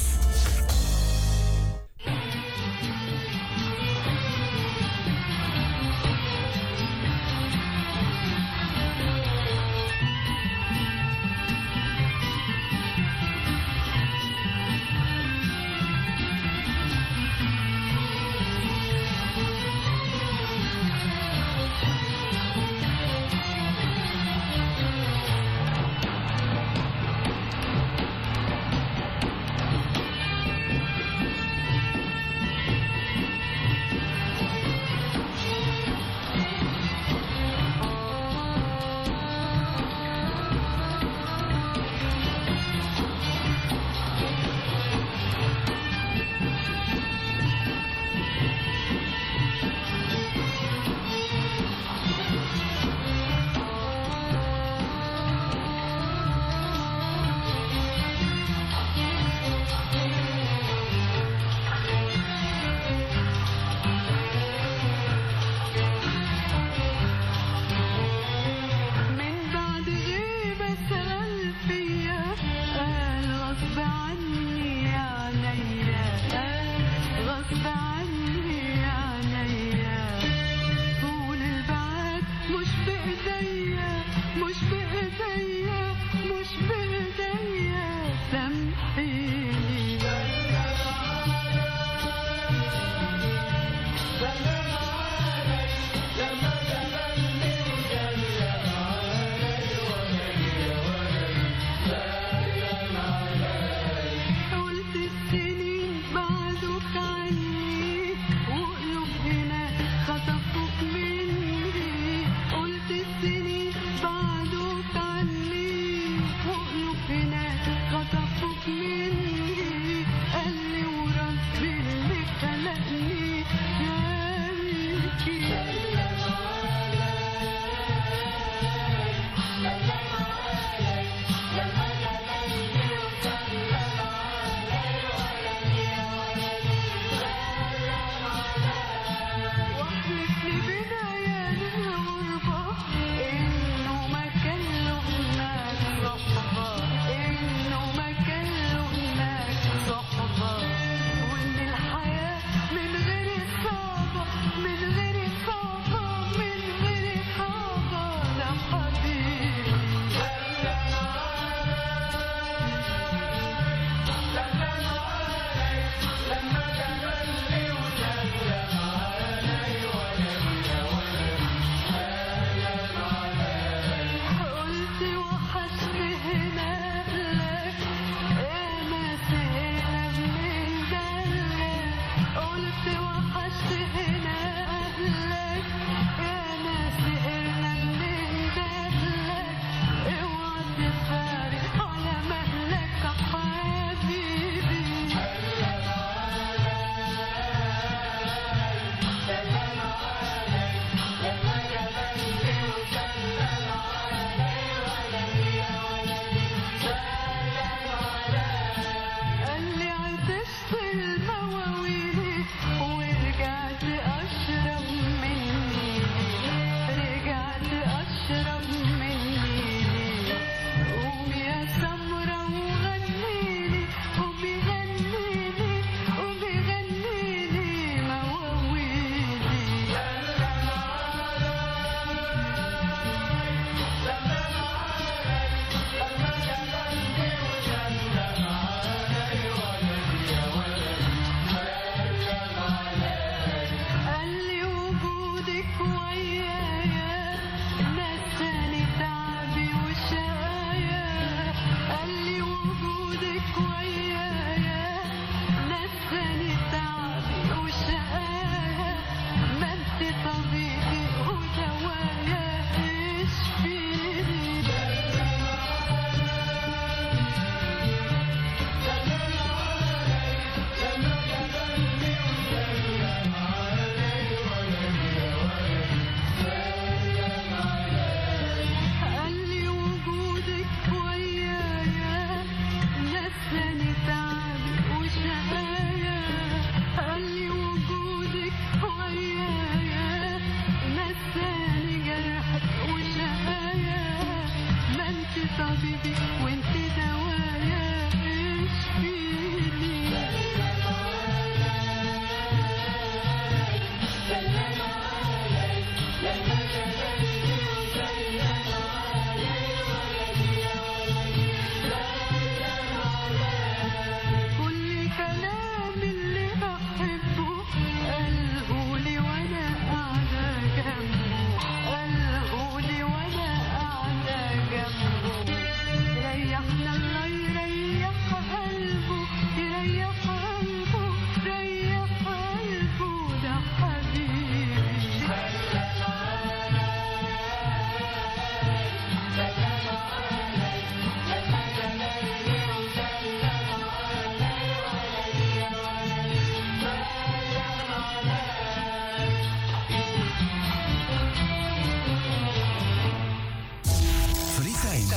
تايم.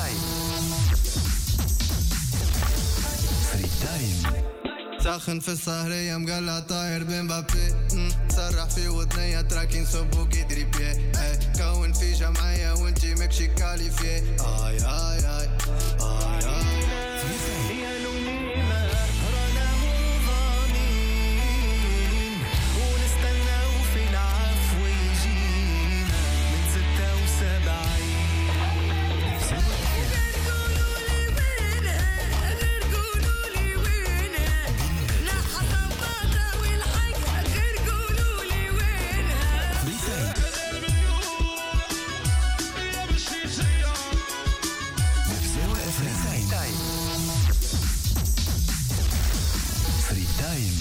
فري تايم. ساخن في السهرية مقلع طاير بين بابي سرح في وطنية تراكين صبو قدري بيه اي كون في جمعية وانتي مكشي كاليفيه اي اي اي اي اي يا لونينا رانا مضامين ونستناو في العفو يجينا من ستة وسبعين فري تايم.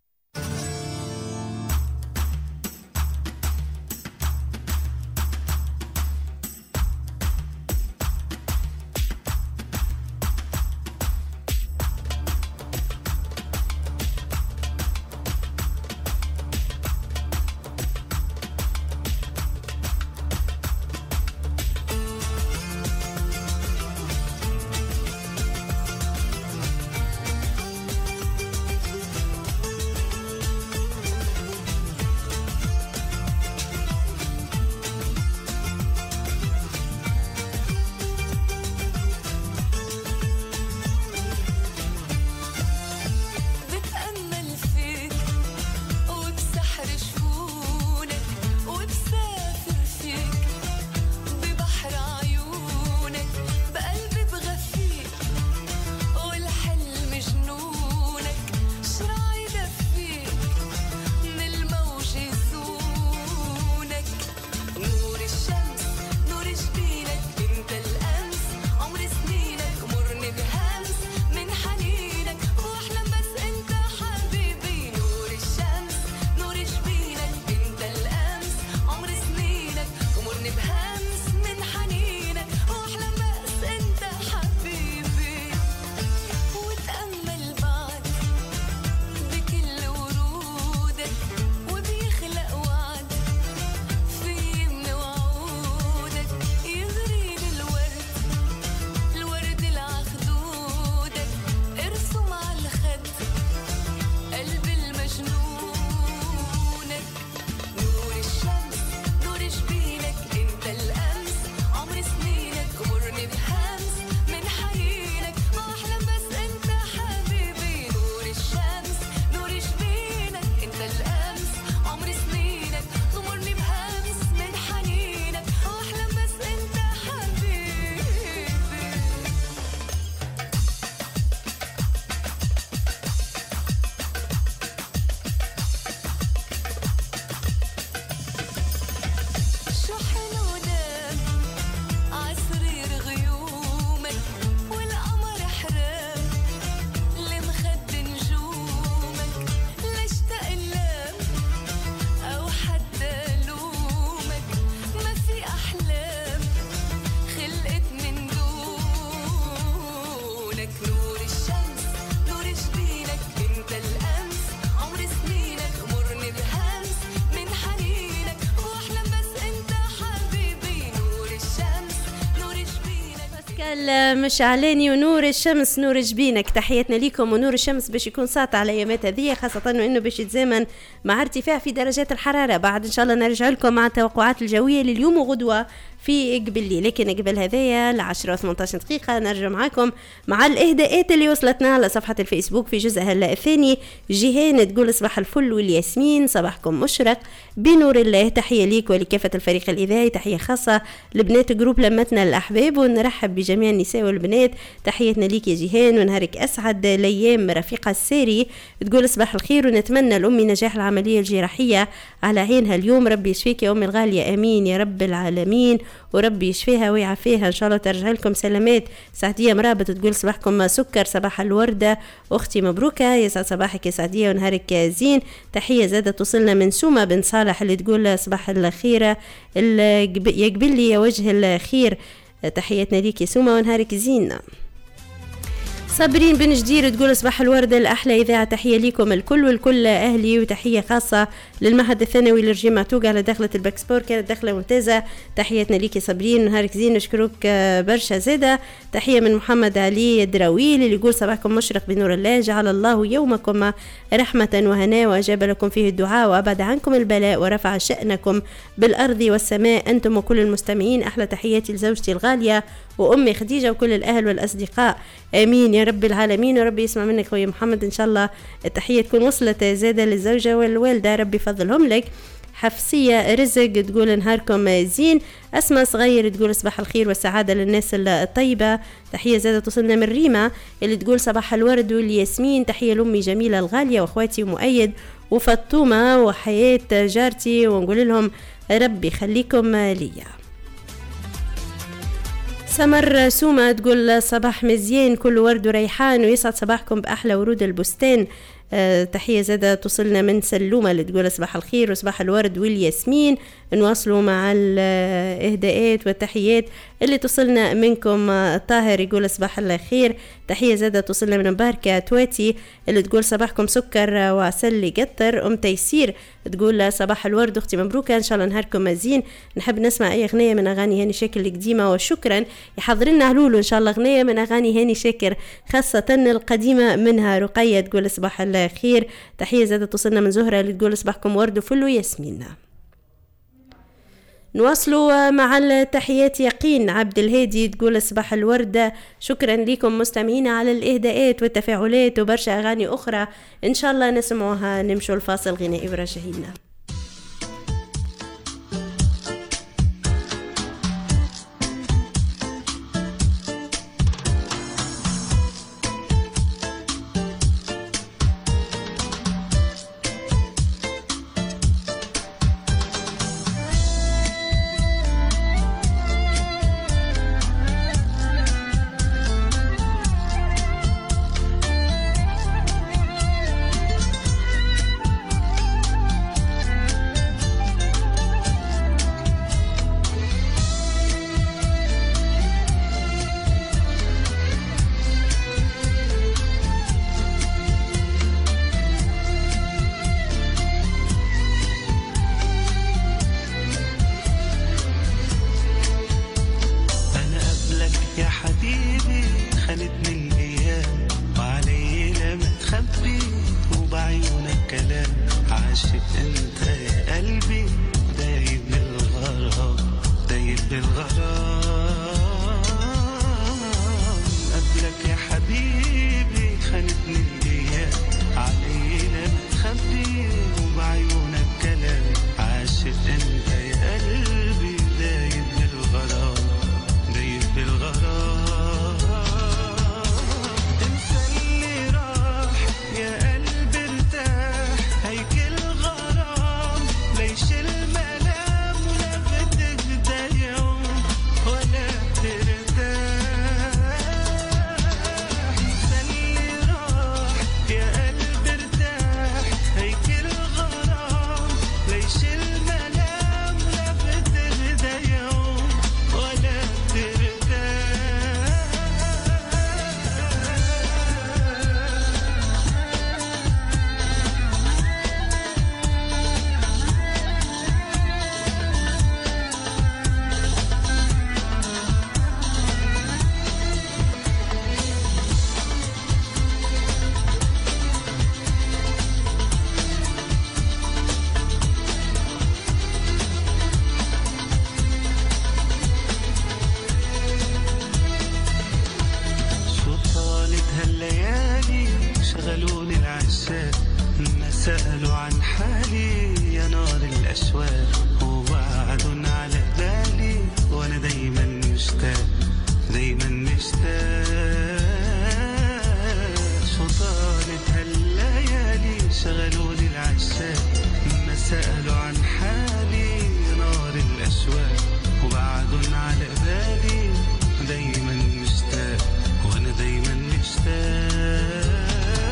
مشعلاني ونور الشمس نور جبينك. تحياتنا لكم. ونور الشمس باش يكون ساطع على ايامات هذه، خاصه انه باش يتزامن مع ارتفاع في درجات الحراره. بعد ان شاء الله نرجع لكم مع التوقعات الجويه لليوم وغدوه في قبلي. لكن قبل هذايا العشرة وثمانية عشر دقيقة نرجع معاكم مع الإهداءات اللي وصلتنا على صفحة الفيسبوك في جزءها الثاني. جيهان تقول صباح الفل والياسمين، صباحكم مشرق بنور الله. تحية ليك ولكافة الفريق الإذاعي، تحية خاصة لبنات جروب لمتنا الأحباب، ونرحب بجميع النساء والبنات. تحياتنا ليك يا جيهان ونهارك أسعد. الأيام رفيقة الساري تقول صباح الخير ونتمنى لأمي نجاح العملية الجراحية على عينها اليوم. ربي يشفيك يا أمي الغالية، آمين يا رب العالمين، وربي يشفيها ويعافيها ان شاء الله. ترجع لكم سلامات. سعديه مرابط تقول صباحكم سكر، صباح الورده اختي مبروكه، يسعد صباحك يا سعديه ونهارك زين. تحيه زاده توصلنا من سومه بن صالح اللي تقول صباح الخير يقبل لي يا وجه الخير. تحياتنا ليك يا سومه ونهارك زين. صابرين بن جدير تقول صباح الورد الأحلى إذاعة، تحية لكم الكل والكل أهلي، وتحية خاصة للمعهد الثانوي للرجيم معتوق على دخلة الباكسبور، كانت دخلة ممتازة. تحياتنا ليكي صابرين، نهارك زين، نشكرك برشا زادة. تحية من محمد علي الدراويل اللي يقول صباحكم مشرق بنور الله، جعل الله يومكم رحمة وهناء وأجاب لكم فيه الدعاء وأبعد عنكم البلاء ورفع شأنكم بالأرض والسماء أنتم وكل المستمعين. أحلى تحياتي لزوجتي الغالية وأمي خديجة وكل الأهل والأصدقاء، آمين يا رب العالمين. وربي يسمع منك خويا محمد إن شاء الله التحية تكون وصلت زادة للزوجة والوالدة، ربي يفضلهم لك. حفصية رزق تقول نهاركم زين. أسماء صغير تقول صباح الخير والسعادة للناس الطيبة، تحية زادة توصلنا من ريما اللي تقول صباح الورد والياسمين، تحية لأمي جميلة الغالية وأخواتي ومؤيد وفطومة وحياة جارتي، ونقول لهم ربي خليكم ليا. سمر سومة تقول صباح مزيان كل ورد وريحان ويسعد صباحكم بأحلى ورود البستان، أه تحية زادة توصلنا من سلومة اللي تقول صباح الخير وصباح الورد والياسمين. نواصلوا مع الإهداءات والتحيات اللي توصلنا منكم. طاهر يقول صباح الخير، تحية زادة توصلنا من مباركة تواتي اللي تقول صباحكم سكر وعسل قطر. أم تيسير تقول صباح الورد أختي مبروكة، إن شاء الله نهاركم مزين. نحب نسمع أي أغنية من أغاني هاني شاكر القديمة، وشكرا يحضر لنا هلول إن شاء الله أغنية من أغاني هاني شاكر خاصة القديمة منها. رقية تقول صباح الخير، تحية زادة توصلنا من زهرة اللي تقول صباحكم ورد وفل وياسمين. نواصلوا مع التحيات. يقين عبد الهادي تقول صباح الورد، شكرا لكم مستمعين على الإهداءات والتفاعلات وبرشا أغاني أخرى إن شاء الله نسمعوها. نمشوا الفاصل غنائي وراجعين.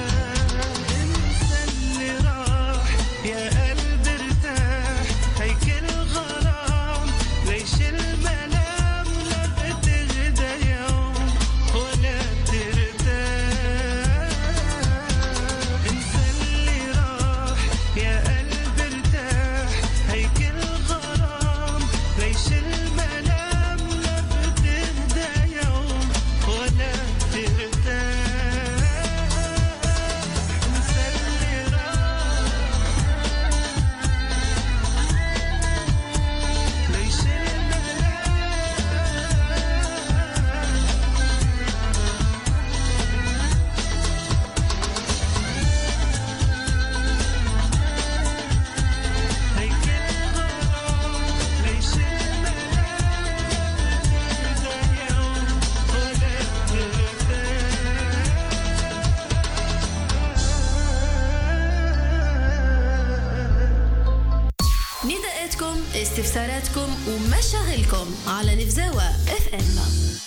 Take it. استفساراتكم ومشاغلكم على نفزاوة اف ام.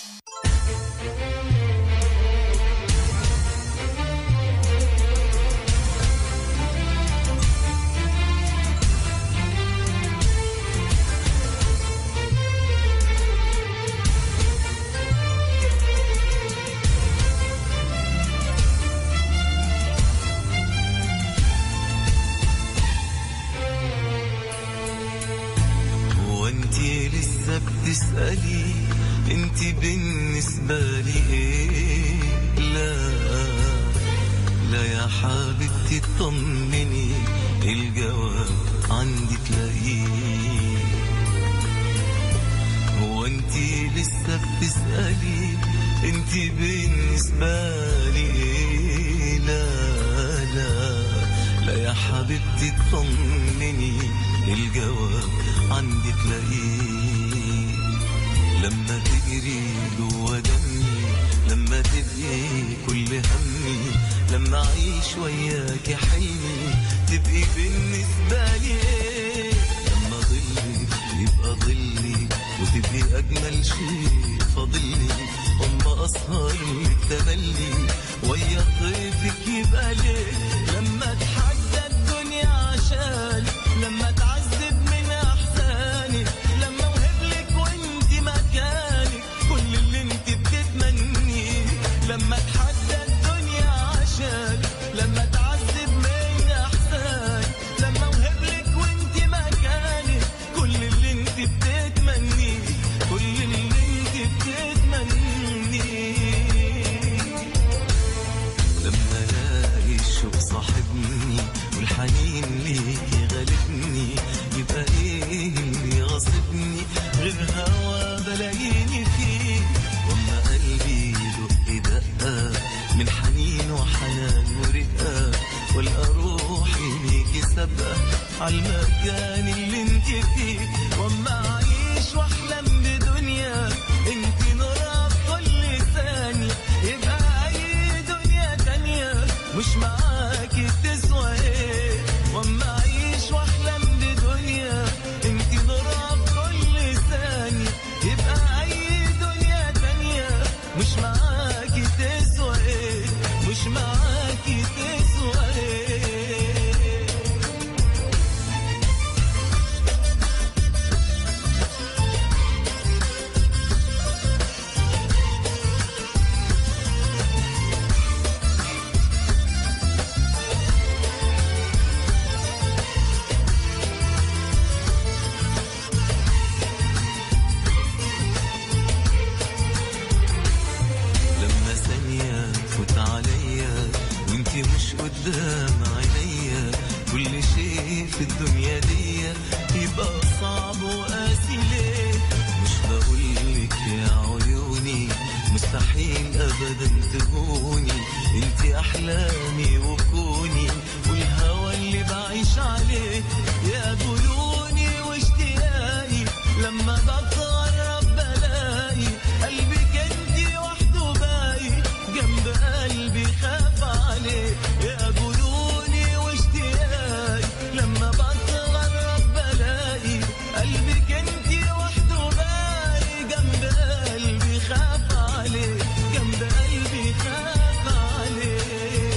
بتسألي انت بالنسبة لي ايه؟ لا لا يا حبيبتي اطمني، الجواب عندي تلاقيه. هو انت لسه بتسألي انت بالنسبة لي ايه؟ لا لا لا يا حبيبتي اطمني، الجواب عندي تلاقيه. لما تجري جوا دمي، لما تبقي كل همي، لما اعيش وياك حلمي، تبقي بالنسبة لي ايه؟ لما ظلي يبقى ظلي، وتبقي اجمل شيء فاضلي، اما اسهر لك تملي، ويا طيفك يبقى ليه؟ لما اتحدى الدنيا عشاني، لما تعذب من احزاني، لما اوهبلك وانت مكاني كل اللي انت بتتمنيه. لما اتحدى الدنيا عشاني، لما تعذب من احزاني، لما اوهبلك وانت مكاني كل اللي انت بتتمنيه، كل اللي انت بتتمنيه. لما الاقي الشوق صاحبني والحنين ليكي غالبني، يبقى ايه اللي غصبني غير هوا بلاقيني فيه؟ وما قلبي دق دقة من حنين وحنان ورقة، والقى روحي ليكي سابقة عالمكان اللي انت فيه. وما اعيش واحلم بدنيا انت نورها في كل ثانية، يبقى اي دنيا تانية مش معاكي تسوى ايه؟ وما اعيش واحلم بدنيا انت نورها في كل ثانية، يبقى اي دنيا تانية مش معاكي تسوى ايه؟ مش معاكي تسوى ايه؟ لما ثانية تفوت عليا وانتي مش قدام عينيا، كل شيء في الدنيا دي يبقى صعب وقاسي ليه؟ مش بقولك يا عيوني مستحيل ابدا تهوني، انتي احلامي وكوني والهوى اللي بعيش عليه. يا جنوني واشتياقي لما بتغرب بلاقي قلبك انتي وحده باقي، جنب قلبي خاف عليه. يا جنوني واشتياقي لما بتغرب بلاقي قلبك انتي وحده باقي، جنب قلبي خاف عليه، جنب قلبي خاف عليه.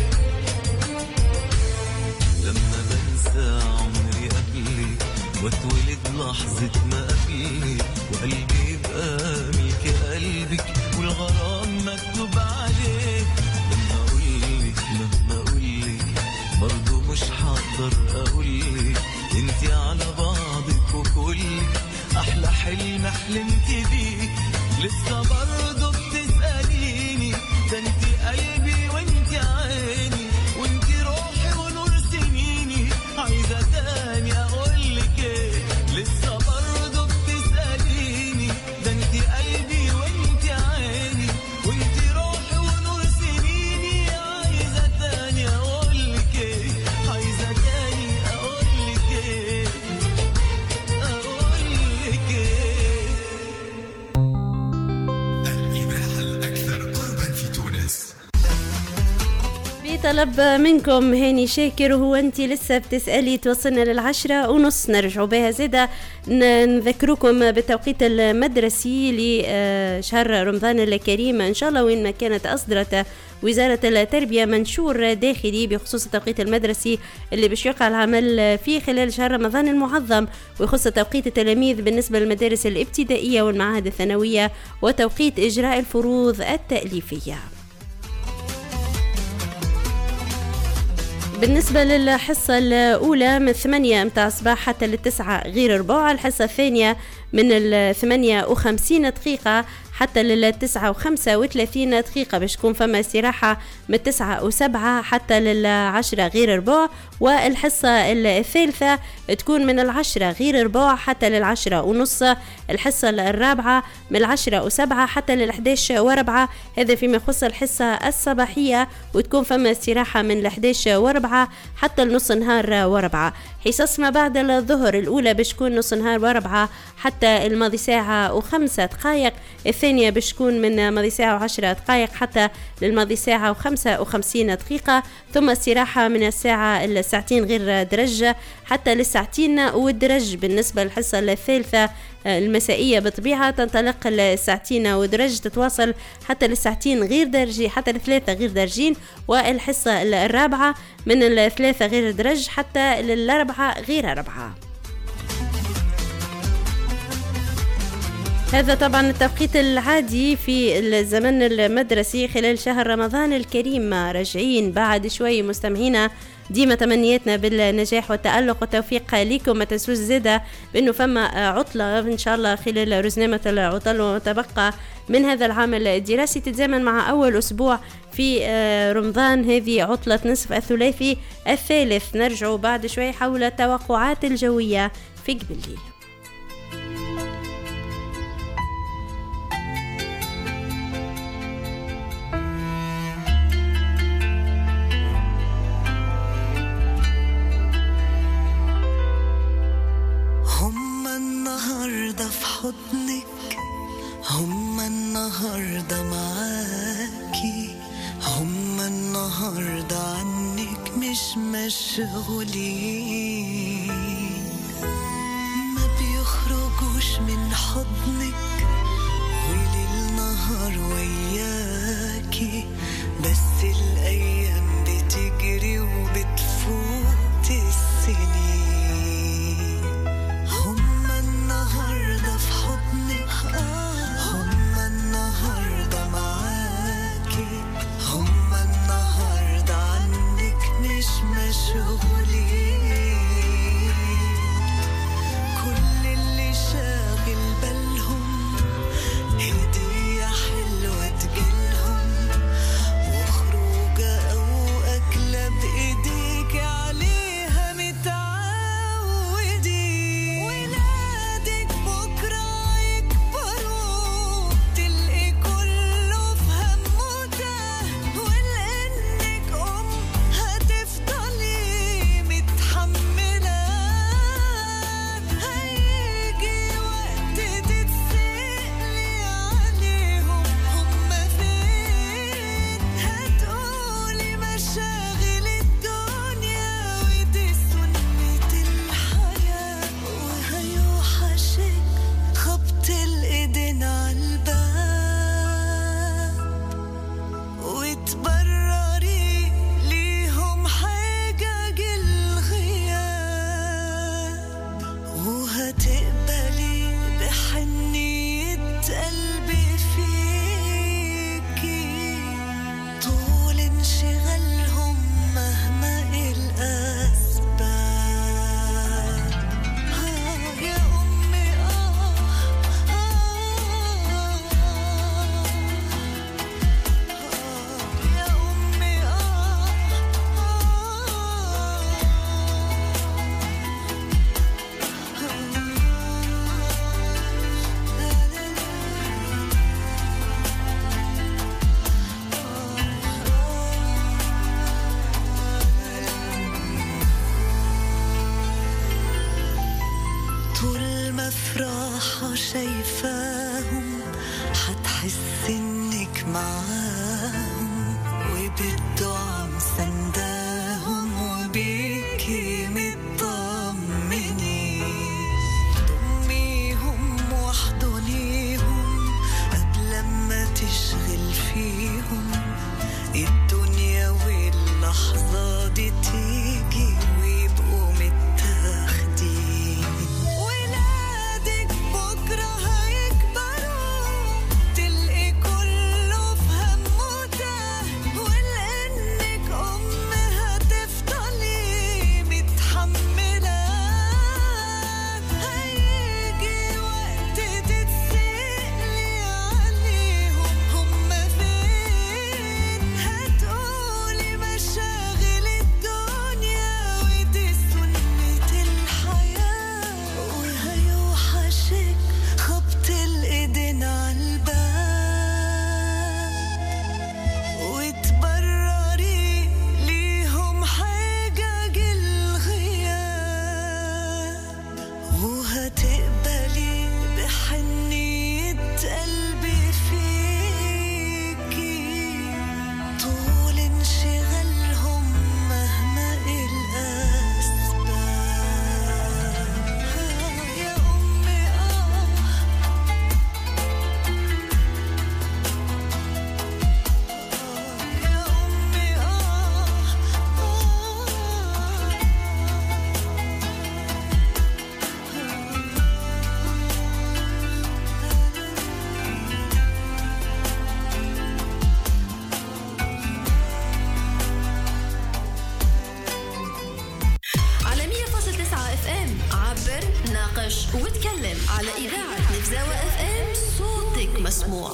لما بنسى عمري قبلك واتولد لحظة ما قبلك، وقلبي يبقى ملك قلبك والغرام مكتوب عليه. لما اقولك مهما اقولك برضو مش هقدر اقولك، انتي على بعضك وكلك احلى حلم حلمت بيه. لسه برضو بتسأليني، ده انتي قلبي وانتي عيني، وانتي روحي ونور سنيني، عايزة تاني اقولك ايه؟ لسه برضو بتسأليني، طلب منكم هاني شاكر، وهو انت لسه بتسألي توصلنا للعشرة ونص نرجعوا بها زيادة. نذكركم بالتوقيت المدرسي لشهر رمضان الكريم إن شاء الله، وين ما كانت أصدرت وزارة التربية منشور داخلي بخصوص التوقيت المدرسي اللي باش يقع العمل فيه خلال شهر رمضان المعظم، ويخص توقيت التلاميذ بالنسبة للمدارس الابتدائية والمعاهد الثانوية، وتوقيت إجراء الفروض التأليفية. بالنسبة للحصة الأولى من ثمانية متاع الصباح حتى للتسعة غير ربع، الحصة الثانية من الثمانية وخمسين دقيقة حتى للتسعة وخمسة وثلاثين دقيقة، باش تكون فما استراحة من التسعة وسبعة حتى للعشرة غير ربع، والحصة الثالثة تكون من العشرة غير ربع حتى للعشرة ونص، الحصة الرابعة من العشرة وسبعة حتى للحداش وربعة، هذا فيما يخص الحصة الصباحية، وتكون فما استراحة من الحداش وربعة حتى النص نهار وربعة. حصص ما بعد الظهر الأولى باش تكون نص نهار وربعة حتى الماضي ساعة وخمسة دقائق، الثانية باش تكون من ماضي ساعة وعشرة دقائق حتى للماضي ساعة وخمسة وخمسين دقيقة، ثم استراحة من الساعة الساعتين غير درجة حتى للساعتين والدرج. بالنسبة للحصة الثالثة المسائية بطبيعة تنطلق الساعتين ودرج، تتواصل حتى للساعتين غير درجي حتى لثلاثة غير درجين، والحصة الرابعة من الثلاثة غير درج حتى للأربعة غير أربعة. هذا طبعا التوقيت العادي في الزمن المدرسي خلال شهر رمضان الكريم. راجعين بعد شوي مستمعينا، ديما تمنياتنا بالنجاح والتألق والتوفيق لكم. ما تنسوش زيادة بأنه فما عطلة إن شاء الله خلال رزنامة العطل وتبقى من هذا العام الدراسي تتزامن مع أول أسبوع في رمضان، هذه عطلة نصف الثلاثي الثالث. نرجع بعد شوي حول التوقعات الجوية في قبلي. النهاردة في حضنك، هم النهاردة معاكي، هم النهاردة عنك مش مشغولين، ما بيخرجوش من حضنك وليل نهار وياكي، بس الأيام بتجري وبتفوت السنين. النهاردة في حضنك، هم النهاردة معاكي، هم النهاردة عنك مش مشغولين، كل اللي شاغل بالهم هدية حلوة تجيلهم، وخروجة أو أكلة بإيديك عليها متعودين. شايفاهم حتحس انك معاهم، وبالدعاء مسنة على إذاعة نفزاوة اف ام. صوتك مسموع.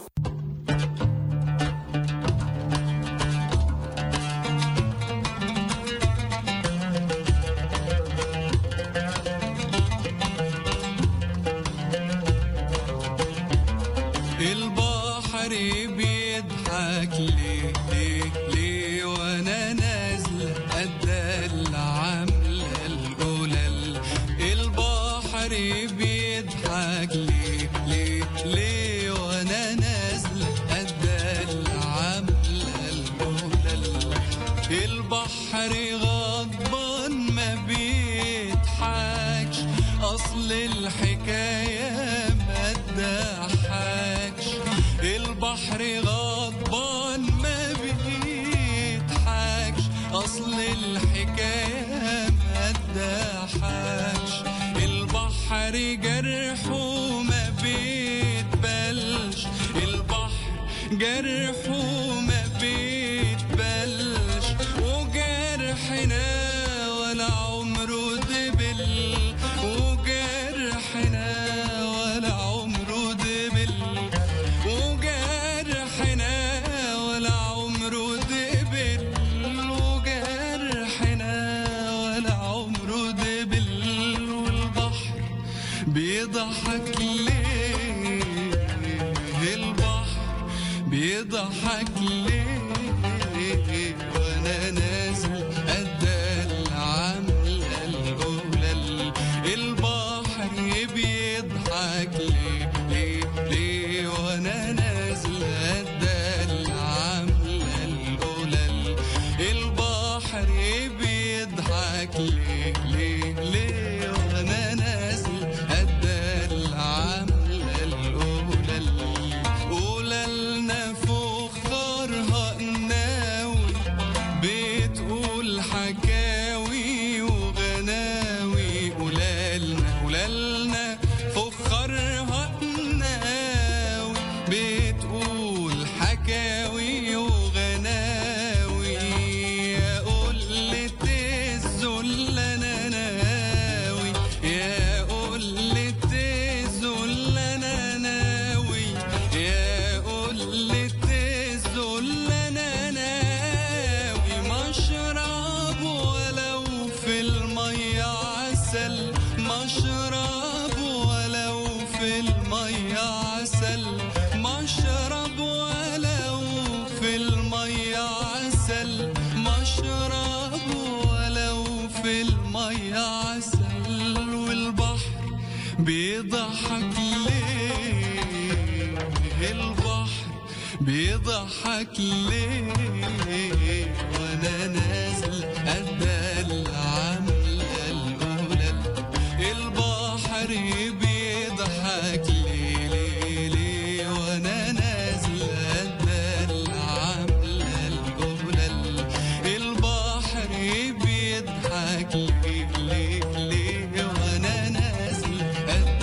البحر بيضحك ليه ليه ليه وانا نازل قد العملة القلل. البحر بيضحك ليه ليه ليه وانا نازل قد العملة القلل. البحر غضبان ما بيضحكش اصل الحكاية ما تضحكش. البحر غضبان ما بيضحكش اصل الحكاية ما تضحكش. البحر جرحه ما بيتبلش. البحر جرحه ما بيتبلش وجرحنا ولا عمره دبل. وجرحنا ولا عمره دبل. وجرحنا ولا عمره دبل. وجرحنا ولا عمره دبل. والبحر بيضحك ليه. البحر بيضحك ليه وانا نازل قد العملة القلل. البحر بيضحك ليه ليه ليه وانا نازل قد العملة القلل. البحر بيضحك ليه ليه ليه وانا نازل قد العملة القلل. قللنا فخارها قناوي بتقول حكاوي وغناوي. قللنا قللنا فخارها قناوي بتقول حكاوي وغناوي. يا قلة الذل انا ناوي. يا قلة الذل انا ناوي. يا قلة الذل انا ناوي. مشرب ولو في المية عسل. مشرب ولو في المية عسل. مشرب ولو في المية عسل. مشرب ولو في المية عسل. والبحر بيضحك ليه. البحر بيضحك ليه وانا نازل قد العملة القلل. البحر بيضحك ليه ليه ليه وانا نازل قد العملة القلل. البحر بيضحك ليه ليه ليه وانا نازل قد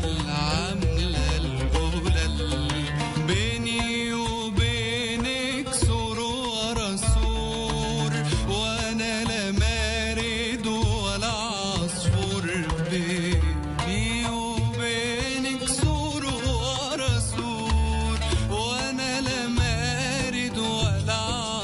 العملة القلل. بيني وبينك سور ورا سور وانا لا مارد ولا عصفور. بيني وبينك سور ورا سور وانا لا مارد ولا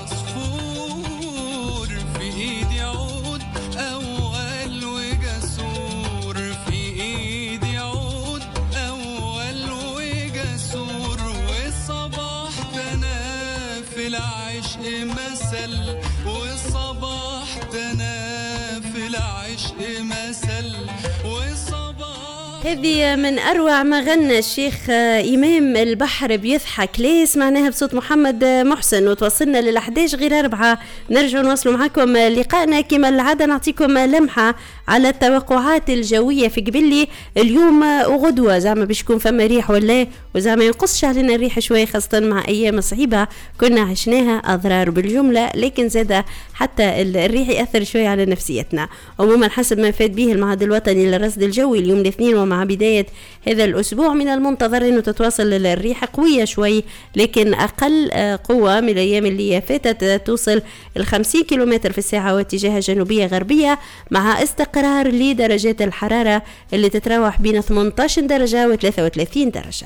عصفور. في ايدي عود اول وجسور. في ايدي عود اول وجسور. والصباح تنا في العشق مثل. والصباح تنا في العشق مثل. والصباح هذه من أروع ما غنى الشيخ إمام. البحر بيضحك ليه سمعناها بصوت محمد محسن. وتوصلنا للأحداش غير أربعة. نرجع نواصلوا معكم لقائنا كما العادة. نعطيكم لمحة على التوقعات الجوية في قبلي اليوم وغدوة. زعما باش يكون فما ريح ولا وزعما ينقصش علينا الريح شوي خاصة مع أيام صعيبة كنا عشناها أضرار بالجملة. لكن زاد حتى الريح يأثر شوي على نفسيتنا. عموما حسب ما فات به المعهد الوطني للرصد الجوي اليوم الاثنين مع بداية هذا الأسبوع من المنتظر أنه تتواصل الريح قوية شوي لكن أقل قوة من الأيام اللي فاتت، توصل الخمسين كيلومتر في الساعة واتجاه جنوبية غربية، مع استقرار لدرجات الحرارة اللي تتراوح بين ثمانية عشر درجة و ثلاثة وثلاثين درجة.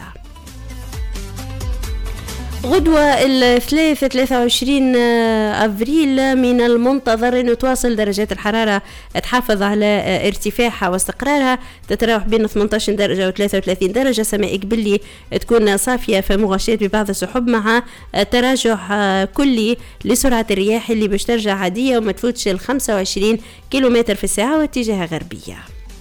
غدوة الثلاث ثلاثة وعشرين أفريل من المنتظر أن تواصل درجات الحرارة تحافظ على ارتفاعها واستقرارها، تتراوح بين ثمانية عشر درجة و ثلاثة وثلاثين درجة، سماء قبلي تكون صافية فمغشاة ببعض السحب، مع تراجع كلي لسرعة الرياح اللي باش ترجع عادية وما تفوتش ال خمسة وعشرين كيلومتر في الساعة واتجاه غربية.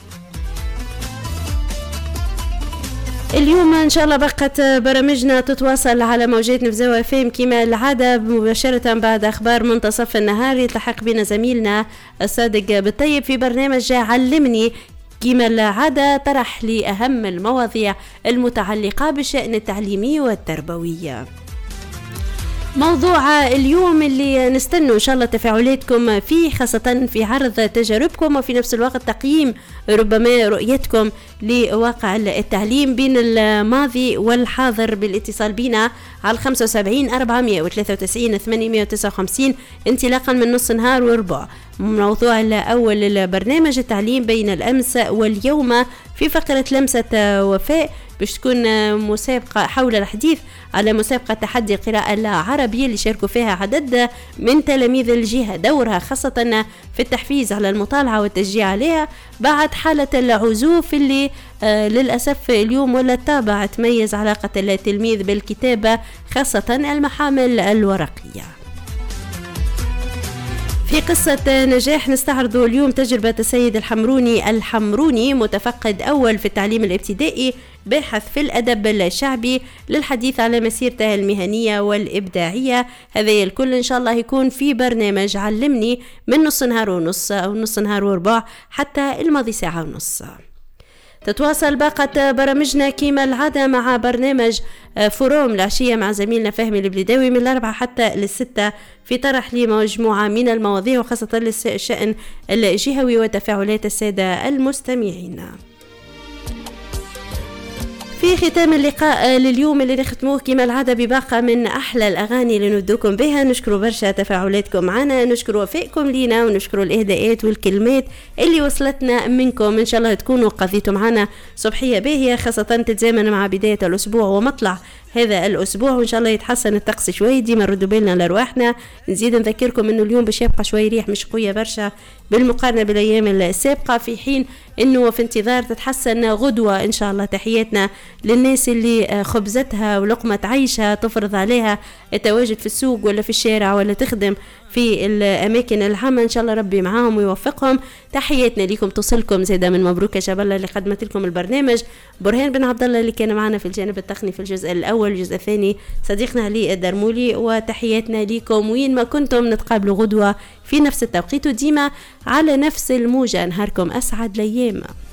اليوم ان شاء الله بقت برامجنا تتواصل على موجات نفزاوة فيم كما العادة مباشرة بعد اخبار منتصف النهار. يلتحق بنا زميلنا الصادق بالطيب في برنامج علمني كما العادة، طرح لأهم المواضيع المتعلقة بالشأن التعليمي والتربوي. موضوع اليوم اللي نستنوا إن شاء الله تفاعلاتكم فيه، خاصة في عرض تجاربكم وفي نفس الوقت تقييم ربما رؤيتكم لواقع التعليم بين الماضي والحاضر، بالاتصال بنا على خمسة وسبعين أربعمائة وثلاثة وتسعين ثمانمائة وتسعة وخمسين انطلاقا من نص نهار وربع. موضوع الأول البرنامج التعليم بين الأمس واليوم في فقرة لمسة وفاء، باش تكون مسابقة حول الحديث على مسابقة تحدي القراءة العربية اللي شاركوا فيها عدد من تلاميذ الجهة، دورها خاصة في التحفيز على المطالعة والتشجيع عليها بعد حالة العزوف اللي آه للأسف اليوم ولا تابع تميز علاقة التلميذ بالكتابة خاصة المحامل الورقية. في قصة نجاح نستعرض اليوم تجربة السيد الحمروني الحمروني، متفقد أول في التعليم الابتدائي، باحث في الأدب الشعبي، للحديث على مسيرته المهنية والإبداعية. هذا الكل إن شاء الله يكون في برنامج علمني من نص نهار ونص أو نص نهار وربع حتى الماضي ساعة ونص. تتواصل باقة برامجنا كما العادة مع برنامج فروم العشية مع زميلنا فهمي البليداوي من الأربعة حتى للستة في طرح لمجموعة من المواضيع وخاصة للشأن الجهوي وتفاعلات السادة المستمعين. في ختام اللقاء لليوم اللي نختموه كما العادة بباقة من أحلى الأغاني اللي ندوكم بها، نشكروا برشا تفاعلاتكم معنا، نشكروا وفائكم لينا، ونشكروا الإهداءات والكلمات اللي وصلتنا منكم. إن شاء الله تكونوا قضيتوا معنا صبحية باهية، خاصة تتزامن مع بداية الأسبوع ومطلع هذا الأسبوع، وإن شاء الله يتحسن الطقس شوي، ديما نردوا بالنا لأرواحنا. نزيد نذكركم إنه اليوم باش يبقى شوي ريح مش قوية برشا بالمقارنة بالأيام السابقة، في حين إنه في انتظار تتحسن غدوة إن شاء الله. تحياتنا للناس اللي خبزتها ولقمة عيشها تفرض عليها التواجد في السوق ولا في الشارع ولا تخدم في الأماكن العامة، إن شاء الله ربي معاهم ويوفقهم. تحياتنا لكم تصلكم زيادة من مبروك يا شباب اللي قدمت لكم البرنامج، برهان بن عبد الله اللي كان معنا في الجانب التقني في الجزء الأول، الجزء الثاني صديقنا علي الدرمولي. وتحياتنا لكم وين ما كنتم، نتقابلوا غدوة في نفس التوقيت وديما على نفس الموجة. نهاركم أسعد الأيام.